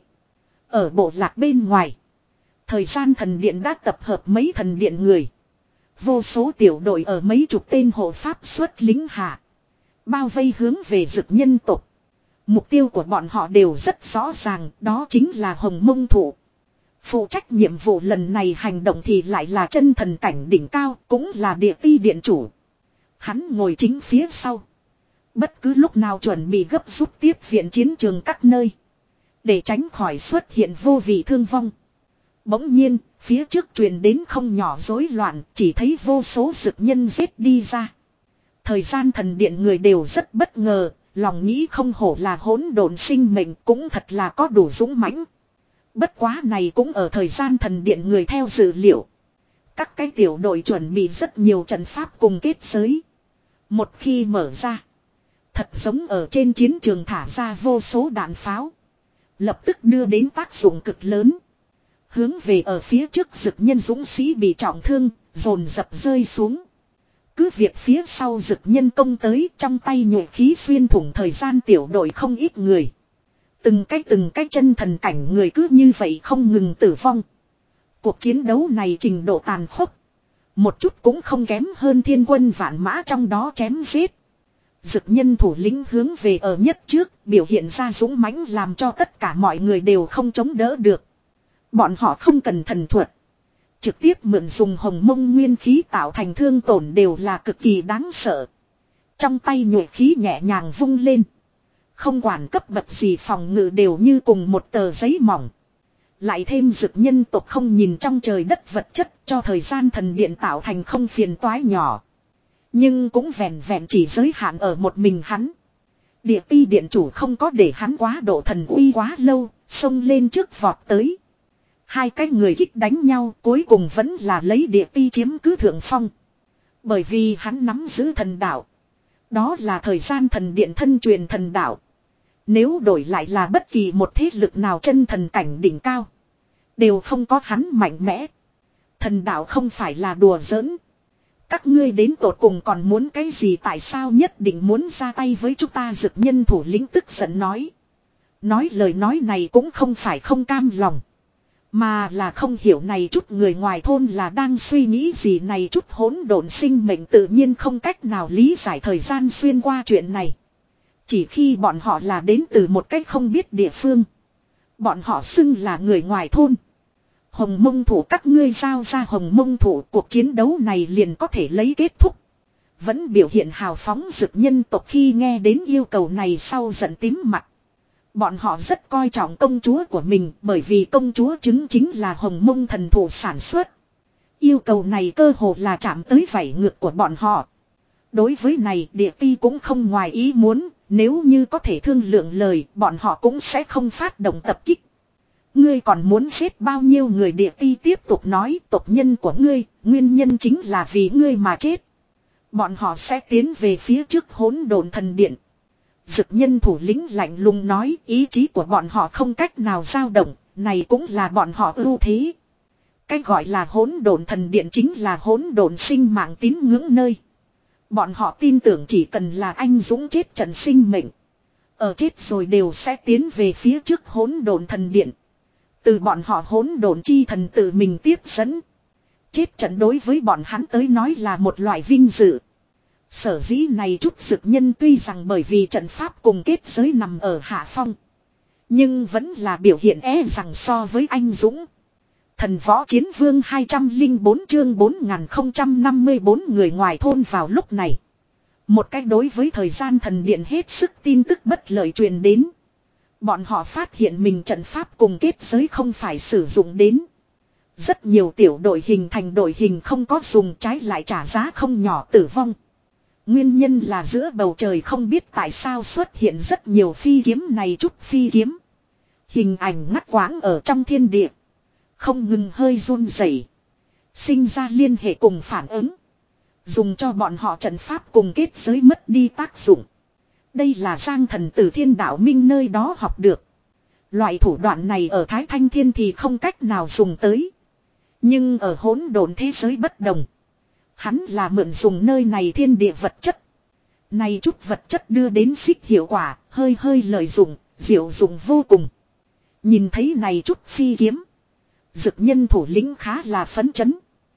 Ở bộ lạc bên ngoài. Thời gian thần điện đã tập hợp mấy thần điện người. Vô số tiểu đội ở mấy chục tên hộ pháp xuất lính hạ. Bao vây hướng về Dực Nhân tộc. Mục tiêu của bọn họ đều rất rõ ràng, đó chính là Hồng Mông Thụ. Phụ trách nhiệm vụ lần này hành động thì lại là chân thần cảnh đỉnh cao, cũng là địa ti điện chủ. Hắn ngồi chính phía sau. Bất cứ lúc nào chuẩn bị gấp rút tiếp viện chiến trường các nơi. Để tránh khỏi xuất hiện vô vị thương vong. Bỗng nhiên, phía trước truyền đến không nhỏ rối loạn, chỉ thấy vô số Dực Nhân giết đi ra. Thời gian thần điện người đều rất bất ngờ, lòng nghĩ không hổ là hỗn độn sinh mệnh, cũng thật là có đủ dũng mãnh. Bất quá này cũng ở thời gian thần điện người theo dự liệu. Các cái tiểu đội chuẩn bị rất nhiều trận pháp cùng kết giới. Một khi mở ra, Thật giống ở trên chiến trường thả ra vô số đạn pháo. Lập tức đưa đến tác dụng cực lớn. Hướng về ở phía trước dực nhân dũng sĩ bị trọng thương, dồn dập rơi xuống. Cứ việc phía sau dực nhân công tới, trong tay nhuệ khí xuyên thủng thời gian tiểu đội không ít người. Từng cái từng cái chân thần cảnh người cứ như vậy không ngừng tử vong. Cuộc chiến đấu này trình độ tàn khốc. Một chút cũng không kém hơn thiên quân vạn mã trong đó chém giết. Dực nhân thủ lĩnh hướng về ở nhất trước, biểu hiện ra dũng mãnh làm cho tất cả mọi người đều không chống đỡ được. Bọn họ không cần thần thuật. Trực tiếp mượn dùng hồng mông nguyên khí tạo thành thương tổn đều là cực kỳ đáng sợ. Trong tay nhuệ khí nhẹ nhàng vung lên. Không quản cấp bậc gì phòng ngự đều như cùng một tờ giấy mỏng. Lại thêm dực nhân tộc không nhìn trong trời đất vật chất cho thời gian thần điện tạo thành không phiền toái nhỏ. Nhưng cũng vẹn vẹn chỉ giới hạn ở một mình hắn. Địa ti điện chủ không có để hắn quá độ thần uy quá lâu, xông lên trước vọt tới. Hai cái người kích đánh nhau cuối cùng vẫn là lấy địa ti chiếm cứ thượng phong. Bởi vì hắn nắm giữ thần đạo. Đó là thời gian thần điện thân truyền thần đạo. Nếu đổi lại là bất kỳ một thế lực nào chân thần cảnh đỉnh cao. Đều không có hắn mạnh mẽ. Thần đạo không phải là đùa giỡn. Các ngươi đến tột cùng còn muốn cái gì tại sao nhất định muốn ra tay với chúng ta dực nhân thủ lĩnh tức giận nói. Nói lời nói này cũng không phải không cam lòng. Mà là không hiểu này chút người ngoài thôn là đang suy nghĩ gì này chút hỗn độn sinh mệnh tự nhiên không cách nào lý giải thời gian xuyên qua chuyện này. Chỉ khi bọn họ là đến từ một cách không biết địa phương. Bọn họ xưng là người ngoài thôn. Hồng mông thủ các ngươi giao ra hồng mông thủ cuộc chiến đấu này liền có thể lấy kết thúc. Vẫn biểu hiện hào phóng dực nhân tộc khi nghe đến yêu cầu này sau giận tím mặt. Bọn họ rất coi trọng công chúa của mình bởi vì công chúa chứng chính là hồng mông thần thủ sản xuất. Yêu cầu này cơ hồ là chạm tới vảy ngược của bọn họ. Đối với này địa ti cũng không ngoài ý muốn, nếu như có thể thương lượng lời bọn họ cũng sẽ không phát động tập kích. Ngươi còn muốn giết bao nhiêu người địa ti tiếp tục nói tộc nhân của ngươi, nguyên nhân chính là vì ngươi mà chết. Bọn họ sẽ tiến về phía trước hỗn độn thần điện. Dực nhân thủ lĩnh lạnh lùng nói ý chí của bọn họ không cách nào dao động, này cũng là bọn họ ưu thế. Cái gọi là hỗn độn thần điện chính là hỗn độn sinh mạng tín ngưỡng nơi. Bọn họ tin tưởng chỉ cần là anh dũng chết trận sinh mệnh. Ở chết rồi đều sẽ tiến về phía trước hỗn độn thần điện. Từ bọn họ hỗn độn chi thần tự mình tiếp dẫn. Chết trận đối với bọn hắn tới nói là một loại vinh dự. Sở dĩ này chút dực nhân tuy rằng bởi vì trận pháp cùng kết giới nằm ở hạ phong. Nhưng vẫn là biểu hiện e rằng so với anh dũng. Thần võ chiến vương hai trăm lẻ bốn chương bốn nghìn không trăm năm mươi bốn người ngoài thôn vào lúc này. Một cách đối với thời gian thần điện hết sức tin tức bất lợi truyền đến. Bọn họ phát hiện mình trận pháp cùng kết giới không phải sử dụng đến. Rất nhiều tiểu đội hình thành đội hình không có dùng trái lại trả giá không nhỏ tử vong. Nguyên nhân là giữa bầu trời không biết tại sao xuất hiện rất nhiều phi kiếm này chút phi kiếm. Hình ảnh ngắt quãng ở trong thiên địa. Không ngừng hơi run rẩy, sinh ra liên hệ cùng phản ứng. Dùng cho bọn họ trận pháp cùng kết giới mất đi tác dụng. Đây là Giang thần từ Thiên Đạo Minh nơi đó học được. Loại thủ đoạn này ở Thái Thanh Thiên thì không cách nào dùng tới. Nhưng ở hỗn độn thế giới bất đồng. Hắn là mượn dùng nơi này thiên địa vật chất. Này chút vật chất đưa đến xích hiệu quả, hơi hơi lợi dụng, diệu dụng vô cùng. Nhìn thấy này chút phi kiếm. Dực nhân thủ lĩnh khá là phấn chấn.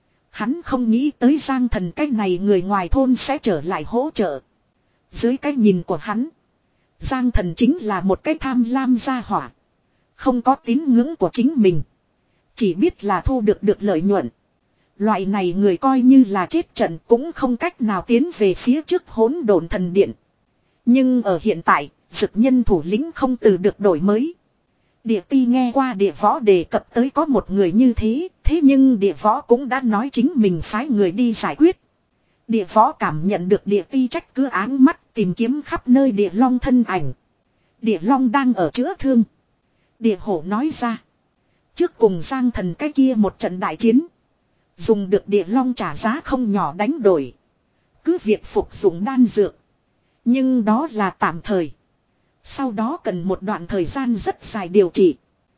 Hắn không nghĩ tới Giang thần cái này người ngoài thôn sẽ trở lại hỗ trợ. Dưới cái nhìn của hắn, Giang thần chính là một cái tham lam gia hỏa. Không có tín ngưỡng của chính mình. Chỉ biết là thu được được lợi nhuận. Loại này người coi như là chết trận cũng không cách nào tiến về phía trước hỗn độn thần điện. Nhưng ở hiện tại, dực nhân thủ lĩnh không từ được đổi mới. Địa ti nghe qua địa võ đề cập tới có một người như thế, thế nhưng địa võ cũng đã nói chính mình phái người đi giải quyết. Địa võ cảm nhận được địa ti trách cứ áng mắt tìm kiếm khắp nơi địa long thân ảnh. Địa long đang ở chữa thương. Địa hổ nói ra. Trước cùng Giang thần cái kia một trận đại chiến. Dùng được địa long trả giá không nhỏ đánh đổi. Cứ việc phục dụng đan dược. Nhưng đó là tạm thời. Sau đó cần một đoạn thời gian rất dài điều trị.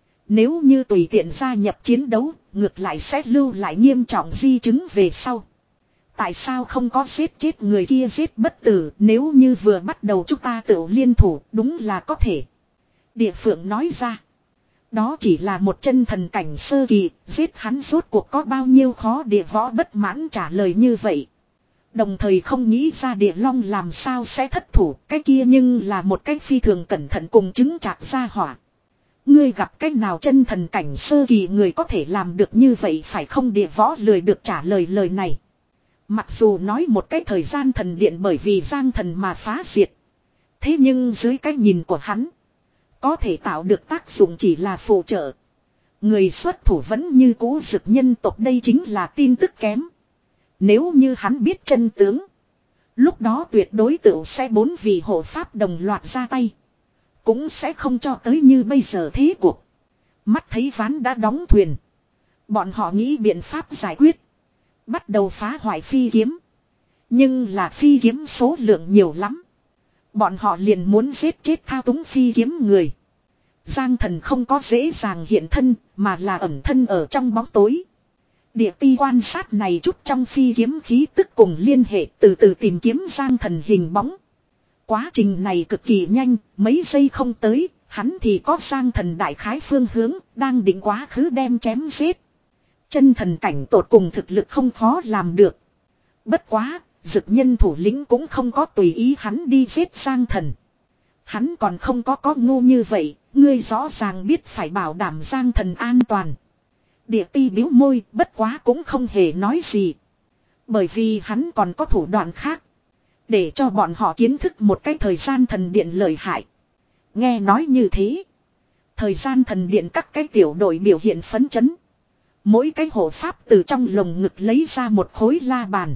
Nếu như tùy tiện gia nhập chiến đấu, ngược lại sẽ lưu lại nghiêm trọng di chứng về sau. Tại sao không có giết chết người kia giết bất tử, nếu như vừa bắt đầu chúng ta tự liên thủ, đúng là có thể. Địa Phượng nói ra. Đó chỉ là một chân thần cảnh sơ kỳ, giết hắn rốt cuộc có bao nhiêu khó. Địa Võ bất mãn trả lời như vậy. Đồng thời không nghĩ ra Địa Long làm sao sẽ thất thủ, cái kia nhưng là một cách phi thường cẩn thận cùng chứng chạc ra hỏa. Ngươi gặp cách nào chân thần cảnh sơ kỳ người có thể làm được như vậy phải không? Địa Võ lười được trả lời lời này. Mặc dù nói một cái thời gian thần điện bởi vì Giang Thần mà phá diệt. Thế nhưng dưới cái nhìn của hắn, có thể tạo được tác dụng chỉ là phụ trợ. Người xuất thủ vẫn như cũ Dực nhân tộc, đây chính là tin tức kém. Nếu như hắn biết chân tướng, lúc đó tuyệt đối tựu sẽ bốn vị hộ pháp đồng loạt ra tay. Cũng sẽ không cho tới như bây giờ thế cuộc. Mắt thấy ván đã đóng thuyền. Bọn họ nghĩ biện pháp giải quyết. Bắt đầu phá hoại phi kiếm. Nhưng là phi kiếm số lượng nhiều lắm. Bọn họ liền muốn giết chết thao túng phi kiếm người. Giang Thần không có dễ dàng hiện thân, mà là ẩn thân ở trong bóng tối. Địa ti quan sát này chút trong phi kiếm khí tức cùng liên hệ, từ từ tìm kiếm Giang Thần hình bóng. Quá trình này cực kỳ nhanh, mấy giây không tới, hắn thì có Giang Thần đại khái phương hướng, đang định quá khứ đem chém giết. Chân thần cảnh tột cùng thực lực không khó làm được. Bất quá, Dực nhân thủ lĩnh cũng không có tùy ý hắn đi giết Giang Thần. Hắn còn không có có ngu như vậy, ngươi rõ ràng biết phải bảo đảm Giang Thần an toàn. Địa ti biếu môi, bất quá cũng không hề nói gì. Bởi vì hắn còn có thủ đoạn khác. Để cho bọn họ kiến thức một cái thời gian thần điện lợi hại. Nghe nói như thế. Thời gian thần điện các cái tiểu đội biểu hiện phấn chấn. Mỗi cái hộ pháp từ trong lồng ngực lấy ra một khối la bàn.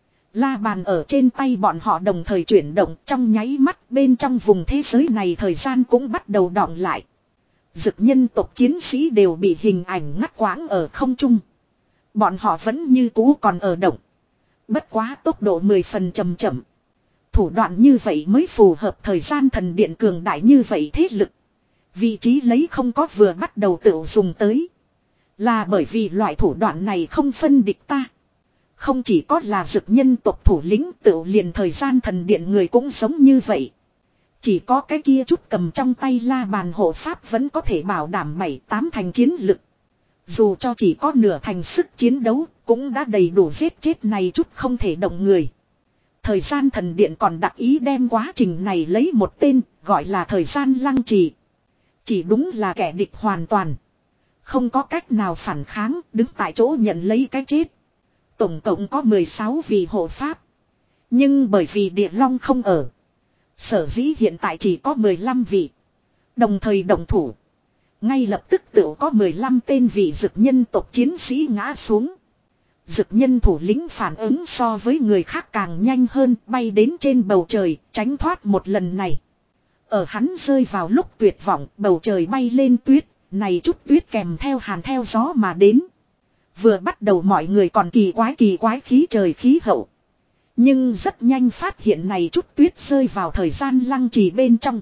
La bàn ở trên tay bọn họ đồng thời chuyển động, trong nháy mắt bên trong vùng thế giới này thời gian cũng bắt đầu đọng lại. Dực nhân tộc chiến sĩ đều bị hình ảnh ngắt quãng ở không trung. Bọn họ vẫn như cũ còn ở động. Bất quá tốc độ mười phần chậm chậm. Thủ đoạn như vậy mới phù hợp thời gian thần điện cường đại như vậy thế lực. Vị trí lấy không có vừa bắt đầu tự dùng tới. Là bởi vì loại thủ đoạn này không phân địch ta. Không chỉ có là Dực nhân tộc thủ lĩnh, tự liền thời gian thần điện người cũng giống như vậy. Chỉ có cái kia chút cầm trong tay la bàn hộ pháp vẫn có thể bảo đảm bảy tám thành chiến lực. Dù cho chỉ có nửa thành sức chiến đấu, cũng đã đầy đủ giết chết này chút không thể động người. Thời gian thần điện còn đặc ý đem quá trình này lấy một tên, gọi là thời gian lăng trì. Chỉ đúng là kẻ địch hoàn toàn. Không có cách nào phản kháng, đứng tại chỗ nhận lấy cái chết. Tổng cộng có mười sáu vị hộ pháp. Nhưng bởi vì Địa Long không ở, sở dĩ hiện tại chỉ có mười lăm vị. Đồng thời động thủ. Ngay lập tức tự có mười lăm tên vị Dực nhân tộc chiến sĩ ngã xuống. Dực nhân thủ lĩnh phản ứng so với người khác càng nhanh hơn, bay đến trên bầu trời, tránh thoát một lần này. Ở hắn rơi vào lúc tuyệt vọng, bầu trời bay lên tuyết, này chút tuyết kèm theo hàn theo gió mà đến. Vừa bắt đầu mọi người còn kỳ quái kỳ quái khí trời khí hậu. Nhưng rất nhanh phát hiện này chút tuyết rơi vào thời gian lăng trì bên trong.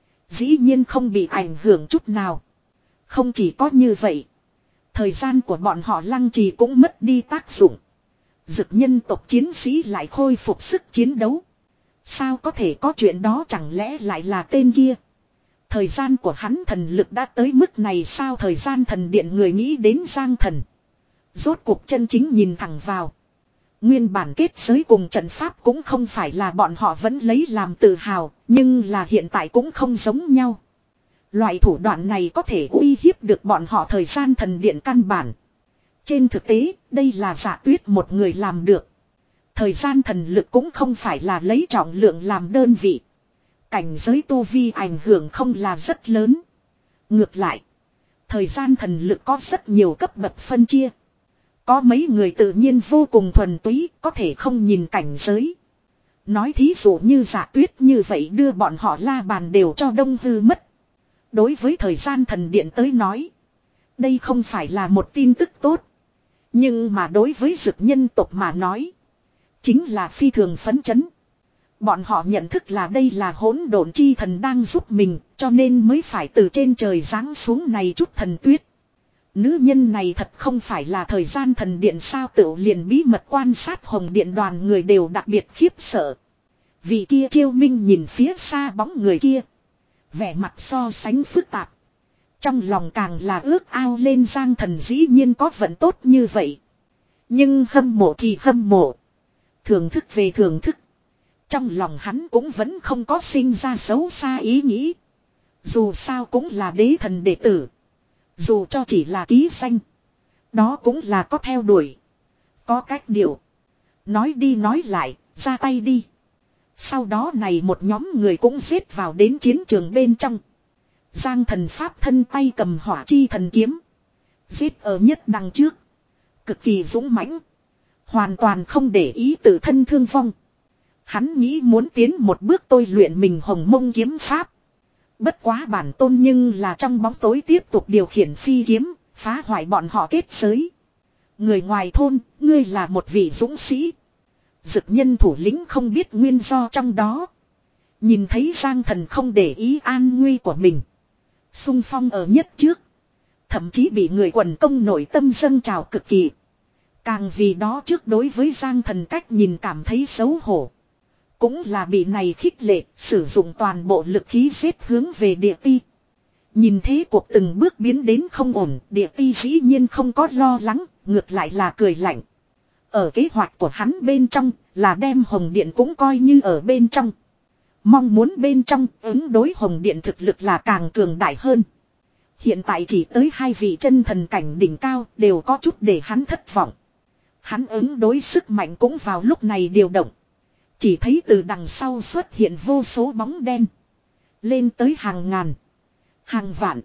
Dĩ nhiên không bị ảnh hưởng chút nào. Không chỉ có như vậy. Thời gian của bọn họ lăng trì cũng mất đi tác dụng. Dực nhân tộc chiến sĩ lại khôi phục sức chiến đấu. Sao có thể có chuyện đó, chẳng lẽ lại là tên kia? Thời gian của hắn thần lực đã tới mức này sao? Thời gian thần điện người nghĩ đến Giang Thần. Rốt cuộc chân chính nhìn thẳng vào. Nguyên bản kết giới cùng trận pháp cũng không phải là bọn họ vẫn lấy làm tự hào, nhưng là hiện tại cũng không giống nhau. Loại thủ đoạn này có thể uy hiếp được bọn họ thời gian thần điện căn bản. Trên thực tế, đây là Dạ Tuyết một người làm được. Thời gian thần lực cũng không phải là lấy trọng lượng làm đơn vị. Cảnh giới tu vi ảnh hưởng không là rất lớn. Ngược lại, thời gian thần lực có rất nhiều cấp bậc phân chia. Có mấy người tự nhiên vô cùng thuần túy, có thể không nhìn cảnh giới. Nói thí dụ như Dạ Tuyết như vậy đưa bọn họ la bàn đều cho đông hư mất. Đối với thời gian thần điện tới nói, đây không phải là một tin tức tốt. Nhưng mà đối với Dực nhân tộc mà nói, chính là phi thường phấn chấn. Bọn họ nhận thức là đây là hỗn độn chi thần đang giúp mình, cho nên mới phải từ trên trời giáng xuống này chút thần tuyết. Nữ nhân này thật không phải là thời gian thần điện sao, tự liền bí mật quan sát hồng điện đoàn người đều đặc biệt khiếp sợ. Vị kia Chiêu Minh nhìn phía xa bóng người kia, vẻ mặt so sánh phức tạp. Trong lòng càng là ước ao lên Giang Thần dĩ nhiên có vận tốt như vậy. Nhưng hâm mộ thì hâm mộ, thưởng thức về thưởng thức. Trong lòng hắn cũng vẫn không có sinh ra xấu xa ý nghĩ. Dù sao cũng là đế thần đệ tử. Dù cho chỉ là ký danh, đó cũng là có theo đuổi, có cách điều. Nói đi nói lại, ra tay đi. Sau đó này một nhóm người cũng giết vào đến chiến trường bên trong. Giang Thần pháp thân tay cầm hỏa chi thần kiếm, giết ở nhất đằng trước, cực kỳ dũng mãnh, hoàn toàn không để ý tự thân thương vong. Hắn nghĩ muốn tiến một bước tôi luyện mình hồng mông kiếm pháp. Bất quá bản tôn nhưng là trong bóng tối tiếp tục điều khiển phi kiếm, phá hoại bọn họ kết giới. Người ngoài thôn, ngươi là một vị dũng sĩ. Dực nhân thủ lĩnh không biết nguyên do trong đó. Nhìn thấy Giang Thần không để ý an nguy của mình, xung phong ở nhất trước. Thậm chí bị người quần công nội tâm dâng trào cực kỳ. Càng vì đó trước đối với Giang Thần cách nhìn cảm thấy xấu hổ. Cũng là bị này khích lệ, sử dụng toàn bộ lực khí giết hướng về địa ti. Nhìn thế cuộc từng bước biến đến không ổn, địa ti dĩ nhiên không có lo lắng, ngược lại là cười lạnh. Ở kế hoạch của hắn bên trong, là đem Hồng Điện cũng coi như ở bên trong. Mong muốn bên trong, ứng đối Hồng Điện thực lực là càng cường đại hơn. Hiện tại chỉ tới hai vị chân thần cảnh đỉnh cao, đều có chút để hắn thất vọng. Hắn ứng đối sức mạnh cũng vào lúc này điều động. Chỉ thấy từ đằng sau xuất hiện vô số bóng đen. Lên tới hàng ngàn, hàng vạn.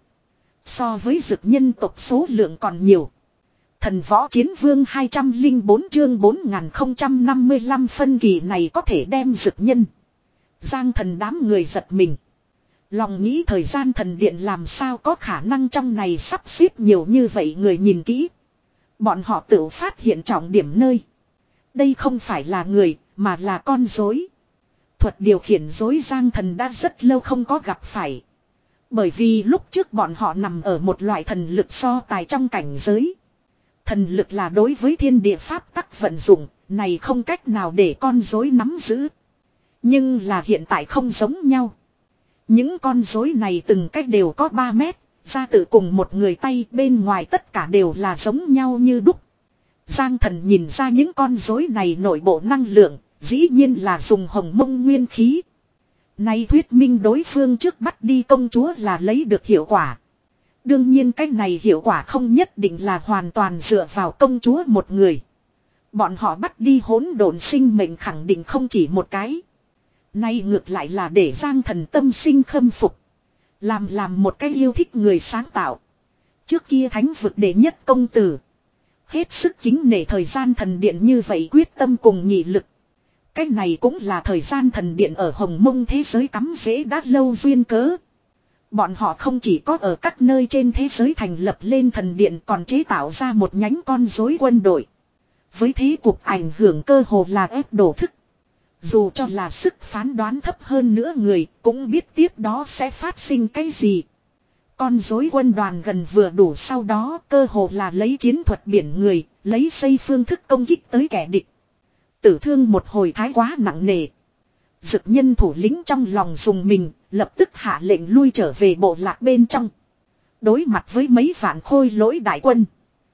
So với dực nhân tộc số lượng còn nhiều. Thần võ chiến vương hai trăm lẻ bốn chương bốn nghìn không trăm năm mươi lăm phân kỳ này có thể đem dực nhân. Giang Thần đám người giật mình. Lòng nghĩ thời gian thần điện làm sao có khả năng trong này sắp xếp nhiều như vậy người nhìn kỹ. Bọn họ tự phát hiện trọng điểm nơi. Đây không phải là người, mà là con rối. Thuật điều khiển rối Giang Thần đã rất lâu không có gặp phải. Bởi vì lúc trước bọn họ nằm ở một loại thần lực so tài trong cảnh giới. Thần lực là đối với thiên địa pháp tắc vận dụng, này không cách nào để con rối nắm giữ. Nhưng là hiện tại không giống nhau. Những con rối này từng cách đều có ba mét, ra tự cùng một người tay, bên ngoài tất cả đều là giống nhau như đúc. Giang Thần nhìn ra những con rối này nội bộ năng lượng, dĩ nhiên là dùng hồng mông nguyên khí. Nay thuyết minh đối phương trước bắt đi công chúa là lấy được hiệu quả. Đương nhiên cái này hiệu quả không nhất định là hoàn toàn dựa vào công chúa một người. Bọn họ bắt đi hỗn độn sinh mệnh khẳng định không chỉ một cái. Nay ngược lại là để Giang Thần tâm sinh khâm phục. Làm làm một cái yêu thích người sáng tạo. Trước kia thánh vực đệ nhất công tử. Hết sức kính nể thời gian thần điện như vậy quyết tâm cùng nghị lực. Cái này cũng là thời gian thần điện ở Hồng Mông thế giới cắm rễ đã lâu duyên cớ. Bọn họ không chỉ có ở các nơi trên thế giới thành lập lên thần điện còn chế tạo ra một nhánh con rối quân đội. Với thế cuộc ảnh hưởng cơ hồ là ép đổ thức. Dù cho là sức phán đoán thấp hơn nữa người cũng biết tiếp đó sẽ phát sinh cái gì. Con rối quân đoàn gần vừa đủ sau đó cơ hồ là lấy chiến thuật biển người, lấy xây phương thức công kích tới kẻ địch. Tử thương một hồi thái quá nặng nề. Dực nhân thủ lĩnh trong lòng dùng mình, lập tức hạ lệnh lui trở về bộ lạc bên trong. Đối mặt với mấy vạn khôi lỗi đại quân.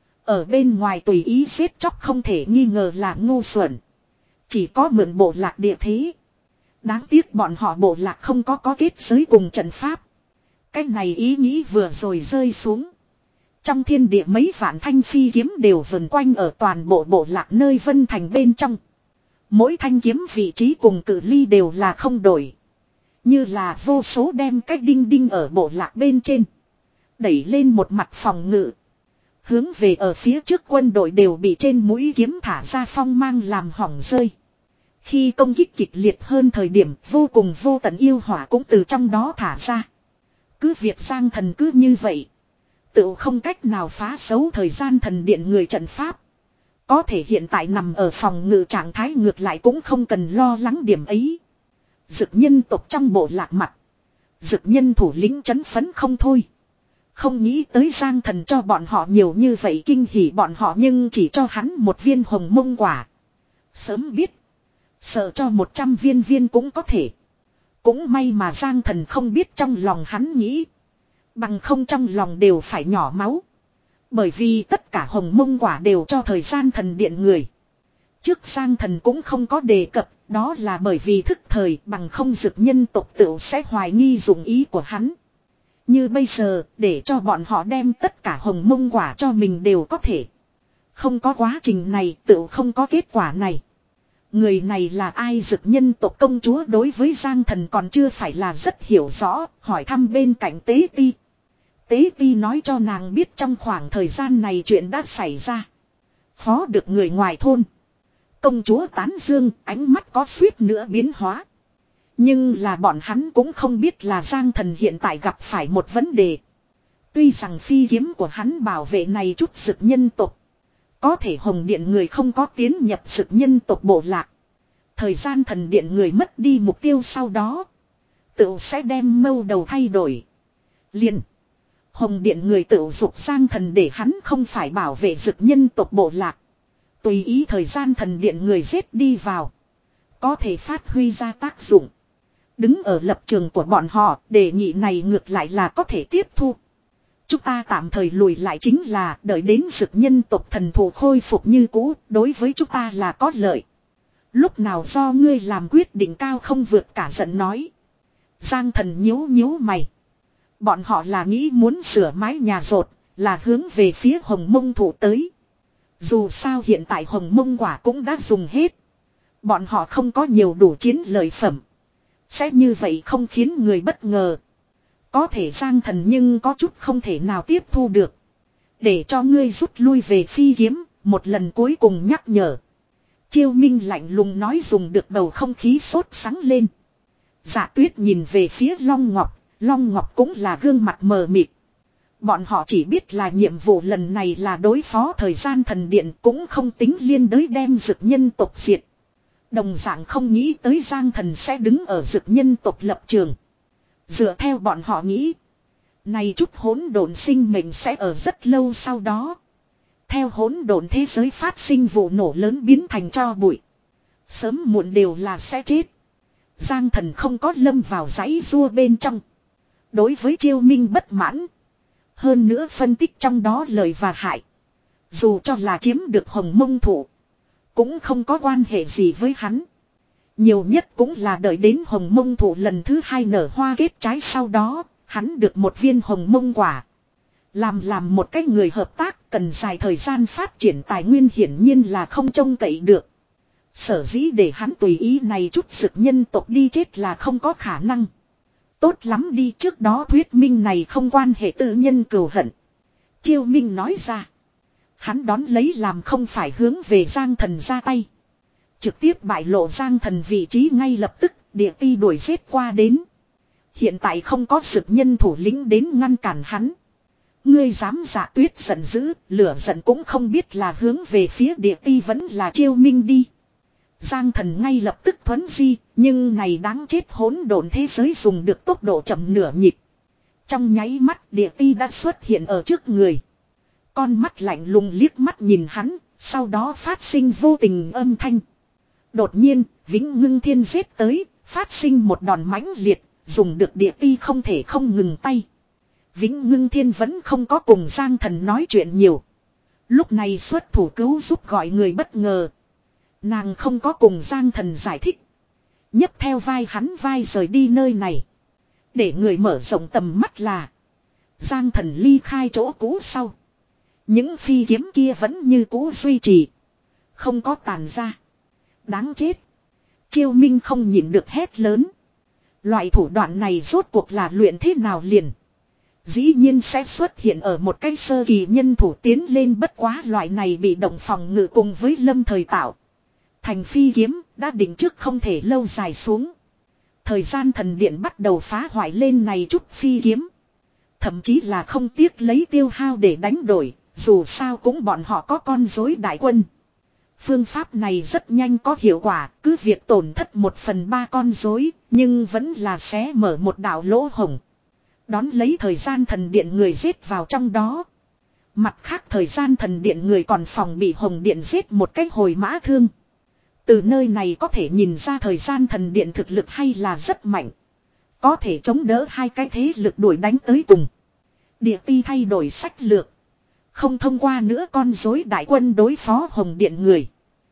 Ở bên ngoài tùy ý giết chóc không thể nghi ngờ là ngu xuẩn. Chỉ có mượn bộ lạc địa thế. Đáng tiếc bọn họ bộ lạc không có có kết giới cùng trận pháp. Cái này ý nghĩ vừa rồi rơi xuống. Trong thiên địa mấy vạn thanh phi kiếm đều vần quanh ở toàn bộ bộ lạc nơi vân thành bên trong. Mỗi thanh kiếm vị trí cùng cự ly đều là không đổi. Như là vô số đem cách đinh đinh ở bộ lạc bên trên. Đẩy lên một mặt phòng ngự. Hướng về ở phía trước quân đội đều bị trên mũi kiếm thả ra phong mang làm hỏng rơi. Khi công kích kịch liệt hơn thời điểm vô cùng vô tận yêu hỏa cũng từ trong đó thả ra. Cứ việc Giang Thần cứ như vậy. Tự không cách nào phá xấu thời gian thần điện người trận pháp. Có thể hiện tại nằm ở phòng ngự trạng thái ngược lại cũng không cần lo lắng điểm ấy. Dực nhân tộc trong bộ lạc mặt. Dực nhân thủ lĩnh chấn phấn không thôi. Không nghĩ tới Giang Thần cho bọn họ nhiều như vậy kinh hỉ bọn họ nhưng chỉ cho hắn một viên hồng mông quả. Sớm biết. Sợ cho một trăm viên viên cũng có thể. Cũng may mà Giang Thần không biết trong lòng hắn nghĩ. Bằng không trong lòng đều phải nhỏ máu. Bởi vì tất cả hồng mông quả đều cho thời gian thần điện người. Trước Giang Thần cũng không có đề cập. Đó là bởi vì thức thời bằng không dực nhân tộc tự sẽ hoài nghi dụng ý của hắn. Như bây giờ để cho bọn họ đem tất cả hồng mông quả cho mình đều có thể. Không có quá trình này tự không có kết quả này. Người này là ai dực nhân tộc công chúa đối với Giang Thần còn chưa phải là rất hiểu rõ, hỏi thăm bên cạnh Tế Ti. Tế Ti nói cho nàng biết trong khoảng thời gian này chuyện đã xảy ra. Phó được người ngoài thôn. Công chúa tán dương, ánh mắt có suýt nữa biến hóa. Nhưng là bọn hắn cũng không biết là Giang Thần hiện tại gặp phải một vấn đề. Tuy rằng phi kiếm của hắn bảo vệ này chút dực nhân tộc. Có thể Hồng Điện người không có tiến nhập dực nhân tộc bộ lạc. Thời gian thần điện người mất đi mục tiêu sau đó. Tự sẽ đem mâu đầu thay đổi. Liền. Hồng Điện người tự dục Giang Thần để hắn không phải bảo vệ dực nhân tộc bộ lạc. Tùy ý thời gian thần điện người giết đi vào. Có thể phát huy ra tác dụng. Đứng ở lập trường của bọn họ, đề nghị này ngược lại là có thể tiếp thu. Chúng ta tạm thời lùi lại chính là đợi đến dực nhân tộc thần thù khôi phục như cũ, đối với chúng ta là có lợi. Lúc nào do ngươi làm quyết định cao không vượt cả giận nói. Giang Thần nhíu nhíu mày. Bọn họ là nghĩ muốn sửa mái nhà rột, là hướng về phía Hồng Mông Thụ tới. Dù sao hiện tại Hồng Mông quả cũng đã dùng hết. Bọn họ không có nhiều đủ chiến lợi phẩm. Sẽ như vậy không khiến người bất ngờ. Có thể Giang Thần nhưng có chút không thể nào tiếp thu được. Để cho ngươi rút lui về phi kiếm, một lần cuối cùng nhắc nhở. Chiêu Minh lạnh lùng nói dùng được bầu không khí sốt sắng lên. Dạ Tuyết nhìn về phía Long Ngọc, Long Ngọc cũng là gương mặt mờ mịt. Bọn họ chỉ biết là nhiệm vụ lần này là đối phó thời gian thần điện cũng không tính liên đới đem dực nhân tộc diệt. Đồng dạng không nghĩ tới Giang Thần sẽ đứng ở dực nhân tộc lập trường. Dựa theo bọn họ nghĩ. Này chút hỗn độn sinh mệnh sẽ ở rất lâu sau đó. Theo hỗn độn thế giới phát sinh vụ nổ lớn biến thành tro bụi. Sớm muộn đều là sẽ chết. Giang Thần không có lâm vào dãy rua bên trong. Đối với Chiêu Minh bất mãn. Hơn nữa phân tích trong đó lợi và hại. Dù cho là chiếm được Hồng Mông Thụ. Cũng không có quan hệ gì với hắn. Nhiều nhất cũng là đợi đến Hồng Mông Thụ lần thứ hai nở hoa kết trái sau đó. Hắn được một viên Hồng Mông quả. Làm làm một cái người hợp tác cần dài thời gian phát triển tài nguyên hiển nhiên là không trông cậy được. Sở dĩ để hắn tùy ý này chút dực nhân tộc đi chết là không có khả năng. Tốt lắm đi trước đó thuyết minh này không quan hệ tự nhân cừu hận. Chiêu Minh nói ra. Hắn đón lấy làm không phải hướng về Giang Thần ra tay. Trực tiếp bại lộ Giang Thần vị trí ngay lập tức địa ti đuổi giết qua đến. Hiện tại không có dực nhân thủ lĩnh đến ngăn cản hắn. Ngươi dám Dạ Tuyết giận dữ, lửa giận cũng không biết là hướng về phía địa ti vẫn là Chiêu Minh đi. Giang Thần ngay lập tức thuấn di, nhưng này đáng chết hỗn độn thế giới dùng được tốc độ chậm nửa nhịp. Trong nháy mắt địa ti đã xuất hiện ở trước người. Con mắt lạnh lùng liếc mắt nhìn hắn, sau đó phát sinh vô tình âm thanh. Đột nhiên, Vĩnh Ngưng Thiên giết tới, phát sinh một đòn mãnh liệt, dùng được địa ti không thể không ngừng tay. Vĩnh Ngưng Thiên vẫn không có cùng Giang Thần nói chuyện nhiều. Lúc này xuất thủ cứu giúp gọi người bất ngờ. Nàng không có cùng Giang Thần giải thích. Nhấc theo vai hắn vai rời đi nơi này. Để người mở rộng tầm mắt là. Giang Thần ly khai chỗ cũ sau. Những phi kiếm kia vẫn như cũ duy trì. Không có tàn ra. Đáng chết. Chiêu Minh không nhịn được hét lớn. Loại thủ đoạn này rốt cuộc là luyện thế nào liền. Dĩ nhiên sẽ xuất hiện ở một cái sơ kỳ nhân thủ tiến lên bất quá loại này bị động phòng ngự cùng với lâm thời tạo. Thành phi kiếm đã định trước không thể lâu dài xuống. Thời gian thần điện bắt đầu phá hoại lên này chút phi kiếm. Thậm chí là không tiếc lấy tiêu hao để đánh đổi, dù sao cũng bọn họ có con rối đại quân. Phương pháp này rất nhanh có hiệu quả, cứ việc tổn thất một phần ba con rối, nhưng vẫn là xé mở một đạo lỗ hổng. Đón lấy thời gian thần điện người giết vào trong đó. Mặt khác thời gian thần điện người còn phòng bị hồng điện giết một cách hồi mã thương. Từ nơi này có thể nhìn ra thời gian thần điện thực lực hay là rất mạnh. Có thể chống đỡ hai cái thế lực đuổi đánh tới cùng. Địa ti thay đổi sách lược. Không thông qua nữa con rối đại quân đối phó hồng điện người.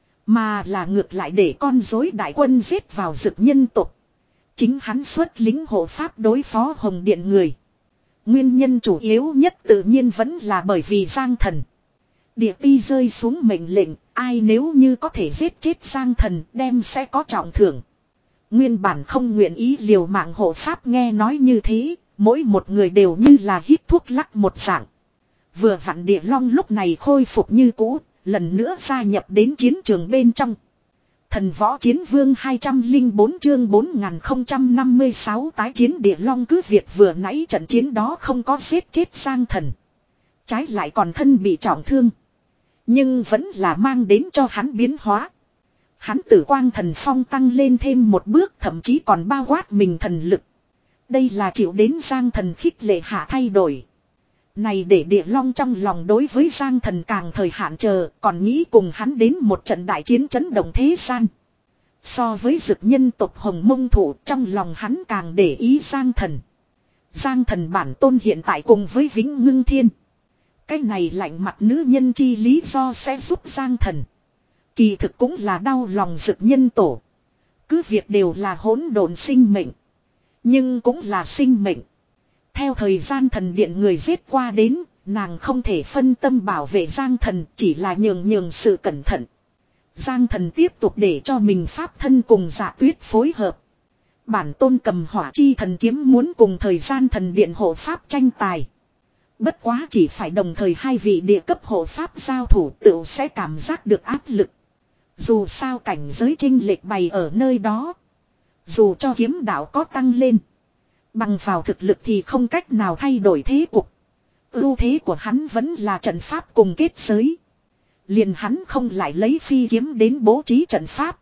Mà là ngược lại để con rối đại quân giết vào dực nhân tộc. Chính hắn xuất lính hộ pháp đối phó hồng điện người. Nguyên nhân chủ yếu nhất tự nhiên vẫn là bởi vì Giang Thần. Địa ti rơi xuống mệnh lệnh, ai nếu như có thể giết chết Giang Thần đem sẽ có trọng thưởng. Nguyên bản không nguyện ý liều mạng hộ pháp nghe nói như thế, mỗi một người đều như là hít thuốc lắc một dạng. Vừa vặn Địa Long lúc này khôi phục như cũ, lần nữa gia nhập đến chiến trường bên trong. Thần võ chiến vương hai không không bốn chương bốn nghìn không trăm năm mươi sáu tái chiến Địa Long cứ việc vừa nãy trận chiến đó không có giết chết Giang Thần. Trái lại còn thân bị trọng thương. Nhưng vẫn là mang đến cho hắn biến hóa. Hắn tử quang thần phong tăng lên thêm một bước thậm chí còn bao quát mình thần lực. Đây là chịu đến Giang Thần khích lệ hạ thay đổi. Này để Địa Long trong lòng đối với Giang Thần càng thời hạn chờ, còn nghĩ cùng hắn đến một trận đại chiến chấn động thế gian. So với dực nhân tộc Hồng Mông Thủ trong lòng hắn càng để ý Giang Thần. Giang Thần bản tôn hiện tại cùng với Vĩnh Ngưng Thiên. Cái này lạnh mặt nữ nhân chi lý do sẽ giúp Giang Thần. Kỳ thực cũng là đau lòng dực nhân tổ. Cứ việc đều là hỗn độn sinh mệnh. Nhưng cũng là sinh mệnh. Theo thời gian thần điện người giết qua đến, nàng không thể phân tâm bảo vệ Giang Thần, chỉ là nhường nhường sự cẩn thận. Giang Thần tiếp tục để cho mình pháp thân cùng Dạ Tuyết phối hợp. Bản tôn cầm hỏa chi thần kiếm muốn cùng thời gian thần điện hộ pháp tranh tài. Bất quá chỉ phải đồng thời hai vị địa cấp hộ pháp giao thủ tựu sẽ cảm giác được áp lực. Dù sao cảnh giới chênh lệch bày ở nơi đó. Dù cho kiếm đạo có tăng lên. Bằng vào thực lực thì không cách nào thay đổi thế cục. Ưu thế của hắn vẫn là trận pháp cùng kết giới. Liền hắn không lại lấy phi kiếm đến bố trí trận pháp.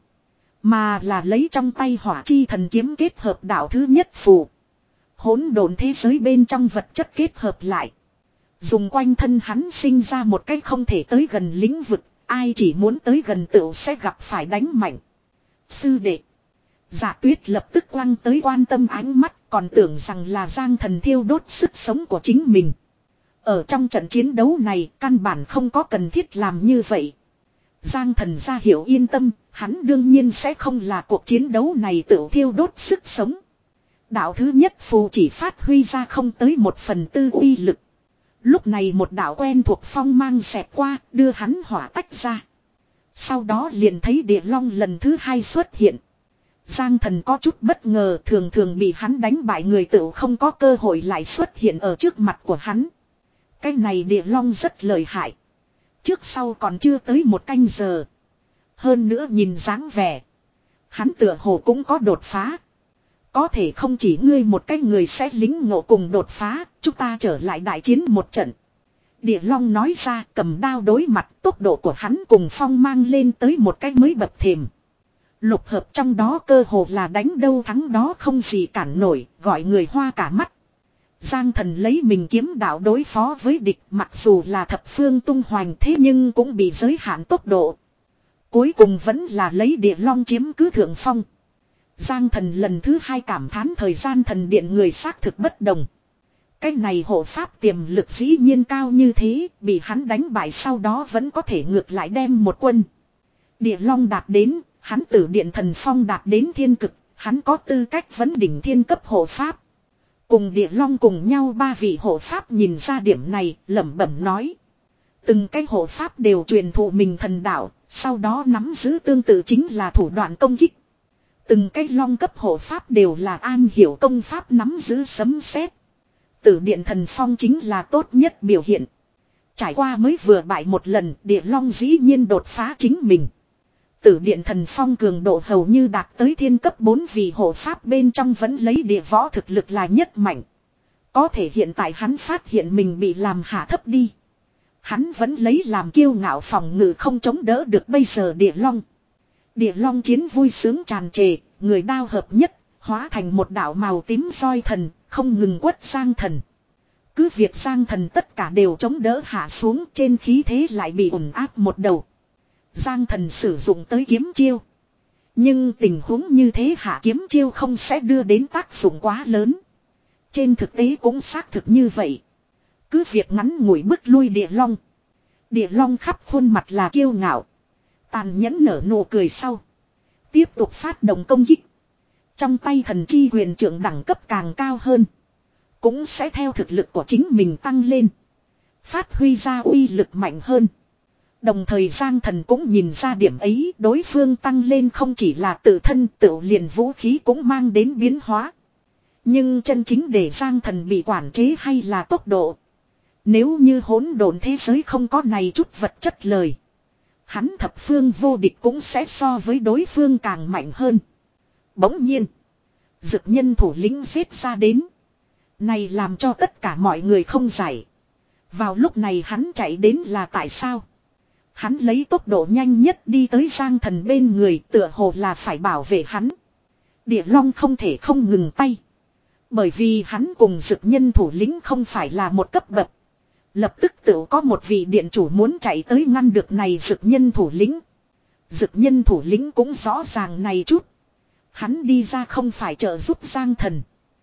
Mà là lấy trong tay hỏa chi thần kiếm kết hợp đạo thứ nhất phù. Hỗn độn thế giới bên trong vật chất kết hợp lại. Dùng quanh thân hắn sinh ra một cách không thể tới gần lĩnh vực. Ai chỉ muốn tới gần tựu sẽ gặp phải đánh mạnh. Sư đệ. Dạ Tuyết lập tức quăng tới quan tâm ánh mắt, còn tưởng rằng là Giang Thần thiêu đốt sức sống của chính mình. Ở trong trận chiến đấu này căn bản không có cần thiết làm như vậy. Giang Thần ra hiểu yên tâm, hắn đương nhiên sẽ không là cuộc chiến đấu này tự thiêu đốt sức sống. Đạo thứ nhất phù chỉ phát huy ra không tới một phần tư uy lực. Lúc này một đạo quen thuộc phong mang xẹt qua, đưa hắn hỏa tách ra. Sau đó liền thấy Địa Long lần thứ hai xuất hiện. Giang Thần có chút bất ngờ, thường thường bị hắn đánh bại người tự không có cơ hội lại xuất hiện ở trước mặt của hắn. Cái này Địa Long rất lợi hại. Trước sau còn chưa tới một canh giờ. Hơn nữa nhìn dáng vẻ. Hắn tựa hồ cũng có đột phá. Có thể không chỉ ngươi một cái người sẽ lính ngộ cùng đột phá, chúng ta trở lại đại chiến một trận. Địa Long nói ra, cầm đao đối mặt, tốc độ của hắn cùng phong mang lên tới một cái mới bậc thềm. Lục hợp trong đó cơ hồ là đánh đâu thắng đó không gì cản nổi, gọi người hoa cả mắt. Giang Thần lấy mình kiếm đạo đối phó với địch, mặc dù là thập phương tung hoành thế nhưng cũng bị giới hạn tốc độ. Cuối cùng vẫn là lấy Địa Long chiếm cứ thượng phong. Giang Thần lần thứ hai cảm thán thời gian thần điện người xác thực bất đồng. Cái này hộ pháp tiềm lực dĩ nhiên cao như thế, bị hắn đánh bại sau đó vẫn có thể ngược lại đem một quân. Địa Long đạt đến, hắn tử điện thần phong đạt đến thiên cực, hắn có tư cách vấn đỉnh thiên cấp hộ pháp. Cùng Địa Long cùng nhau ba vị hộ pháp nhìn ra điểm này, lẩm bẩm nói. Từng cái hộ pháp đều truyền thụ mình thần đạo, sau đó nắm giữ tương tự chính là thủ đoạn công kích. Từng cái long cấp hộ pháp đều là an hiểu công pháp nắm giữ sấm sét. Tử điện thần phong chính là tốt nhất biểu hiện. Trải qua mới vừa bại một lần, Địa Long dĩ nhiên đột phá chính mình. Tử điện thần phong cường độ hầu như đạt tới thiên cấp bốn vì hộ pháp bên trong vẫn lấy địa võ thực lực là nhất mạnh. Có thể hiện tại hắn phát hiện mình bị làm hạ thấp đi. Hắn vẫn lấy làm kiêu ngạo phòng ngự không chống đỡ được bây giờ địa long. Địa long chiến vui sướng tràn trề, người đao hợp nhất, hóa thành một đạo màu tím soi thần, không ngừng quất Giang Thần. Cứ việc Giang Thần tất cả đều chống đỡ hạ xuống, trên khí thế lại bị ổn áp một đầu. Giang Thần sử dụng tới kiếm chiêu. Nhưng tình huống như thế hạ kiếm chiêu không sẽ đưa đến tác dụng quá lớn. Trên thực tế cũng xác thực như vậy. Cứ việc ngắn ngủi bước lui địa long. Địa long khắp khuôn mặt là kiêu ngạo. Tàn nhẫn nở nụ cười sau. Tiếp tục phát động công kích. Trong tay thần chi huyền trưởng đẳng cấp càng cao hơn. Cũng sẽ theo thực lực của chính mình tăng lên. Phát huy ra uy lực mạnh hơn. Đồng thời Giang Thần cũng nhìn ra điểm ấy, đối phương tăng lên không chỉ là tự thân, tự liền vũ khí cũng mang đến biến hóa. Nhưng chân chính để Giang Thần bị quản chế hay là tốc độ. Nếu như hỗn độn thế giới không có này chút vật chất lời, hắn thập phương vô địch cũng sẽ so với đối phương càng mạnh hơn. Bỗng nhiên, dực nhân thủ lĩnh giết ra đến. Này làm cho tất cả mọi người không giải. Vào lúc này hắn chạy đến là tại sao? Hắn lấy tốc độ nhanh nhất đi tới Giang Thần bên người, tựa hồ là phải bảo vệ hắn. Địa long không thể không ngừng tay. Bởi vì hắn cùng dực nhân thủ lĩnh không phải là một cấp bậc. Lập tức tự có một vị điện chủ muốn chạy tới ngăn được này dực nhân thủ lĩnh. Dực nhân thủ lĩnh cũng rõ ràng này chút. Hắn đi ra không phải trợ giúp Giang Thần,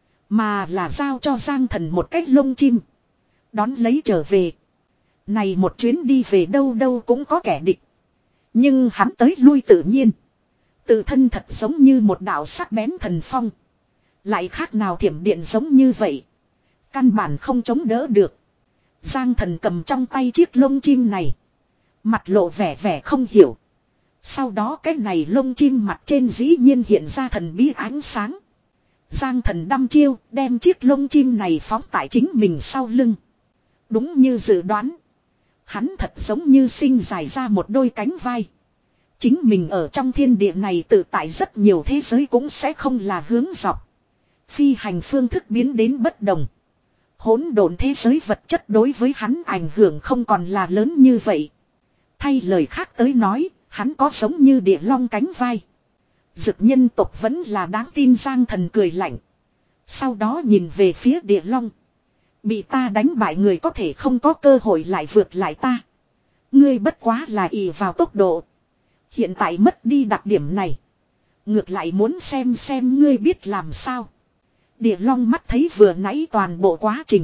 mà là giao cho Giang Thần một cách lông chim. Đón lấy trở về. Này một chuyến đi về đâu đâu cũng có kẻ địch. Nhưng hắn tới lui tự nhiên. Tự thân thật giống như một đạo sắc bén thần phong. Lại khác nào thiểm điện giống như vậy. Căn bản không chống đỡ được. Giang Thần cầm trong tay chiếc lông chim này. Mặt lộ vẻ vẻ không hiểu. Sau đó cái này lông chim mặt trên dĩ nhiên hiện ra thần bí ánh sáng. Giang Thần đăm chiêu đem chiếc lông chim này phóng tại chính mình sau lưng. Đúng như dự đoán. Hắn thật giống như sinh dài ra một đôi cánh vai. Chính mình ở trong thiên địa này tự tại rất nhiều thế giới cũng sẽ không là hướng dọc. Phi hành phương thức biến đến bất đồng. Hỗn độn thế giới vật chất đối với hắn ảnh hưởng không còn là lớn như vậy. Thay lời khác tới nói, hắn có giống như địa long cánh vai. Dực nhân tộc vẫn là đáng tin. Giang Thần cười lạnh. Sau đó nhìn về phía địa long. Bị ta đánh bại người có thể không có cơ hội lại vượt lại ta. Ngươi bất quá là ỷ vào tốc độ. Hiện tại mất đi đặc điểm này. Ngược lại muốn xem xem ngươi biết làm sao. Địa long mắt thấy vừa nãy toàn bộ quá trình.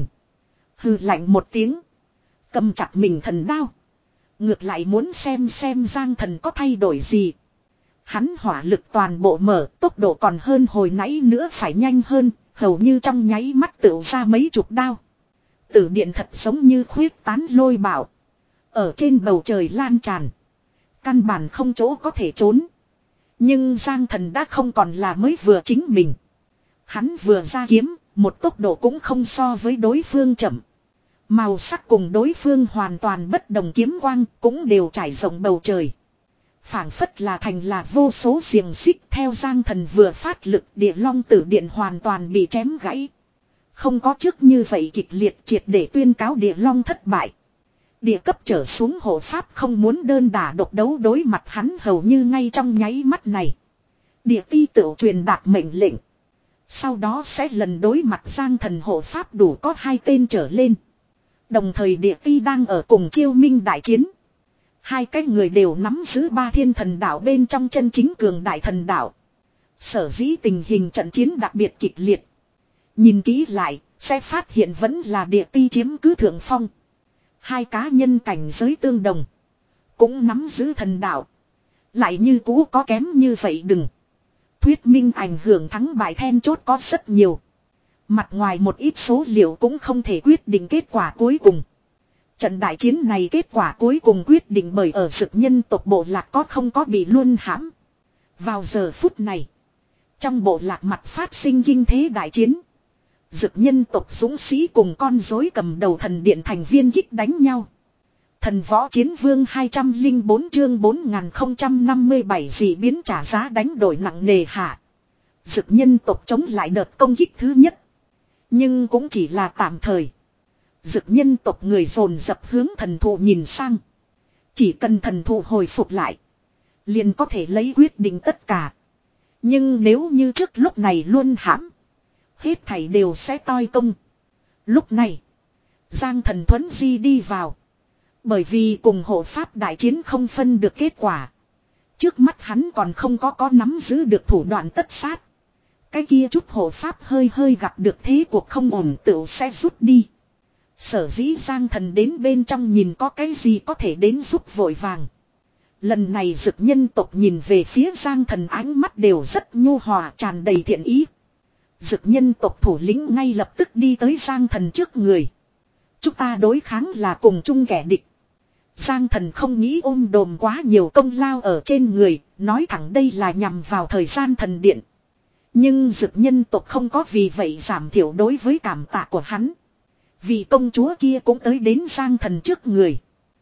Hừ lạnh một tiếng. Cầm chặt mình thần đao. Ngược lại muốn xem xem Giang Thần có thay đổi gì. Hắn hỏa lực toàn bộ mở, tốc độ còn hơn hồi nãy nữa phải nhanh hơn, hầu như trong nháy mắt tựu ra mấy chục đao. Tử điện thật giống như khuyết tán lôi bạo. Ở trên bầu trời lan tràn. Căn bản không chỗ có thể trốn. Nhưng Giang Thần đã không còn là mới vừa chính mình. Hắn vừa ra kiếm, một tốc độ cũng không so với đối phương chậm. Màu sắc cùng đối phương hoàn toàn bất đồng, kiếm quang cũng đều trải rộng bầu trời. Phảng phất là thành là vô số xiềng xích. Theo Giang Thần vừa phát lực, địa long tử điện hoàn toàn bị chém gãy. Không có trước như vậy kịch liệt triệt để tuyên cáo địa long thất bại. Địa cấp trở xuống hộ pháp không muốn đơn đả độc đấu đối mặt hắn, hầu như ngay trong nháy mắt này. Địa ti tự truyền đạt mệnh lệnh. Sau đó sẽ lần đối mặt Giang Thần hộ pháp đủ có hai tên trở lên. Đồng thời địa ti đang ở cùng Chiêu Minh đại chiến. Hai cái người đều nắm giữ ba thiên thần đạo bên trong chân chính cường đại thần đạo. Sở dĩ tình hình trận chiến đặc biệt kịch liệt. Nhìn kỹ lại, sẽ phát hiện vẫn là địa ti chiếm cứ thượng phong. Hai cá nhân cảnh giới tương đồng. Cũng nắm giữ thần đạo. Lại như cũ có kém như vậy đừng. Thuyết minh ảnh hưởng thắng bại then chốt có rất nhiều. Mặt ngoài một ít số liệu cũng không thể quyết định kết quả cuối cùng. Trận đại chiến này kết quả cuối cùng quyết định bởi ở dực nhân tộc bộ lạc có không có bị luân hãm. Vào giờ phút này, trong bộ lạc mặt phát sinh kinh thế đại chiến. Dực nhân tộc dũng sĩ cùng con rối cầm đầu thần điện thành viên kích đánh nhau. Thần võ chiến vương hai trăm lẻ bốn chương bốn nghìn không trăm năm mươi bảy dị biến trả giá đánh đổi nặng nề hạ. Dực nhân tộc chống lại đợt công kích thứ nhất. Nhưng cũng chỉ là tạm thời. Dực nhân tộc người dồn dập hướng thần thụ nhìn sang. Chỉ cần thần thụ hồi phục lại. Liền có thể lấy quyết định tất cả. Nhưng nếu như trước lúc này luôn hãm. Hết thảy đều sẽ toi công. Lúc này. Giang Thần Thuấn Di đi vào. Bởi vì cùng hộ pháp đại chiến không phân được kết quả. Trước mắt hắn còn không có có nắm giữ được thủ đoạn tất sát. Cái kia chút hộ pháp hơi hơi gặp được thế cuộc không ổn tựu sẽ rút đi. Sở dĩ Giang Thần đến bên trong nhìn có cái gì có thể đến giúp vội vàng. Lần này dực nhân tộc nhìn về phía Giang Thần ánh mắt đều rất nhu hòa tràn đầy thiện ý. Dực nhân tộc thủ lĩnh ngay lập tức đi tới Giang Thần trước người. Chúng ta đối kháng là cùng chung kẻ địch. Giang Thần không nghĩ ôm đồm quá nhiều công lao ở trên người, nói thẳng đây là nhằm vào thời gian thần điện. Nhưng dực nhân tộc không có vì vậy giảm thiểu đối với cảm tạ của hắn. Vì công chúa kia cũng tới đến Giang Thần trước người.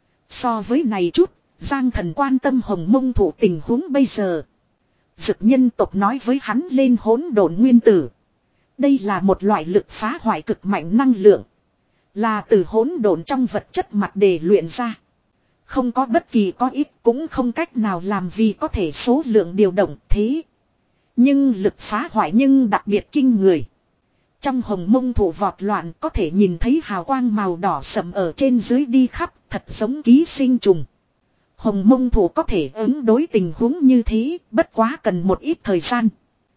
So với này chút, Giang Thần quan tâm Hồng Mông Thụ tình huống bây giờ. Dực nhân tộc nói với hắn lên hỗn độn nguyên tử. Đây là một loại lực phá hoại cực mạnh năng lượng. Là từ hỗn độn trong vật chất mặt để luyện ra. Không có bất kỳ có ít cũng không cách nào làm vì có thể số lượng điều động thế. Nhưng lực phá hoại nhưng đặc biệt kinh người. Trong Hồng Mông Thụ vọt loạn có thể nhìn thấy hào quang màu đỏ sẫm ở trên dưới đi khắp, thật giống ký sinh trùng. Hồng Mông Thụ có thể ứng đối tình huống như thế, bất quá cần một ít thời gian.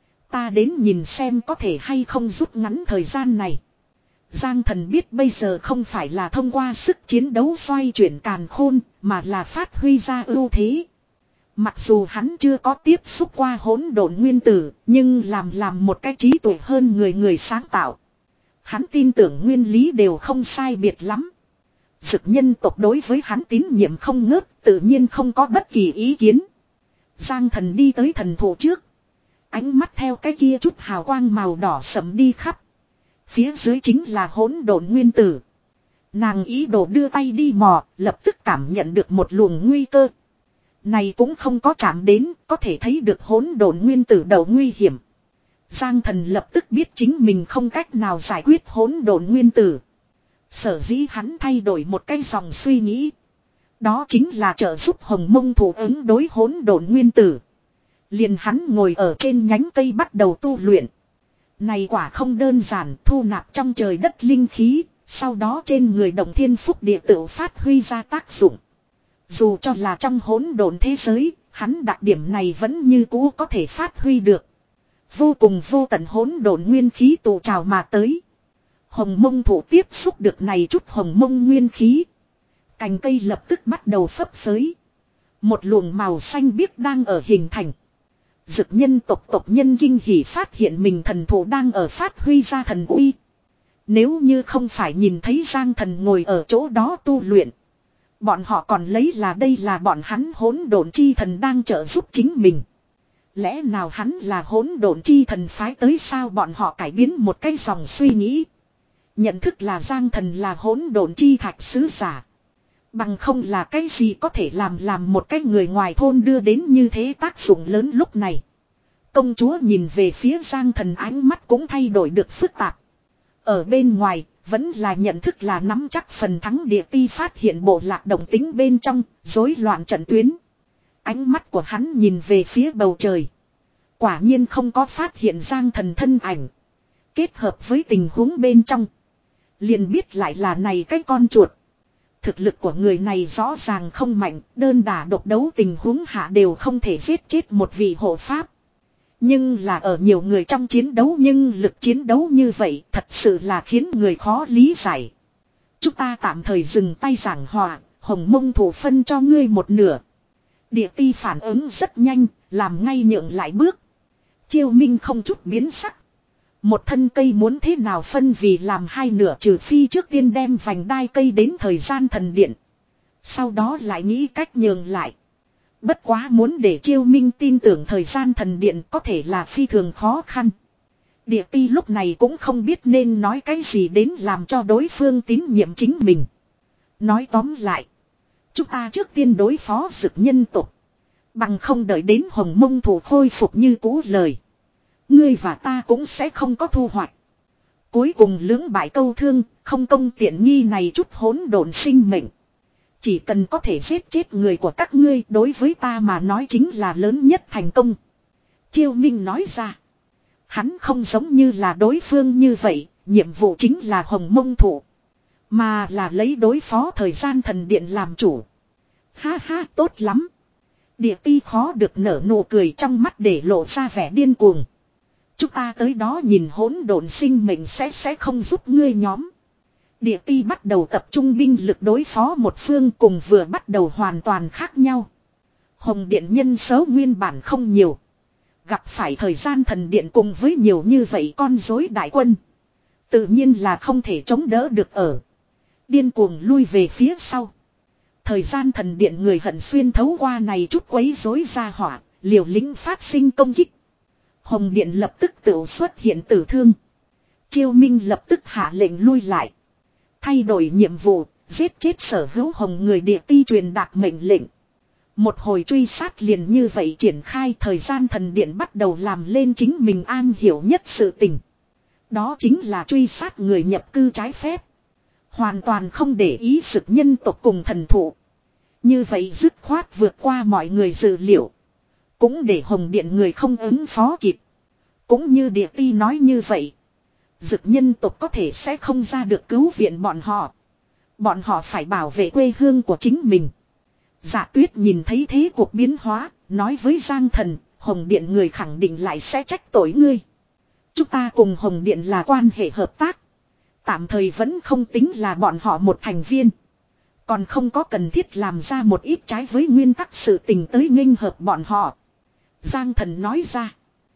Ta đến nhìn xem có thể hay không rút ngắn thời gian này. Giang Thần biết bây giờ không phải là thông qua sức chiến đấu xoay chuyển càn khôn, mà là phát huy ra ưu thế. Mặc dù hắn chưa có tiếp xúc qua hỗn độn nguyên tử, nhưng làm làm một cái trí tuệ hơn người người sáng tạo. Hắn tin tưởng nguyên lý đều không sai biệt lắm. Dực nhân tộc đối với hắn tín nhiệm không ngớt, tự nhiên không có bất kỳ ý kiến. Giang Thần đi tới thần thụ trước. Ánh mắt theo cái kia chút hào quang màu đỏ sẫm đi khắp. Phía dưới chính là hỗn độn nguyên tử. Nàng ý đồ đưa tay đi mò, lập tức cảm nhận được một luồng nguy cơ. Này cũng không có chạm đến, có thể thấy được hỗn độn nguyên tử đầu nguy hiểm. Giang Thần lập tức biết chính mình không cách nào giải quyết hỗn độn nguyên tử. Sở dĩ hắn thay đổi một cái dòng suy nghĩ. Đó chính là trợ giúp Hồng Mông Thụ ứng đối hỗn độn nguyên tử. Liền hắn ngồi ở trên nhánh cây bắt đầu tu luyện. Này quả không đơn giản, thu nạp trong trời đất linh khí, sau đó trên người Động Thiên Phúc Địa tự phát huy ra tác dụng. Dù cho là trong hỗn độn thế giới, hắn đặc điểm này vẫn như cũ có thể phát huy được. Vô cùng vô tận hỗn độn nguyên khí tụ trào mà tới. Hồng Mông Thụ tiếp xúc được này chút hồng mông nguyên khí. Cành cây lập tức bắt đầu phấp phới. Một luồng màu xanh biếc đang ở hình thành. Dực nhân tộc tộc nhân kinh hỉ phát hiện mình thần thụ đang ở phát huy ra thần uy. Nếu như không phải nhìn thấy Giang Thần ngồi ở chỗ đó tu luyện. Bọn họ còn lấy là đây là bọn hắn hỗn độn chi thần đang trợ giúp chính mình. Lẽ nào hắn là hỗn độn chi thần phái tới sao bọn họ cải biến một cái dòng suy nghĩ. Nhận thức là Giang Thần là hỗn độn chi thạch sứ giả. Bằng không là cái gì có thể làm làm một cái người ngoài thôn đưa đến như thế tác dụng lớn lúc này. Công chúa nhìn về phía Giang Thần ánh mắt cũng thay đổi được phức tạp. Ở bên ngoài, vẫn là nhận thức là nắm chắc phần thắng địa ti phát hiện bộ lạc động tính bên trong, rối loạn trận tuyến. Ánh mắt của hắn nhìn về phía bầu trời. Quả nhiên không có phát hiện Giang Thần thân ảnh. Kết hợp với tình huống bên trong. Liền biết lại là này cái con chuột. Thực lực của người này rõ ràng không mạnh, đơn đả độc đấu tình huống hạ đều không thể giết chết một vị hộ pháp. Nhưng là ở nhiều người trong chiến đấu nhưng lực chiến đấu như vậy thật sự là khiến người khó lý giải. Chúng ta tạm thời dừng tay giảng hòa, Hồng Mông Thụ phân cho ngươi một nửa. Địa ti phản ứng rất nhanh, làm ngay nhượng lại bước. Chiêu Minh không chút biến sắc. Một thân cây muốn thế nào phân vì làm hai nửa trừ phi trước tiên đem vành đai cây đến thời gian thần điện. Sau đó lại nghĩ cách nhường lại. Bất quá muốn để Chiêu Minh tin tưởng thời gian thần điện có thể là phi thường khó khăn. Địa ti lúc này cũng không biết nên nói cái gì đến làm cho đối phương tín nhiệm chính mình. Nói tóm lại. Chúng ta trước tiên đối phó dực nhân tộc. Bằng không đợi đến Hồng Mông Thụ khôi phục như cũ lời. Ngươi và ta cũng sẽ không có thu hoạch. Cuối cùng lưỡng bại câu thương, không công tiện nghi này chút hỗn độn sinh mệnh. Chỉ cần có thể giết chết người của các ngươi đối với ta mà nói chính là lớn nhất thành công. Chiêu Minh nói ra. Hắn không giống như là đối phương như vậy, nhiệm vụ chính là hồng mông thụ. Mà là lấy đối phó thời gian thần điện làm chủ. Ha ha, tốt lắm. Địa ti khó được nở nụ cười trong mắt để lộ ra vẻ điên cuồng. Chúng ta tới đó nhìn hỗn độn sinh mệnh sẽ sẽ không giúp ngươi nhóm. Địa ti bắt đầu tập trung binh lực đối phó một phương cùng vừa bắt đầu hoàn toàn khác nhau. Hồng điện nhân số nguyên bản không nhiều. Gặp phải thời gian thần điện cùng với nhiều như vậy con rối đại quân. Tự nhiên là không thể chống đỡ được ở. Điên cuồng lui về phía sau. Thời gian thần điện người hận xuyên thấu qua này chút quấy rối ra hỏa, liều lĩnh phát sinh công kích. Hồng điện lập tức tự xuất hiện tử thương. Chiêu Minh lập tức hạ lệnh lui lại. Thay đổi nhiệm vụ, giết chết sở hữu hồng người địa ti truyền đạt mệnh lệnh. Một hồi truy sát liền như vậy triển khai, thời gian thần điện bắt đầu làm lên chính mình an hiểu nhất sự tình. Đó chính là truy sát người nhập cư trái phép. Hoàn toàn không để ý sự nhân tộc cùng thần thụ. Như vậy dứt khoát vượt qua mọi người dự liệu. Cũng để hồng điện người không ứng phó kịp. Cũng như địa ti nói như vậy. Dực nhân tộc có thể sẽ không ra được cứu viện bọn họ. Bọn họ phải bảo vệ quê hương của chính mình. Dạ Tuyết nhìn thấy thế cuộc biến hóa, nói với Giang Thần, Hồng Điện người khẳng định lại sẽ trách tội ngươi. Chúng ta cùng Hồng Điện là quan hệ hợp tác. Tạm thời vẫn không tính là bọn họ một thành viên. Còn không có cần thiết làm ra một ít trái với nguyên tắc sự tình tới nghênh hợp bọn họ. Giang Thần nói ra.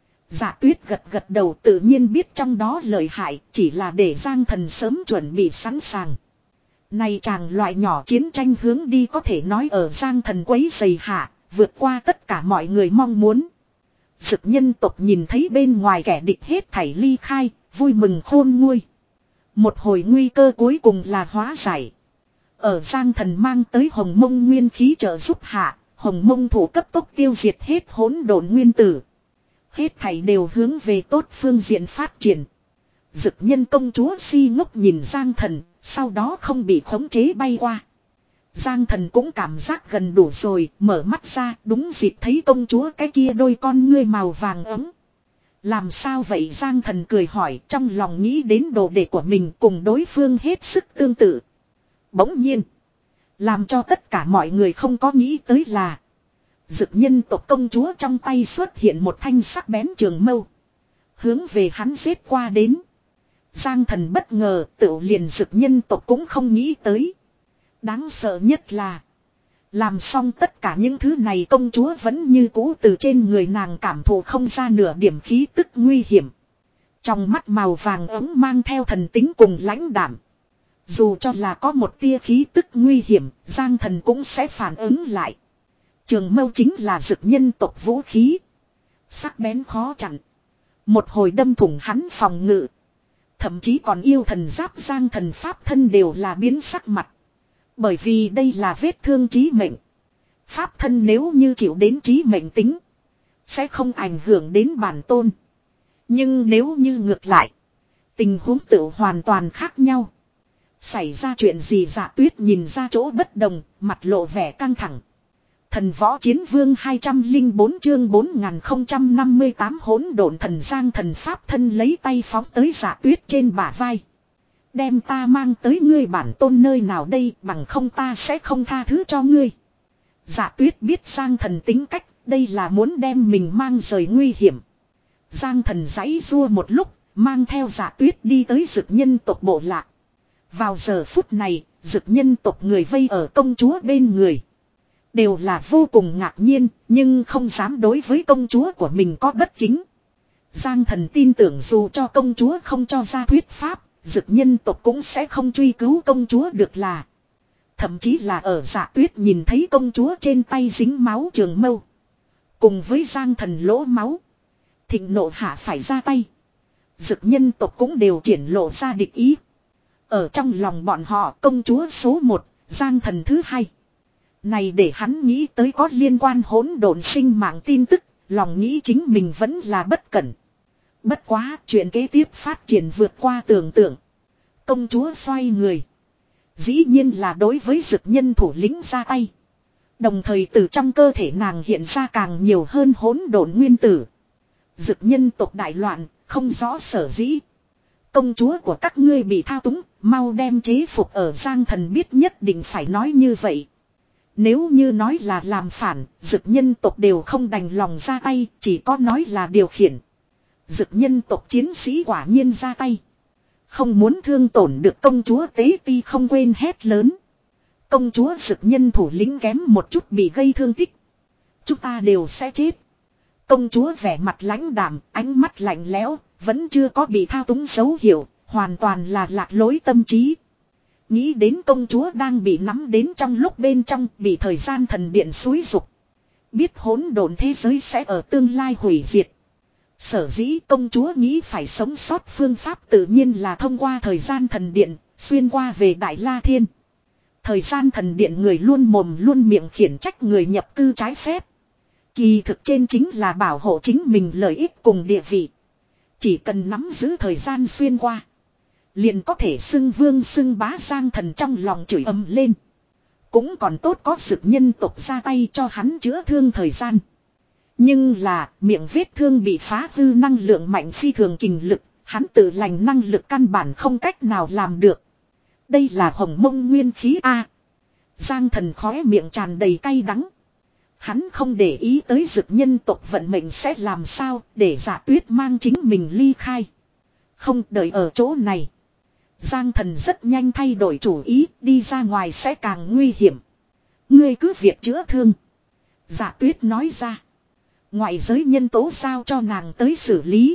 Dạ Tuyết gật gật đầu, tự nhiên biết trong đó lợi hại, chỉ là để Giang Thần sớm chuẩn bị sẵn sàng. Này chàng loại nhỏ chiến tranh hướng đi có thể nói ở Giang Thần quấy dày hạ, vượt qua tất cả mọi người mong muốn. Dực nhân tộc nhìn thấy bên ngoài kẻ địch hết thảy ly khai, vui mừng khôn nguôi. Một hồi nguy cơ cuối cùng là hóa giải. Ở Giang Thần mang tới Hồng Mông nguyên khí trợ giúp hạ, Hồng Mông thủ cấp tốc tiêu diệt hết hỗn độn nguyên tử. Hết thảy đều hướng về tốt phương diện phát triển. Dực nhân công chúa si ngốc nhìn Giang Thần, sau đó không bị khống chế bay qua. Giang Thần cũng cảm giác gần đủ rồi, mở mắt ra, đúng dịp thấy công chúa cái kia đôi con ngươi màu vàng ấm. Làm sao vậy? Giang Thần cười hỏi, trong lòng nghĩ đến đồ đệ của mình cùng đối phương hết sức tương tự. Bỗng nhiên, làm cho tất cả mọi người không có nghĩ tới là Dực nhân tộc công chúa trong tay xuất hiện một thanh sắc bén trường mâu, hướng về hắn giết qua đến. Giang Thần bất ngờ, tự liền Dực nhân tộc cũng không nghĩ tới. Đáng sợ nhất là làm xong tất cả những thứ này, công chúa vẫn như cũ từ trên người nàng cảm thụ không ra nửa điểm khí tức nguy hiểm. Trong mắt màu vàng ấm mang theo thần tính cùng lãnh đạm. Dù cho là có một tia khí tức nguy hiểm, Giang Thần cũng sẽ phản ứng lại. Trường mâu chính là Dực nhân tộc vũ khí. Sắc bén khó chặn. Một hồi đâm thủng hắn phòng ngự. Thậm chí còn yêu thần giáp Giang Thần pháp thân đều là biến sắc mặt. Bởi vì đây là vết thương chí mệnh. Pháp thân nếu như chịu đến chí mệnh tính, sẽ không ảnh hưởng đến bản tôn. Nhưng nếu như ngược lại, tình huống tự hoàn toàn khác nhau. Xảy ra chuyện gì? Dạ Tuyết nhìn ra chỗ bất đồng, mặt lộ vẻ căng thẳng. Thần võ chiến vương hai trăm lẻ bốn chương bốn nghìn không trăm năm mươi tám hỗn độn thần Giang Thần pháp thân lấy tay phóng tới Dạ Tuyết trên bả vai. Đem ta mang tới ngươi bản tôn nơi nào đây, bằng không ta sẽ không tha thứ cho ngươi. Dạ Tuyết biết Giang Thần tính cách, đây là muốn đem mình mang rời nguy hiểm. Giang Thần giãy giụa một lúc, mang theo Dạ Tuyết đi tới Dực nhân tộc bộ lạc. Vào giờ phút này, Dực nhân tộc người vây ở công chúa bên người. Đều là vô cùng ngạc nhiên, nhưng không dám đối với công chúa của mình có bất kính. Giang Thần tin tưởng dù cho công chúa không cho ra thuyết pháp, Dực nhân tộc cũng sẽ không truy cứu công chúa được là. Thậm chí là ở Dạ Tuyết nhìn thấy công chúa trên tay dính máu trường mâu, cùng với Giang Thần lỗ máu, thịnh nộ hạ phải ra tay. Dực nhân tộc cũng đều triển lộ ra địch ý. Ở trong lòng bọn họ, công chúa số một, Giang Thần thứ hai. Này để hắn nghĩ tới có liên quan hỗn độn sinh mạng tin tức, lòng nghĩ chính mình vẫn là bất cẩn. Bất quá, chuyện kế tiếp phát triển vượt qua tưởng tượng. Công chúa xoay người. Dĩ nhiên là đối với dực nhân thủ lĩnh ra tay. Đồng thời từ trong cơ thể nàng hiện ra càng nhiều hơn hỗn độn nguyên tử. Dực nhân tộc đại loạn, không rõ sở dĩ. Công chúa của các ngươi bị thao túng, mau đem chế phục ở Giang Thần biết nhất định phải nói như vậy. Nếu như nói là làm phản, dực nhân tộc đều không đành lòng ra tay, chỉ có nói là điều khiển. Dực nhân tộc chiến sĩ quả nhiên ra tay. Không muốn thương tổn được công chúa Tế Ti không quên hét lớn. Công chúa dực nhân thủ lĩnh kém một chút bị gây thương tích. Chúng ta đều sẽ chết. Công chúa vẻ mặt lãnh đạm, ánh mắt lạnh lẽo, vẫn chưa có bị thao túng dấu hiệu, hoàn toàn là lạc lối tâm trí. Nghĩ đến công chúa đang bị nắm đến trong lúc bên trong bị thời gian thần điện xúi dục. Biết hỗn độn thế giới sẽ ở tương lai hủy diệt. Sở dĩ công chúa nghĩ phải sống sót phương pháp tự nhiên là thông qua thời gian thần điện, xuyên qua về Đại La Thiên. Thời gian thần điện người luôn mồm luôn miệng khiển trách người nhập cư trái phép. Kỳ thực trên chính là bảo hộ chính mình lợi ích cùng địa vị. Chỉ cần nắm giữ thời gian xuyên qua. Liền có thể xưng vương xưng bá Giang Thần trong lòng chửi ầm lên. Cũng còn tốt có dực nhân tộc ra tay cho hắn chữa thương thời gian. Nhưng là miệng vết thương bị phá hư năng lượng mạnh phi thường kình lực. Hắn tự lành năng lực căn bản không cách nào làm được. Đây là hồng mông nguyên khí A. Giang Thần khóe miệng tràn đầy cay đắng. Hắn không để ý tới dực nhân tộc vận mệnh sẽ làm sao để Dạ Tuyết mang chính mình ly khai. Không đợi ở chỗ này. Giang Thần rất nhanh thay đổi chủ ý, đi ra ngoài sẽ càng nguy hiểm. Ngươi cứ việc chữa thương. Dạ Tuyết nói ra. Ngoại giới nhân tố sao cho nàng tới xử lý.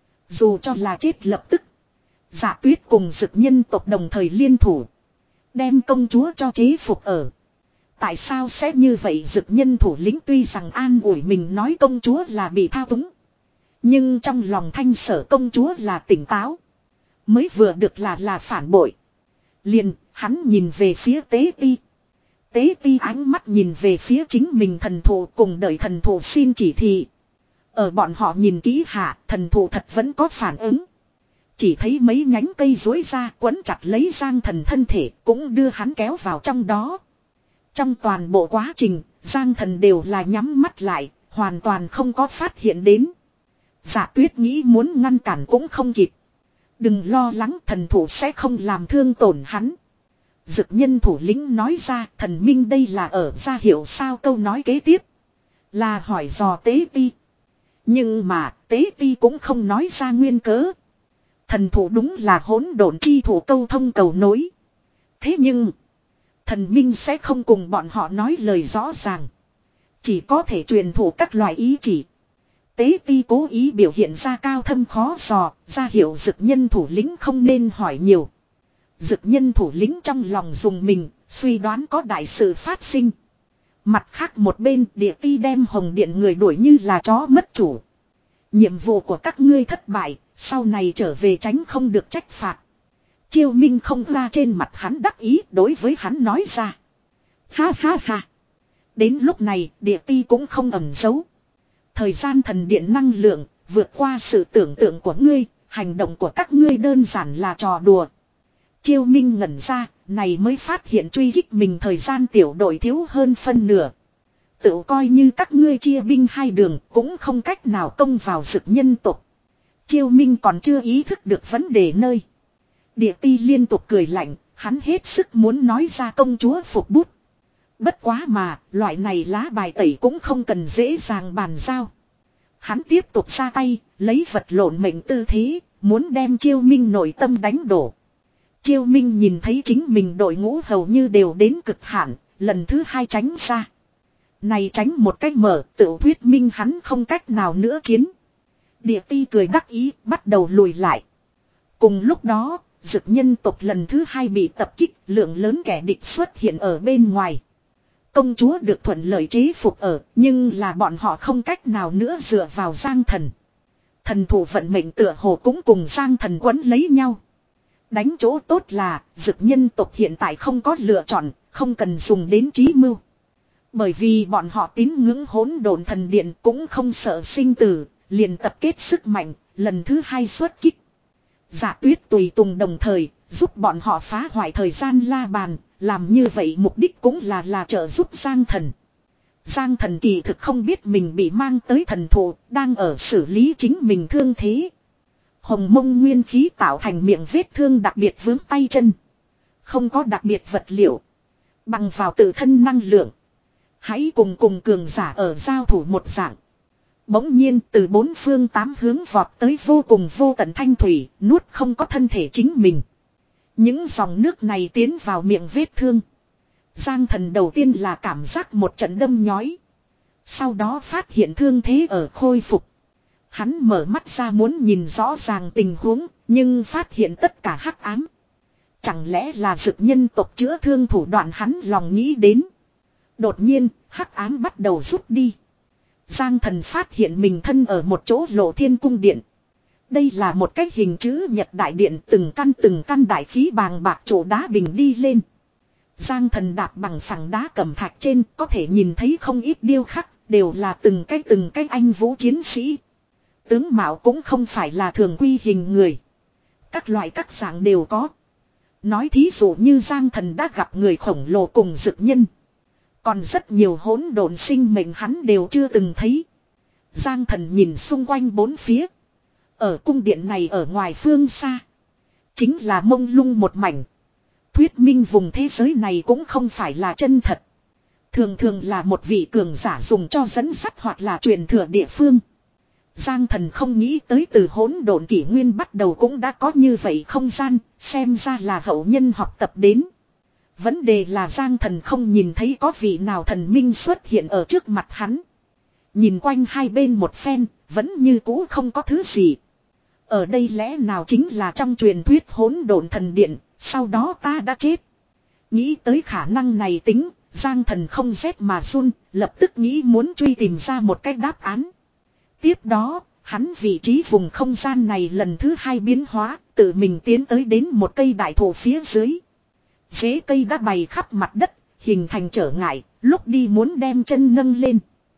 Dù cho là chết lập tức. Dạ Tuyết cùng dực nhân tộc đồng thời liên thủ. Đem công chúa cho chế phục ở. Tại sao sẽ như vậy dực nhân thủ lĩnh tuy rằng an ủi mình nói công chúa là bị thao túng. Nhưng trong lòng thanh sở công chúa là tỉnh táo. Mới vừa được là là phản bội. Liền, hắn nhìn về phía Tế Ti. Tế Ti ánh mắt nhìn về phía chính mình thần thụ cùng đợi thần thụ xin chỉ thị. Ở bọn họ nhìn kỹ hạ, thần thụ thật vẫn có phản ứng. Chỉ thấy mấy nhánh cây rối ra quấn chặt lấy Giang Thần thân thể cũng đưa hắn kéo vào trong đó. Trong toàn bộ quá trình, Giang Thần đều là nhắm mắt lại, hoàn toàn không có phát hiện đến. Dạ Tuyết nghĩ muốn ngăn cản cũng không kịp. Đừng lo lắng, thần thủ sẽ không làm thương tổn hắn. Dực nhân thủ lĩnh nói ra, thần minh đây là ở ra hiệu sao câu nói kế tiếp. Là hỏi dò Tế Ti. Nhưng mà, Tế Ti cũng không nói ra nguyên cớ. Thần thủ đúng là hỗn độn chi thủ câu thông cầu nối. Thế nhưng, thần minh sẽ không cùng bọn họ nói lời rõ ràng. Chỉ có thể truyền thụ các loại ý chỉ. Tế Ti cố ý biểu hiện ra cao thâm khó dò, ra hiệu dực nhân thủ lĩnh không nên hỏi nhiều. Dực nhân thủ lĩnh trong lòng dùng mình, suy đoán có đại sự phát sinh. Mặt khác một bên địa ti đem hồng điện người đuổi như là chó mất chủ. Nhiệm vụ của các ngươi thất bại, sau này trở về tránh không được trách phạt. Chiêu Minh không ra trên mặt hắn đắc ý đối với hắn nói ra. Ha ha ha. Đến lúc này địa ti cũng không ẩn giấu. Thời gian thần điện năng lượng vượt qua sự tưởng tượng của ngươi, hành động của các ngươi đơn giản là trò đùa. Chiêu Minh ngẩn ra, này mới phát hiện truy kích mình thời gian tiểu đội thiếu hơn phân nửa. Tự coi như các ngươi chia binh hai đường cũng không cách nào công vào dực nhân tộc. Chiêu Minh còn chưa ý thức được vấn đề nơi. Địa ti liên tục cười lạnh, hắn hết sức muốn nói ra công chúa phục bút. Bất quá mà, loại này lá bài tẩy cũng không cần dễ dàng bàn giao. Hắn tiếp tục ra tay, lấy vật lộn mệnh tư thế, muốn đem Chiêu Minh nội tâm đánh đổ. Chiêu Minh nhìn thấy chính mình đội ngũ hầu như đều đến cực hạn, lần thứ hai tránh ra. Này tránh một cách mở, tự thuyết minh hắn không cách nào nữa chiến. Địa ti cười đắc ý, bắt đầu lùi lại. Cùng lúc đó, dực nhân tộc lần thứ hai bị tập kích, lượng lớn kẻ địch xuất hiện ở bên ngoài. Công chúa được thuận lợi chế phục ở, nhưng là bọn họ không cách nào nữa dựa vào Giang Thần. Thần thủ vận mệnh tựa hồ cũng cùng Giang Thần quấn lấy nhau. Đánh chỗ tốt là, dực nhân tộc hiện tại không có lựa chọn, không cần dùng đến trí mưu. Bởi vì bọn họ tín ngưỡng hỗn độn thần điện cũng không sợ sinh tử, liền tập kết sức mạnh, lần thứ hai xuất kích. Dạ Tuyết tùy tùng đồng thời, Giúp bọn họ phá hoại thời gian la bàn, làm như vậy mục đích cũng là là trợ giúp Giang Thần. Giang Thần kỳ thực không biết mình bị mang tới thần thụ, đang ở xử lý chính mình thương thế. Hồng mông nguyên khí tạo thành miệng vết thương đặc biệt vướng tay chân. Không có đặc biệt vật liệu. Bằng vào tự thân năng lượng. Hãy cùng cùng cường giả ở giao thủ một dạng. Bỗng nhiên từ bốn phương tám hướng vọt tới vô cùng vô tận thanh thủy, nuốt không có thân thể chính mình. Những dòng nước này tiến vào miệng vết thương. Giang Thần đầu tiên là cảm giác một trận đâm nhói. Sau đó phát hiện thương thế ở khôi phục. Hắn mở mắt ra muốn nhìn rõ ràng tình huống, nhưng phát hiện tất cả hắc ám. Chẳng lẽ là dực nhân tộc chữa thương thủ đoạn hắn lòng nghĩ đến. Đột nhiên, hắc ám bắt đầu rút đi. Giang Thần phát hiện mình thân ở một chỗ lộ thiên cung điện. Đây là một cái hình chữ nhật đại điện, từng căn từng căn đại khí bàng bạc chỗ đá bình đi lên. Giang Thần đạp bằng phẳng đá cẩm thạch trên, có thể nhìn thấy không ít điêu khắc, đều là từng cái từng cái anh vũ chiến sĩ. Tướng mạo cũng không phải là thường quy hình người. Các loại các dạng đều có. Nói thí dụ như Giang Thần đã gặp người khổng lồ cùng dực nhân. Còn rất nhiều hỗn độn sinh mệnh hắn đều chưa từng thấy. Giang Thần nhìn xung quanh bốn phía. Ở cung điện này ở ngoài phương xa. Chính là mông lung một mảnh. Thuyết minh vùng thế giới này cũng không phải là chân thật. Thường thường là một vị cường giả dùng cho dẫn dắt hoặc là truyền thừa địa phương. Giang Thần không nghĩ tới từ hỗn độn kỷ nguyên bắt đầu cũng đã có như vậy không gian, xem ra là hậu nhân học tập đến. Vấn đề là Giang Thần không nhìn thấy có vị nào thần minh xuất hiện ở trước mặt hắn. Nhìn quanh hai bên một phen, vẫn như cũ không có thứ gì. Ở đây lẽ nào chính là trong truyền thuyết hỗn độn thần điện, sau đó ta đã chết. Nghĩ tới khả năng này tính, Giang Thần không rét mà run, lập tức nghĩ muốn truy tìm ra một cách đáp án. Tiếp đó, hắn vị trí vùng không gian này lần thứ hai biến hóa, tự mình tiến tới đến một cây đại thụ phía dưới. Rễ cây đã bày khắp mặt đất, hình thành trở ngại, lúc đi muốn đem chân nâng lên.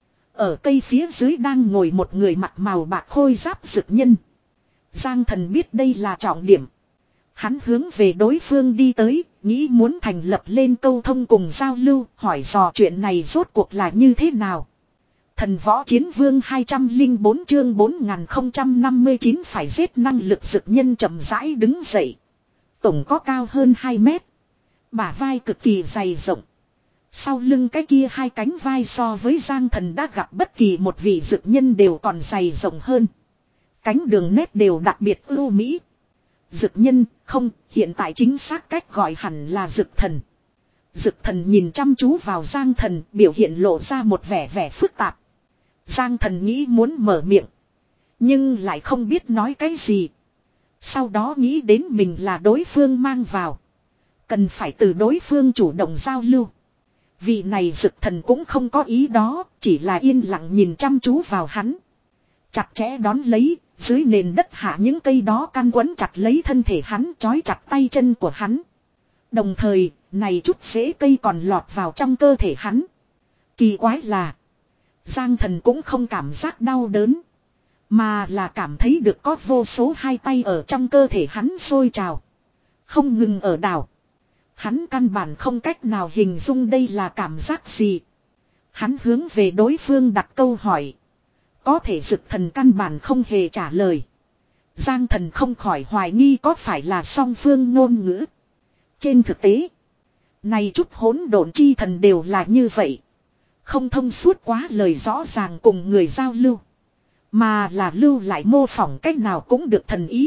Ở cây phía dưới đang ngồi một người mặc màu bạc khôi giáp dực nhân. Giang Thần biết đây là trọng điểm. Hắn hướng về đối phương đi tới, nghĩ muốn thành lập lên câu thông cùng giao lưu, hỏi dò chuyện này rốt cuộc là như thế nào. Thần võ chiến vương hai trăm lẻ bốn chương bốn nghìn không trăm năm mươi chín phải giết năng lực dực nhân chậm rãi đứng dậy. Tổng có cao hơn hai mét. Bả vai cực kỳ dày rộng. Sau lưng cái kia hai cánh vai so với Giang Thần đã gặp bất kỳ một vị dực nhân đều còn dày rộng hơn. Cánh đường nét đều đặc biệt ưu mỹ. Dực nhân, không, hiện tại chính xác cách gọi hẳn là dực thần. Dực thần nhìn chăm chú vào Giang Thần, biểu hiện lộ ra một vẻ vẻ phức tạp. Giang Thần nghĩ muốn mở miệng, nhưng lại không biết nói cái gì. Sau đó nghĩ đến mình là đối phương mang vào, cần phải từ đối phương chủ động giao lưu. Vị này dực thần cũng không có ý đó, chỉ là yên lặng nhìn chăm chú vào hắn. Chặt chẽ đón lấy, dưới nền đất hạ những cây đó căn quấn chặt lấy thân thể hắn, trói chặt tay chân của hắn. Đồng thời, này chút rễ cây còn lọt vào trong cơ thể hắn. Kỳ quái là, Giang Thần cũng không cảm giác đau đớn, mà là cảm thấy được có vô số hai tay ở trong cơ thể hắn sôi trào, không ngừng ở đảo. Hắn căn bản không cách nào hình dung đây là cảm giác gì. Hắn hướng về đối phương đặt câu hỏi. Có thể dực thần căn bản không hề trả lời. Giang Thần không khỏi hoài nghi có phải là song phương ngôn ngữ. Trên thực tế, này chút hỗn độn chi thần đều là như vậy. Không thông suốt quá lời rõ ràng cùng người giao lưu, mà là lưu lại mô phỏng cách nào cũng được thần ý.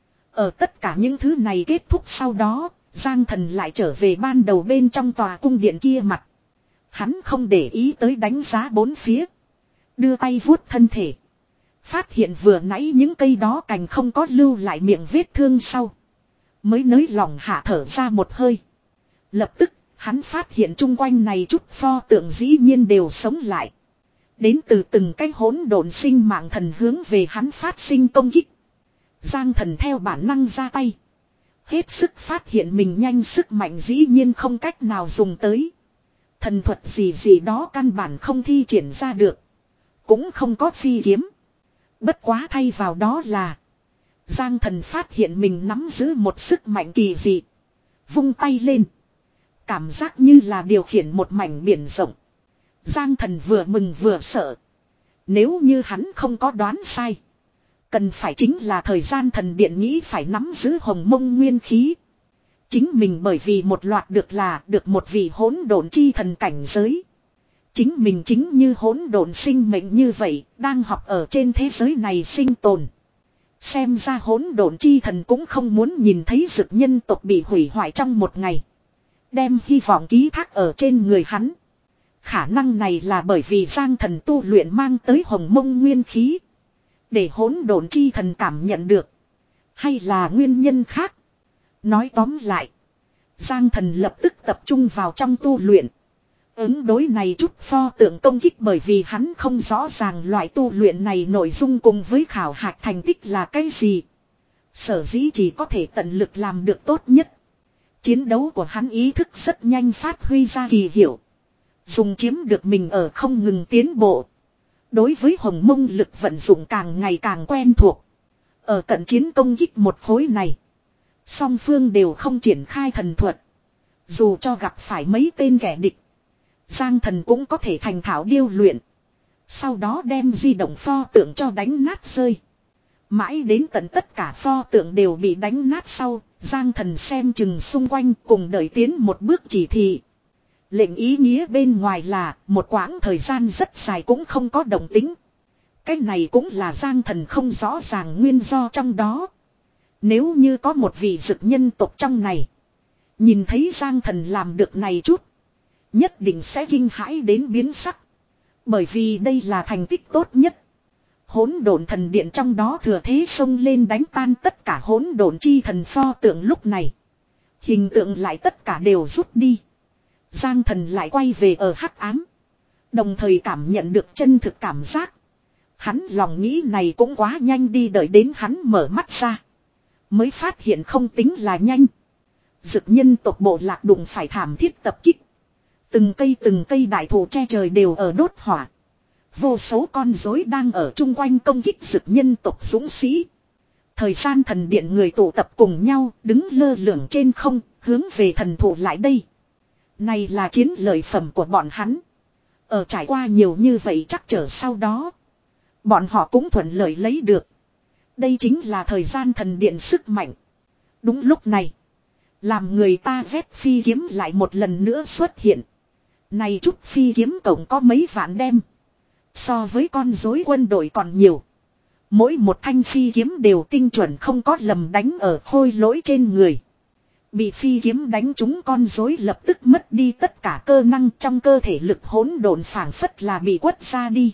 Ở tất cả những thứ này kết thúc sau đó, Giang Thần lại trở về ban đầu bên trong tòa cung điện kia mặt. Hắn không để ý tới đánh giá bốn phía. Đưa tay vuốt thân thể. Phát hiện vừa nãy những cây đó cành không có lưu lại miệng vết thương sau. Mới nới lòng hạ thở ra một hơi. Lập tức, hắn phát hiện chung quanh này chút pho tượng dĩ nhiên đều sống lại. Đến từ từng cái hỗn độn sinh mạng thần hướng về hắn phát sinh công kích. Giang Thần theo bản năng ra tay. Hết sức phát hiện mình nhanh sức mạnh dĩ nhiên không cách nào dùng tới. Thần thuật gì gì đó căn bản không thi triển ra được. Cũng không có phi kiếm. Bất quá thay vào đó là Giang thần phát hiện mình nắm giữ một sức mạnh kỳ dị. Vung tay lên. Cảm giác như là điều khiển một mảnh biển rộng. Giang thần vừa mừng vừa sợ. Nếu như hắn không có đoán sai. Cần phải chính là thời gian thần điện nghĩ phải nắm giữ hồng mông nguyên khí. Chính mình bởi vì một loạt được là được một vị hỗn độn chi thần cảnh giới. Chính mình chính như hỗn độn sinh mệnh như vậy, đang học ở trên thế giới này sinh tồn. Xem ra hỗn độn chi thần cũng không muốn nhìn thấy dực nhân tộc bị hủy hoại trong một ngày. Đem hy vọng ký thác ở trên người hắn. Khả năng này là bởi vì Giang thần tu luyện mang tới hồng mông nguyên khí. Để hỗn độn chi thần cảm nhận được. Hay là nguyên nhân khác. Nói tóm lại. Giang thần lập tức tập trung vào trong tu luyện. Ứng đối này chút pho tượng công kích bởi vì hắn không rõ ràng loại tu luyện này nội dung cùng với khảo hạch thành tích là cái gì. Sở dĩ chỉ có thể tận lực làm được tốt nhất. Chiến đấu của hắn ý thức rất nhanh phát huy ra kỳ hiệu. Dùng chiếm được mình ở không ngừng tiến bộ. Đối với hồng mông lực vận dụng càng ngày càng quen thuộc. Ở cận chiến công kích một khối này. Song phương đều không triển khai thần thuật. Dù cho gặp phải mấy tên kẻ địch. Giang thần cũng có thể thành thạo điêu luyện. Sau đó đem di động pho tượng cho đánh nát rơi. Mãi đến tận tất cả pho tượng đều bị đánh nát sau. Giang thần xem chừng xung quanh cùng đợi tiến một bước chỉ thị. Lệnh ý nghĩa bên ngoài là một quãng thời gian rất dài cũng không có động tính. Cái này cũng là Giang thần không rõ ràng nguyên do trong đó. Nếu như có một vị dực nhân tộc trong này. Nhìn thấy Giang thần làm được này chút. Nhất định sẽ kinh hãi đến biến sắc. Bởi vì đây là thành tích tốt nhất. Hỗn độn thần điện trong đó thừa thế xông lên đánh tan tất cả hỗn độn chi thần pho tượng lúc này. Hình tượng lại tất cả đều rút đi. Giang thần lại quay về ở hắc ám. Đồng thời cảm nhận được chân thực cảm giác. Hắn lòng nghĩ này cũng quá nhanh đi, đợi đến hắn mở mắt ra. Mới phát hiện không tính là nhanh. Dực nhân tộc bộ lạc đụng phải thảm thiết tập kích. Từng cây từng cây đại thụ che trời đều ở đốt hỏa. Vô số con rối đang ở chung quanh công kích dực nhân tộc dũng sĩ. Thời gian thần điện người tụ tập cùng nhau, đứng lơ lửng trên không, hướng về thần thụ lại đây. Này là chiến lợi phẩm của bọn hắn. Ở trải qua nhiều như vậy chắc trở sau đó. Bọn họ cũng thuận lợi lấy được. Đây chính là thời gian thần điện sức mạnh. Đúng lúc này. Làm người ta vét phi kiếm lại một lần nữa xuất hiện. Này chút phi kiếm tổng có mấy vạn đem. So với con rối quân đội còn nhiều. Mỗi một thanh phi kiếm đều tinh chuẩn không có lầm đánh ở khôi lỗi trên người. Bị phi kiếm đánh trúng con rối lập tức mất đi tất cả cơ năng trong cơ thể, lực hỗn độn phảng phất là bị quất ra đi.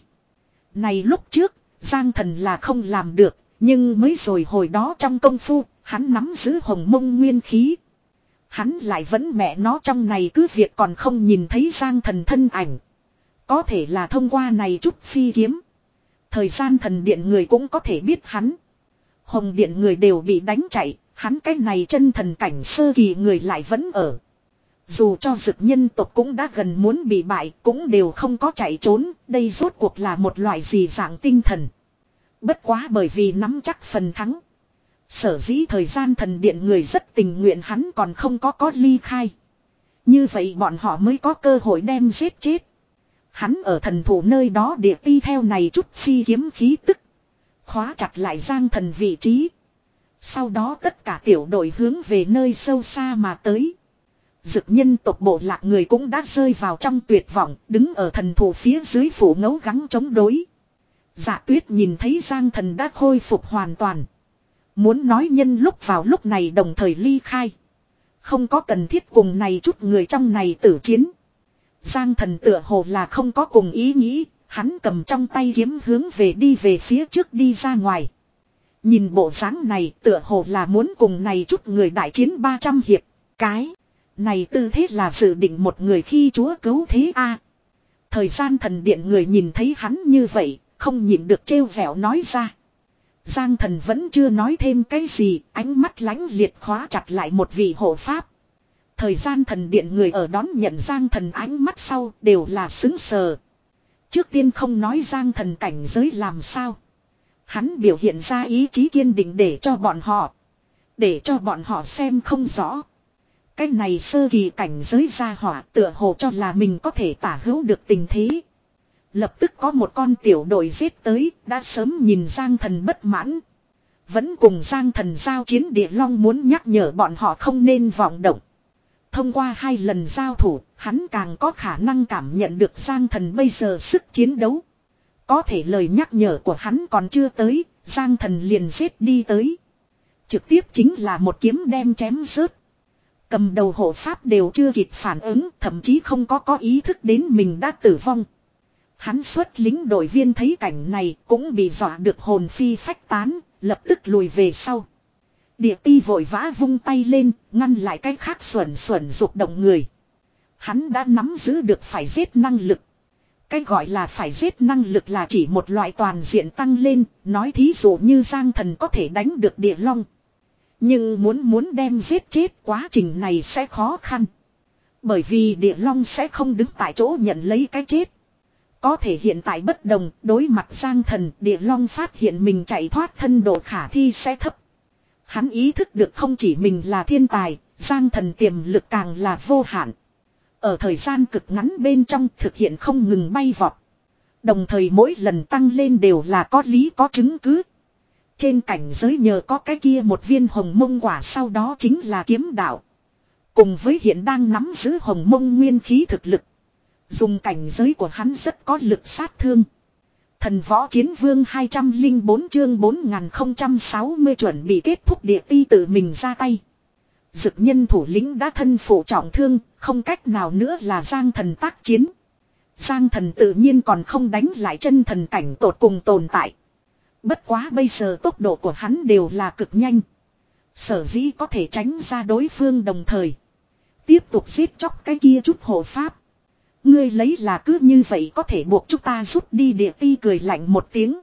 Này lúc trước, Giang thần là không làm được, nhưng mới rồi hồi đó trong công phu, hắn nắm giữ hồng mông nguyên khí. Hắn lại vẫn mẹ nó trong này cứ việc còn không nhìn thấy Giang thần thân ảnh. Có thể là thông qua này chút phi kiếm. Thời gian thần điện người cũng có thể biết hắn. Hồng điện người đều bị đánh chạy. Hắn cái này chân thần cảnh sơ kỳ người lại vẫn ở. Dù cho dực nhân tộc cũng đã gần muốn bị bại, cũng đều không có chạy trốn. Đây rốt cuộc là một loại gì dạng tinh thần. Bất quá bởi vì nắm chắc phần thắng. Sở dĩ thời gian thần điện người rất tình nguyện hắn còn không có có ly khai. Như vậy bọn họ mới có cơ hội đem giết chết. Hắn ở thần thủ nơi đó địa ti theo này chút phi kiếm khí tức. Khóa chặt lại Giang thần vị trí. Sau đó tất cả tiểu đội hướng về nơi sâu xa mà tới. Dực nhân tộc bộ lạc người cũng đã rơi vào trong tuyệt vọng, đứng ở thần thủ phía dưới phủ ngấu gắng chống đối. Dạ Tuyết nhìn thấy Giang thần đã khôi phục hoàn toàn. Muốn nói nhân lúc vào lúc này đồng thời ly khai. Không có cần thiết cùng này chút người trong này tử chiến. Giang thần tựa hồ là không có cùng ý nghĩ, hắn cầm trong tay kiếm hướng về đi về phía trước đi ra ngoài. Nhìn bộ dáng này tựa hồ là muốn cùng này chút người đại chiến ba trăm hiệp. Cái này tư thế là dự định một người khi chúa cứu thế a. Thời gian thần điện người nhìn thấy hắn như vậy, không nhịn được trêu vẻo nói ra. Giang thần vẫn chưa nói thêm cái gì, ánh mắt lãnh liệt khóa chặt lại một vị hộ pháp. Thời gian thần điện người ở đón nhận Giang thần ánh mắt sau đều là sững sờ. Trước tiên không nói Giang thần cảnh giới làm sao. Hắn biểu hiện ra ý chí kiên định để cho bọn họ. Để cho bọn họ xem không rõ. Cái này sơ kỳ cảnh giới gia hỏa tựa hồ cho là mình có thể tả hữu được tình thế. Lập tức có một con tiểu đội giết tới, đã sớm nhìn Giang Thần bất mãn. Vẫn cùng Giang Thần giao chiến Địa Long muốn nhắc nhở bọn họ không nên vọng động. Thông qua hai lần giao thủ, hắn càng có khả năng cảm nhận được Giang Thần bây giờ sức chiến đấu. Có thể lời nhắc nhở của hắn còn chưa tới, Giang Thần liền giết đi tới. Trực tiếp chính là một kiếm đem chém rớt. Cầm đầu hộ pháp đều chưa kịp phản ứng, thậm chí không có có ý thức đến mình đã tử vong. Hắn xuất lính đội viên thấy cảnh này cũng bị dọa được hồn phi phách tán, lập tức lùi về sau. Địa ti vội vã vung tay lên, ngăn lại cái khác xuẩn xuẩn dục động người. Hắn đã nắm giữ được phải giết năng lực. Cái gọi là phải giết năng lực là chỉ một loại toàn diện tăng lên, nói thí dụ như Giang Thần có thể đánh được Địa Long. Nhưng muốn muốn đem giết chết quá trình này sẽ khó khăn. Bởi vì Địa Long sẽ không đứng tại chỗ nhận lấy cái chết. Có thể hiện tại bất đồng, đối mặt Giang Thần, Địa Long phát hiện mình chạy thoát thân độ khả thi sẽ thấp. Hắn ý thức được không chỉ mình là thiên tài, Giang Thần tiềm lực càng là vô hạn. Ở thời gian cực ngắn bên trong thực hiện không ngừng bay vọt. Đồng thời mỗi lần tăng lên đều là có lý có chứng cứ. Trên cảnh giới nhờ có cái kia một viên hồng mông quả, sau đó chính là kiếm đạo. Cùng với hiện đang nắm giữ hồng mông nguyên khí thực lực. Dùng cảnh giới của hắn rất có lực sát thương. Thần võ chiến vương hai trăm lẻ bốn chương bốn nghìn không trăm sáu mươi chuẩn bị kết thúc, địa ti tự mình ra tay. Dực nhân thủ lĩnh đã thân phụ trọng thương, không cách nào nữa là Giang Thần tác chiến. Giang Thần tự nhiên còn không đánh lại chân thần cảnh tột cùng tồn tại. Bất quá bây giờ tốc độ của hắn đều là cực nhanh. Sở dĩ có thể tránh ra đối phương đồng thời. Tiếp tục giết chóc cái kia chút hộ pháp. Ngươi lấy là cứ như vậy có thể buộc chúng ta rút đi, địa ti cười lạnh một tiếng.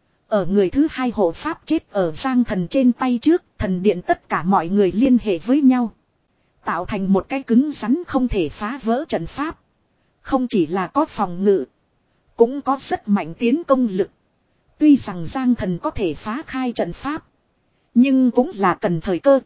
Ở người thứ hai hộ pháp chết ở Giang Thần trên tay trước, thần điện tất cả mọi người liên hệ với nhau. Tạo thành một cái cứng rắn không thể phá vỡ trận pháp. Không chỉ là có phòng ngự, cũng có rất mạnh tiến công lực. Tuy rằng Giang Thần có thể phá khai trận pháp, nhưng cũng là cần thời cơ.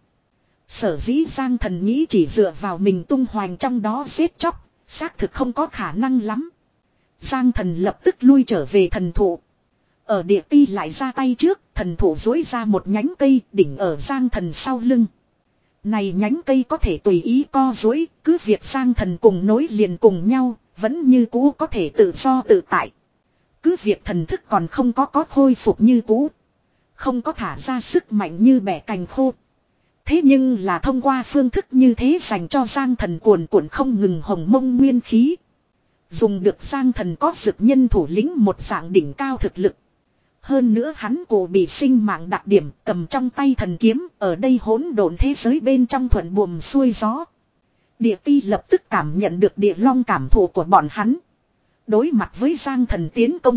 Sở dĩ Giang Thần nghĩ chỉ dựa vào mình tung hoành trong đó giết chóc, xác thực không có khả năng lắm. Giang Thần lập tức lui trở về thần thụ. Ở địa ti lại ra tay trước, thần thụ duỗi ra một nhánh cây đỉnh ở Giang Thần sau lưng. Này nhánh cây có thể tùy ý co duỗi, cứ việc Giang Thần cùng nối liền cùng nhau, vẫn như cũ có thể tự do tự tại. Cứ việc thần thức còn không có có khôi phục như cũ, không có thả ra sức mạnh như bẻ cành khô. Thế nhưng là thông qua phương thức như thế dành cho Giang Thần cuồn cuộn không ngừng hồng mông nguyên khí. Dùng được Giang Thần có dực nhân thủ lĩnh một dạng đỉnh cao thực lực. Hơn nữa hắn cổ bị sinh mạng đặc điểm, cầm trong tay thần kiếm, ở đây hỗn độn thế giới bên trong thuận buồm xuôi gió. Địa ti lập tức cảm nhận được Địa Long cảm thụ của bọn hắn. Đối mặt với Giang Thần tiến công,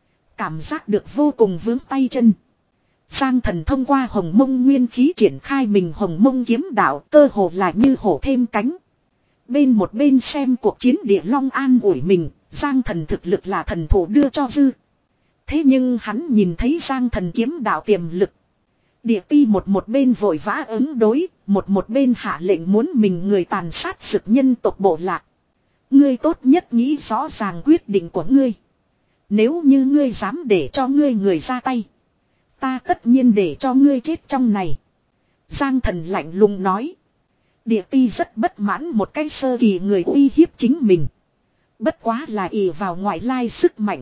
cảm giác được vô cùng vướng tay chân. Giang Thần thông qua hồng mông nguyên khí triển khai mình hồng mông kiếm đạo, cơ hồ là như hổ thêm cánh. Bên một bên xem cuộc chiến Địa Long an ủi mình, Giang Thần thực lực là thần thủ đưa cho dư. Thế nhưng hắn nhìn thấy Giang Thần kiếm đạo tiềm lực. Địa ti một một bên vội vã ứng đối, một một bên hạ lệnh muốn mình người tàn sát dực nhân tộc bộ lạc. Ngươi tốt nhất nghĩ rõ ràng quyết định của ngươi. Nếu như ngươi dám để cho ngươi người ra tay, ta tất nhiên để cho ngươi chết trong này. Giang Thần lạnh lùng nói. Địa ti rất bất mãn một cái sơ kỳ người uy hiếp chính mình. Bất quá là ỷ vào ngoại lai sức mạnh.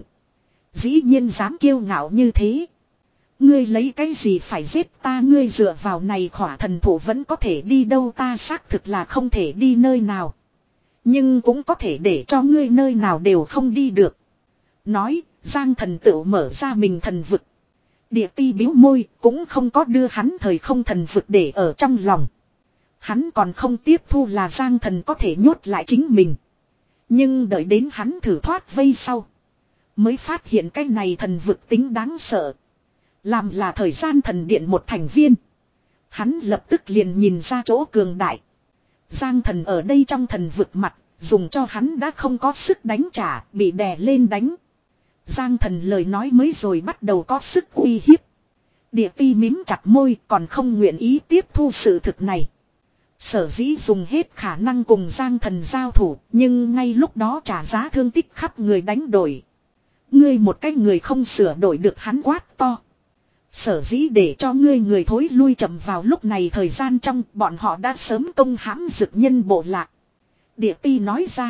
Dĩ nhiên dám kiêu ngạo như thế. Ngươi lấy cái gì phải giết ta, ngươi dựa vào này khỏa thần thủ vẫn có thể đi đâu, ta xác thực là không thể đi nơi nào. Nhưng cũng có thể để cho ngươi nơi nào đều không đi được. Nói, Giang Thần tự mở ra mình thần vực. Địa ti biếu môi, cũng không có đưa hắn thời không thần vực để ở trong lòng. Hắn còn không tiếp thu là Giang Thần có thể nhốt lại chính mình. Nhưng đợi đến hắn thử thoát vây sau, mới phát hiện cái này thần vực tính đáng sợ. Làm là thời gian thần điện một thành viên, hắn lập tức liền nhìn ra chỗ cường đại. Giang Thần ở đây trong thần vực mặt, dùng cho hắn đã không có sức đánh trả, bị đè lên đánh. Giang Thần lời nói mới rồi bắt đầu có sức uy hiếp. Địa ti mím chặt môi còn không nguyện ý tiếp thu sự thực này. Sở dĩ dùng hết khả năng cùng Giang Thần giao thủ, nhưng ngay lúc đó trả giá thương tích khắp người đánh đổi. Ngươi một cái người không sửa đổi được, hắn quát to. Sở dĩ để cho ngươi người thối lui chậm vào lúc này thời gian trong, bọn họ đã sớm công hãm Dực Nhân bộ lạc. Địa ti nói ra.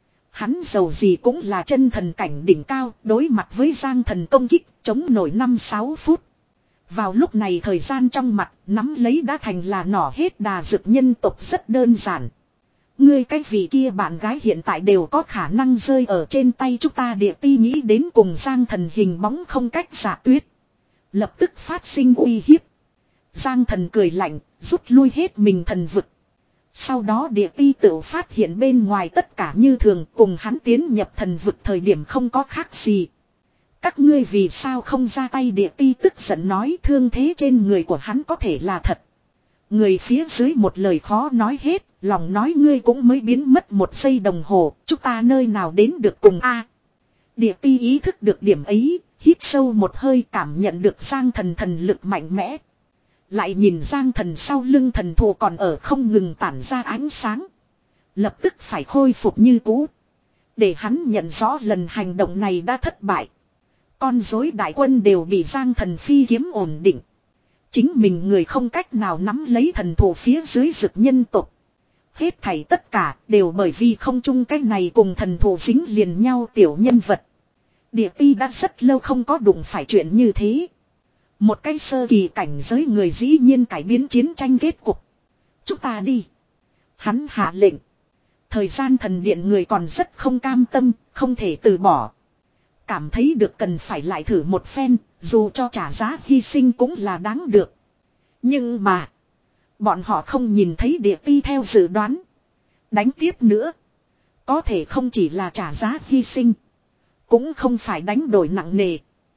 Hắn dầu gì cũng là chân thần cảnh đỉnh cao, đối mặt với Giang Thần công kích, chống nổi năm sáu phút. Vào lúc này thời gian trong mặt, nắm lấy đã thành là nỏ hết đà Dực Nhân tộc rất đơn giản. Ngươi cái vị kia bạn gái hiện tại đều có khả năng rơi ở trên tay chúng ta. Địa ti nghĩ đến cùng Giang Thần hình bóng không cách giả tuyết. Lập tức phát sinh uy hiếp. Giang Thần cười lạnh, rút lui hết mình thần vực. Sau đó địa ti tự phát hiện bên ngoài tất cả như thường, cùng hắn tiến nhập thần vực thời điểm không có khác gì. Các ngươi vì sao không ra tay? Địa ti tức giận nói, thương thế trên người của hắn có thể là thật. Người phía dưới một lời khó nói hết, lòng nói ngươi cũng mới biến mất một giây đồng hồ, chúng ta nơi nào đến được cùng a? Địa ti ý thức được điểm ấy, hít sâu một hơi, cảm nhận được Giang Thần thần lực mạnh mẽ. Lại nhìn Giang Thần sau lưng thần thù còn ở không ngừng tản ra ánh sáng. Lập tức phải khôi phục như cũ. Để hắn nhận rõ lần hành động này đã thất bại. Con rối đại quân đều bị Giang Thần phi kiếm ổn định. Chính mình người không cách nào nắm lấy thần thù phía dưới Dực Nhân tộc. Hết thảy tất cả đều bởi vì không chung cái này cùng thần thù dính liền nhau tiểu nhân vật. Địa ti đã rất lâu không có đụng phải chuyện như thế. Một cái sơ kỳ cảnh giới người dĩ nhiên cải biến chiến tranh kết cục. Chúng ta đi. Hắn hạ lệnh. Thời gian thần điện người còn rất không cam tâm, không thể từ bỏ. Cảm thấy được cần phải lại thử một phen, dù cho trả giá hy sinh cũng là đáng được. Nhưng mà, bọn họ không nhìn thấy địa ti theo dự đoán. Đánh tiếp nữa. Có thể không chỉ là trả giá hy sinh. Cũng không phải đánh đổi nặng nề.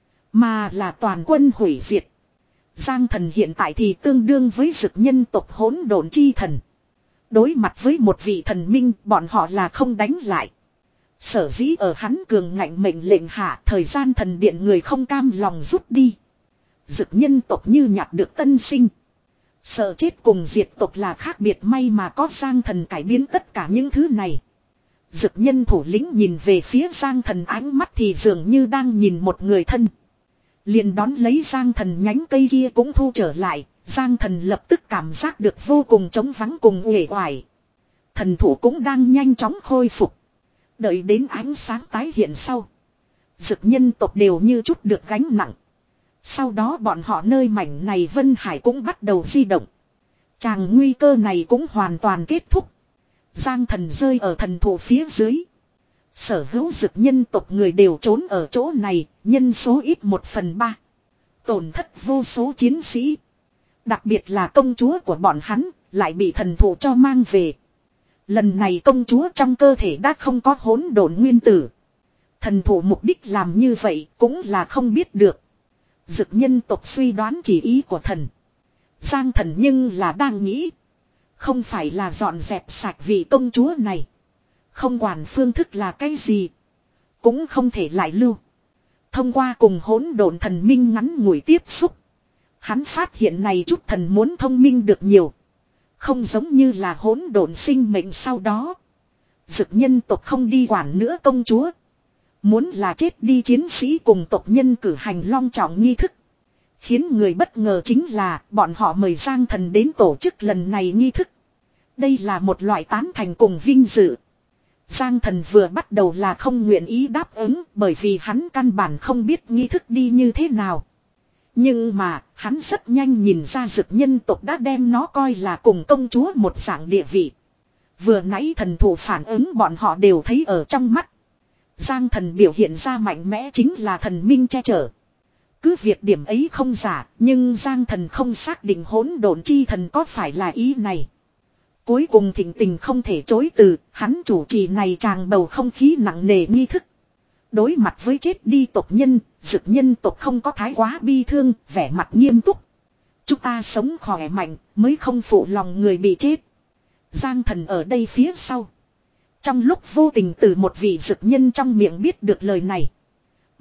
Mà là toàn quân hủy diệt. Giang Thần hiện tại thì tương đương với Dực Nhân tộc hỗn độn chi thần. Đối mặt với một vị thần minh, bọn họ là không đánh lại. Sở dĩ ở hắn cường ngạnh mệnh lệnh hạ, thời gian thần điện người không cam lòng rút đi. Dực Nhân tộc như nhặt được tân sinh. Sợ chết cùng diệt tộc là khác biệt, may mà có Giang Thần cải biến tất cả những thứ này. Dực Nhân thủ lĩnh nhìn về phía Giang Thần, ánh mắt thì dường như đang nhìn một người thân. Liền đón lấy Giang Thần nhánh cây kia cũng thu trở lại. Giang Thần lập tức cảm giác được vô cùng trống vắng cùng uể oải. Thần thủ cũng đang nhanh chóng khôi phục. Đợi đến ánh sáng tái hiện sau, Dực Nhân tộc đều như chút được gánh nặng. Sau đó bọn họ nơi mảnh này Vân Hải cũng bắt đầu di động. Tràng nguy cơ này cũng hoàn toàn kết thúc. Giang Thần rơi ở thần thủ phía dưới. Sở hữu Dực Nhân tộc người đều trốn ở chỗ này, nhân số ít một phần ba. Tổn thất vô số chiến sĩ. Đặc biệt là công chúa của bọn hắn, lại bị thần thủ cho mang về. Lần này công chúa trong cơ thể đã không có hỗn độn nguyên tử. Thần thủ mục đích làm như vậy cũng là không biết được. Dực Nhân tộc suy đoán chỉ ý của thần. Giang Thần nhưng là đang nghĩ. Không phải là dọn dẹp sạch vị công chúa này. Không quản phương thức là cái gì. Cũng không thể lại lưu. Thông qua cùng hỗn độn thần minh ngắn ngủi tiếp xúc. Hắn phát hiện này chút thần muốn thông minh được nhiều. Không giống như là hỗn độn sinh mệnh sau đó. Dực Nhân tộc không đi quản nữa công chúa. Muốn là chết đi chiến sĩ cùng tộc nhân cử hành long trọng nghi thức. Khiến người bất ngờ chính là bọn họ mời Giang Thần đến tổ chức lần này nghi thức. Đây là một loại tán thành cùng vinh dự. Giang Thần vừa bắt đầu là không nguyện ý đáp ứng, bởi vì hắn căn bản không biết nghi thức đi như thế nào. Nhưng mà, hắn rất nhanh nhìn ra Dực Nhân tộc đã đem nó coi là cùng công chúa một dạng địa vị. Vừa nãy thần thủ phản ứng bọn họ đều thấy ở trong mắt. Giang Thần biểu hiện ra mạnh mẽ chính là thần minh che chở. Cứ việc điểm ấy không giả, nhưng Giang Thần không xác định hỗn độn chi thần có phải là ý này. Cuối cùng thỉnh tình không thể chối từ, hắn chủ trì này tràn bầu không khí nặng nề nghi thức. Đối mặt với chết đi tộc nhân, Dực Nhân tộc không có thái quá bi thương, vẻ mặt nghiêm túc. Chúng ta sống khỏe mạnh, mới không phụ lòng người bị chết. Giang Thần ở đây phía sau. Trong lúc vô tình từ một vị Dực Nhân trong miệng biết được lời này.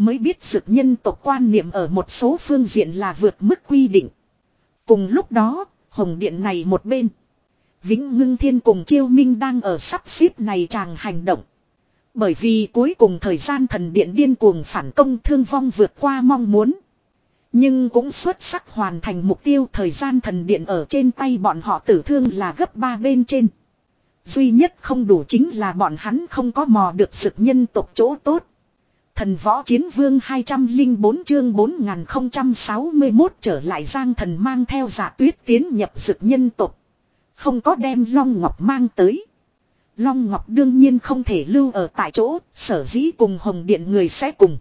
Mới biết dực nhân tộc quan niệm ở một số phương diện là vượt mức quy định. Cùng lúc đó, hồng điện này một bên. Vĩnh Ngưng Thiên cùng Chiêu Minh đang ở sắp xếp này chàng hành động. Bởi vì cuối cùng thời gian thần điện điên cuồng phản công thương vong vượt qua mong muốn. Nhưng cũng xuất sắc hoàn thành mục tiêu thời gian thần điện ở trên tay bọn họ tử thương là gấp ba bên trên. Duy nhất không đủ chính là bọn hắn không có mò được dực nhân tộc chỗ tốt. Thần võ chiến vương hai trăm lẻ bốn chương bốn nghìn không trăm sáu mươi mốt trở lại Giang Thần mang theo Dạ Tuyết tiến nhập dực nhân tộc. Không có đem Long Ngọc mang tới. Long Ngọc đương nhiên không thể lưu ở tại chỗ, sở dĩ cùng Hồng Điện người sẽ cùng.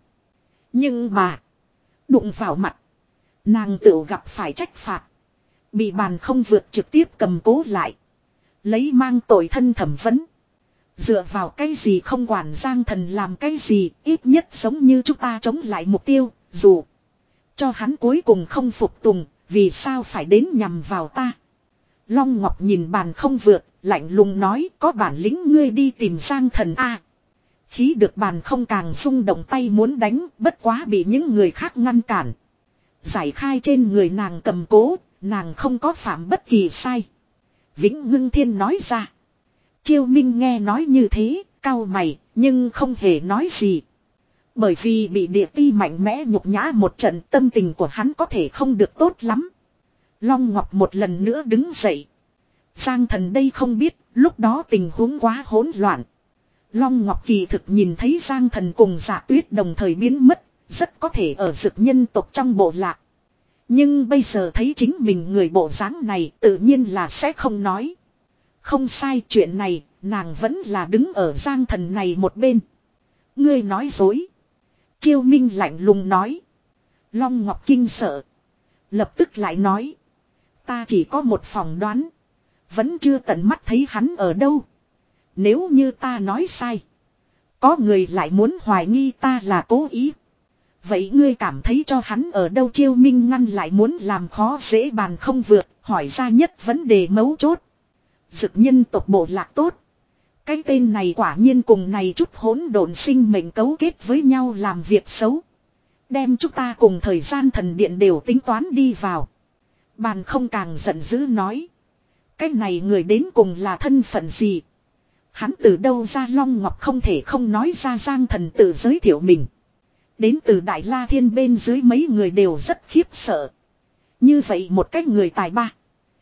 Nhưng mà, đụng vào mặt, nàng tự gặp phải trách phạt. Bị bàn không vượt trực tiếp cầm cố lại. Lấy mang tội thân thẩm vấn. Dựa vào cái gì không quản Giang Thần làm cái gì, ít nhất giống như chúng ta chống lại mục tiêu, dù cho hắn cuối cùng không phục tùng, vì sao phải đến nhằm vào ta. Long Ngọc nhìn bàn không vượt, lạnh lùng nói có bản lĩnh ngươi đi tìm Giang Thần a. Khí được bàn không càng rung động tay muốn đánh, bất quá bị những người khác ngăn cản. Giải khai trên người nàng cầm cố, nàng không có phạm bất kỳ sai. Vĩnh Ngưng Thiên nói ra. Chiêu Minh nghe nói như thế, cau mày, nhưng không hề nói gì. Bởi vì bị địa ti mạnh mẽ nhục nhã một trận, tâm tình của hắn có thể không được tốt lắm. Long Ngọc một lần nữa đứng dậy. Giang Thần đây không biết, lúc đó tình huống quá hỗn loạn. Long Ngọc kỳ thực nhìn thấy Giang Thần cùng Dạ Tuyết đồng thời biến mất, rất có thể ở dực nhân tộc trong bộ lạc. Nhưng bây giờ thấy chính mình người bộ dáng này tự nhiên là sẽ không nói. Không sai, chuyện này, nàng vẫn là đứng ở Giang Thần này một bên. Ngươi nói dối. Chiêu Minh lạnh lùng nói. Long Ngọc kinh sợ. Lập tức lại nói. Ta chỉ có một phỏng đoán. Vẫn chưa tận mắt thấy hắn ở đâu. Nếu như ta nói sai. Có người lại muốn hoài nghi ta là cố ý. Vậy ngươi cảm thấy cho hắn ở đâu? Chiêu Minh ngăn lại muốn làm khó dễ bàn không vượt. Hỏi ra nhất vấn đề mấu chốt. Dực nhân tộc bộ lạc tốt. Cái tên này quả nhiên cùng này chút hỗn độn sinh mệnh cấu kết với nhau làm việc xấu. Đem chúng ta cùng thời gian thần điện đều tính toán đi vào. Bàn không càng giận dữ nói. Cái này người đến cùng là thân phận gì? Hắn từ đâu ra? Long Ngọc không thể không nói ra. Giang Thần tự giới thiệu mình. Đến từ Đại La Thiên bên dưới mấy người đều rất khiếp sợ. Như vậy một cách người tài ba.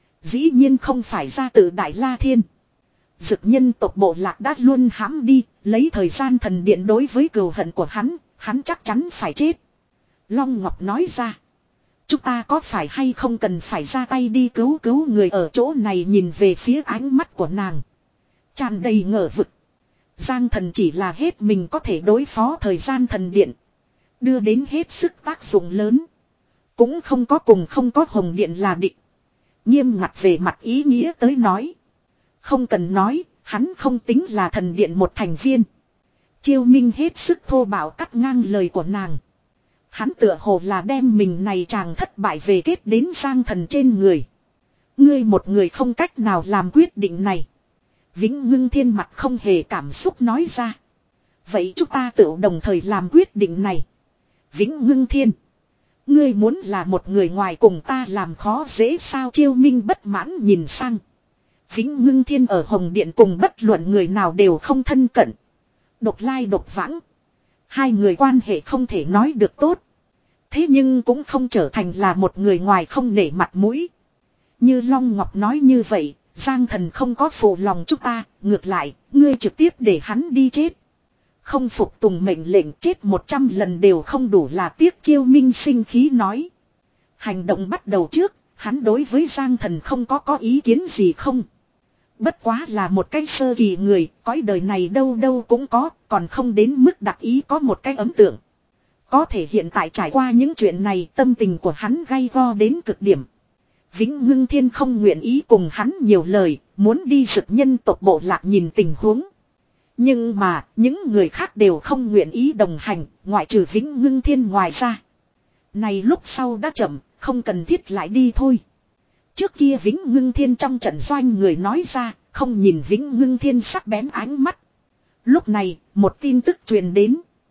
Dĩ nhiên không phải ra từ Đại La Thiên. Dực nhân tộc bộ lạc đã luôn hãm đi. Lấy thời gian thần điện đối với cừu hận của hắn. Hắn chắc chắn phải chết. Long Ngọc nói ra. Chúng ta có phải hay không cần phải ra tay đi cứu cứu người ở chỗ này? Nhìn về phía ánh mắt của nàng. Tràn đầy ngờ vực. Giang Thần chỉ là hết mình có thể đối phó thời gian thần điện. Đưa đến hết sức tác dụng lớn. Cũng không có cùng không có Hồng Điện là địch. Nghiêm ngặt về mặt ý nghĩa tới nói. Không cần nói, hắn không tính là thần điện một thành viên. Chiêu Minh hết sức thô bạo cắt ngang lời của nàng. Hắn tựa hồ là đem mình này chàng thất bại về kết đến Giang Thần trên người. Ngươi một người không cách nào làm quyết định này. Vĩnh Ngưng Thiên mặt không hề cảm xúc nói ra. Vậy chúng ta tự đồng thời làm quyết định này. Vĩnh Ngưng Thiên. Ngươi muốn là một người ngoài cùng ta làm khó dễ sao? Chiêu Minh bất mãn nhìn sang. Vĩnh Ngưng Thiên ở Hồng Điện cùng bất luận người nào đều không thân cận. Độc lai độc vãng. Hai người quan hệ không thể nói được tốt. Thế nhưng cũng không trở thành là một người ngoài không nể mặt mũi. Như Long Ngọc nói như vậy, Giang Thần không có phụ lòng chúng ta, ngược lại, ngươi trực tiếp để hắn đi chết. Không phục tùng mệnh lệnh chết một trăm lần đều không đủ là tiếc. Chiêu Minh sinh khí nói. Hành động bắt đầu trước, hắn đối với Giang Thần không có có ý kiến gì không. Bất quá là một cái sơ kỳ người, cõi đời này đâu đâu cũng có, còn không đến mức đặc ý có một cái ấn tượng. Có thể hiện tại trải qua những chuyện này, tâm tình của hắn gay go đến cực điểm. Vĩnh Ngưng Thiên không nguyện ý cùng hắn nhiều lời, muốn đi dực nhân tộc bộ lạc nhìn tình huống. Nhưng mà, những người khác đều không nguyện ý đồng hành, ngoại trừ Vĩnh Ngưng Thiên ngoài ra. Này lúc sau đã chậm, không cần thiết lại đi thôi. Trước kia Vĩnh Ngưng Thiên trong trận doanh người nói ra, không nhìn Vĩnh Ngưng Thiên sắc bén ánh mắt. Lúc này, một tin tức truyền đến.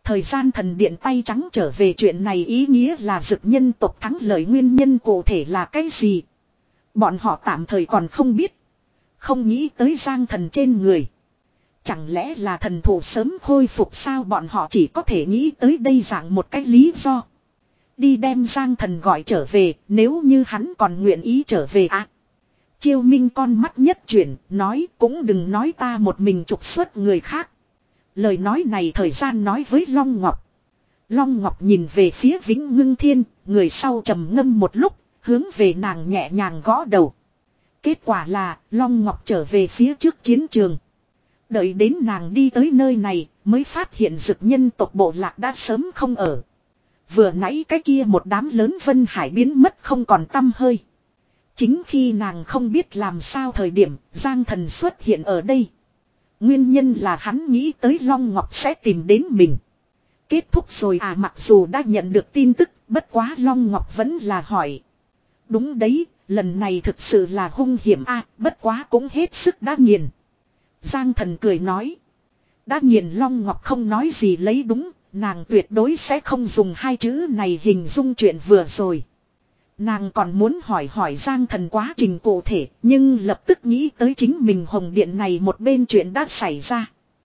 Thời gian thần điện tay trắng trở về chuyện này ý nghĩa là dực nhân tộc thắng lợi nguyên nhân cụ thể là cái gì. Bọn họ tạm thời còn không biết. Không nghĩ tới Giang Thần trên người. Chẳng lẽ là thần thủ sớm khôi phục sao, bọn họ chỉ có thể nghĩ tới đây dạng một cách lý do. Đi đem Giang Thần gọi trở về, nếu như hắn còn nguyện ý trở về à. Chiêu Minh con mắt nhất chuyển, nói cũng đừng nói ta một mình trục xuất người khác. Lời nói này thời gian nói với Long Ngọc. Long Ngọc nhìn về phía Vĩnh Ngưng Thiên, người sau trầm ngâm một lúc, hướng về nàng nhẹ nhàng gõ đầu. Kết quả là, Long Ngọc trở về phía trước chiến trường. Đợi đến nàng đi tới nơi này, mới phát hiện dực nhân tộc bộ lạc đã sớm không ở. Vừa nãy cái kia một đám lớn Vân Hải biến mất không còn tăm hơi. Chính khi nàng không biết làm sao thời điểm, Giang Thần xuất hiện ở đây. Nguyên nhân là hắn nghĩ tới Long Ngọc sẽ tìm đến mình. Kết thúc rồi à, mặc dù đã nhận được tin tức, bất quá Long Ngọc vẫn là hỏi. Đúng đấy, lần này thực sự là hung hiểm a, à, bất quá cũng hết sức đã nghiền. Giang Thần cười nói. Đã nghiền, Long Ngọc không nói gì lấy đúng, nàng tuyệt đối sẽ không dùng hai chữ này hình dung chuyện vừa rồi. Nàng còn muốn hỏi hỏi Giang Thần quá trình cụ thể, nhưng lập tức nghĩ tới chính mình Hồng Điện này một bên chuyện đã xảy ra.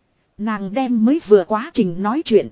Nàng đem mới vừa quá trình nói chuyện.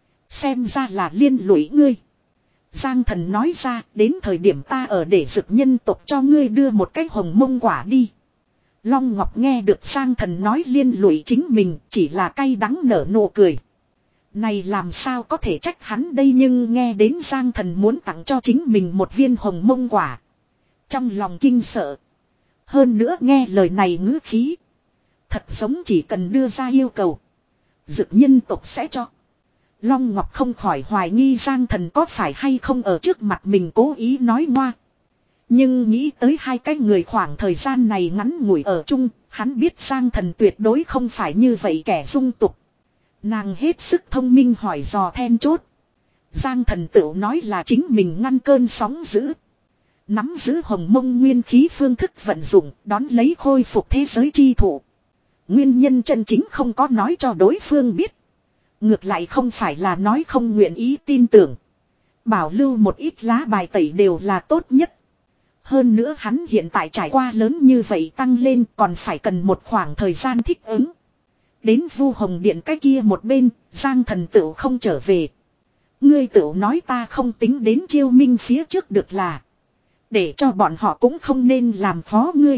Xem ra là liên lụy ngươi. Giang Thần nói ra, đến thời điểm ta ở để dực nhân tộc cho ngươi đưa một cái hồng mông quả đi. Long Ngọc nghe được Giang Thần nói liên lụy chính mình, chỉ là cay đắng nở nụ cười. Này làm sao có thể trách hắn đây, nhưng nghe đến Giang Thần muốn tặng cho chính mình một viên hồng mông quả. Trong lòng kinh sợ. Hơn nữa nghe lời này ngữ khí. Thật giống chỉ cần đưa ra yêu cầu. Dực nhân tộc sẽ cho. Long Ngọc không khỏi hoài nghi Giang Thần có phải hay không ở trước mặt mình cố ý nói ngoa. Nhưng nghĩ tới hai cái người khoảng thời gian này ngắn ngủi ở chung, hắn biết Giang Thần tuyệt đối không phải như vậy kẻ dung tục. Nàng hết sức thông minh hỏi dò then chốt. Giang Thần tự nói là chính mình ngăn cơn sóng dữ. Nắm giữ hồng mông nguyên khí phương thức vận dụng, đón lấy khôi phục thế giới chi thụ. Nguyên nhân chân chính không có nói cho đối phương biết. Ngược lại không phải là nói không nguyện ý tin tưởng. Bảo lưu một ít lá bài tẩy đều là tốt nhất. Hơn nữa hắn hiện tại trải qua lớn như vậy tăng lên còn phải cần một khoảng thời gian thích ứng. Đến Vu Hồng Điện cái kia một bên, Giang Thần tựu không trở về. Ngươi tựu nói ta không tính đến Chiêu Minh phía trước được là. Để cho bọn họ cũng không nên làm phó ngươi.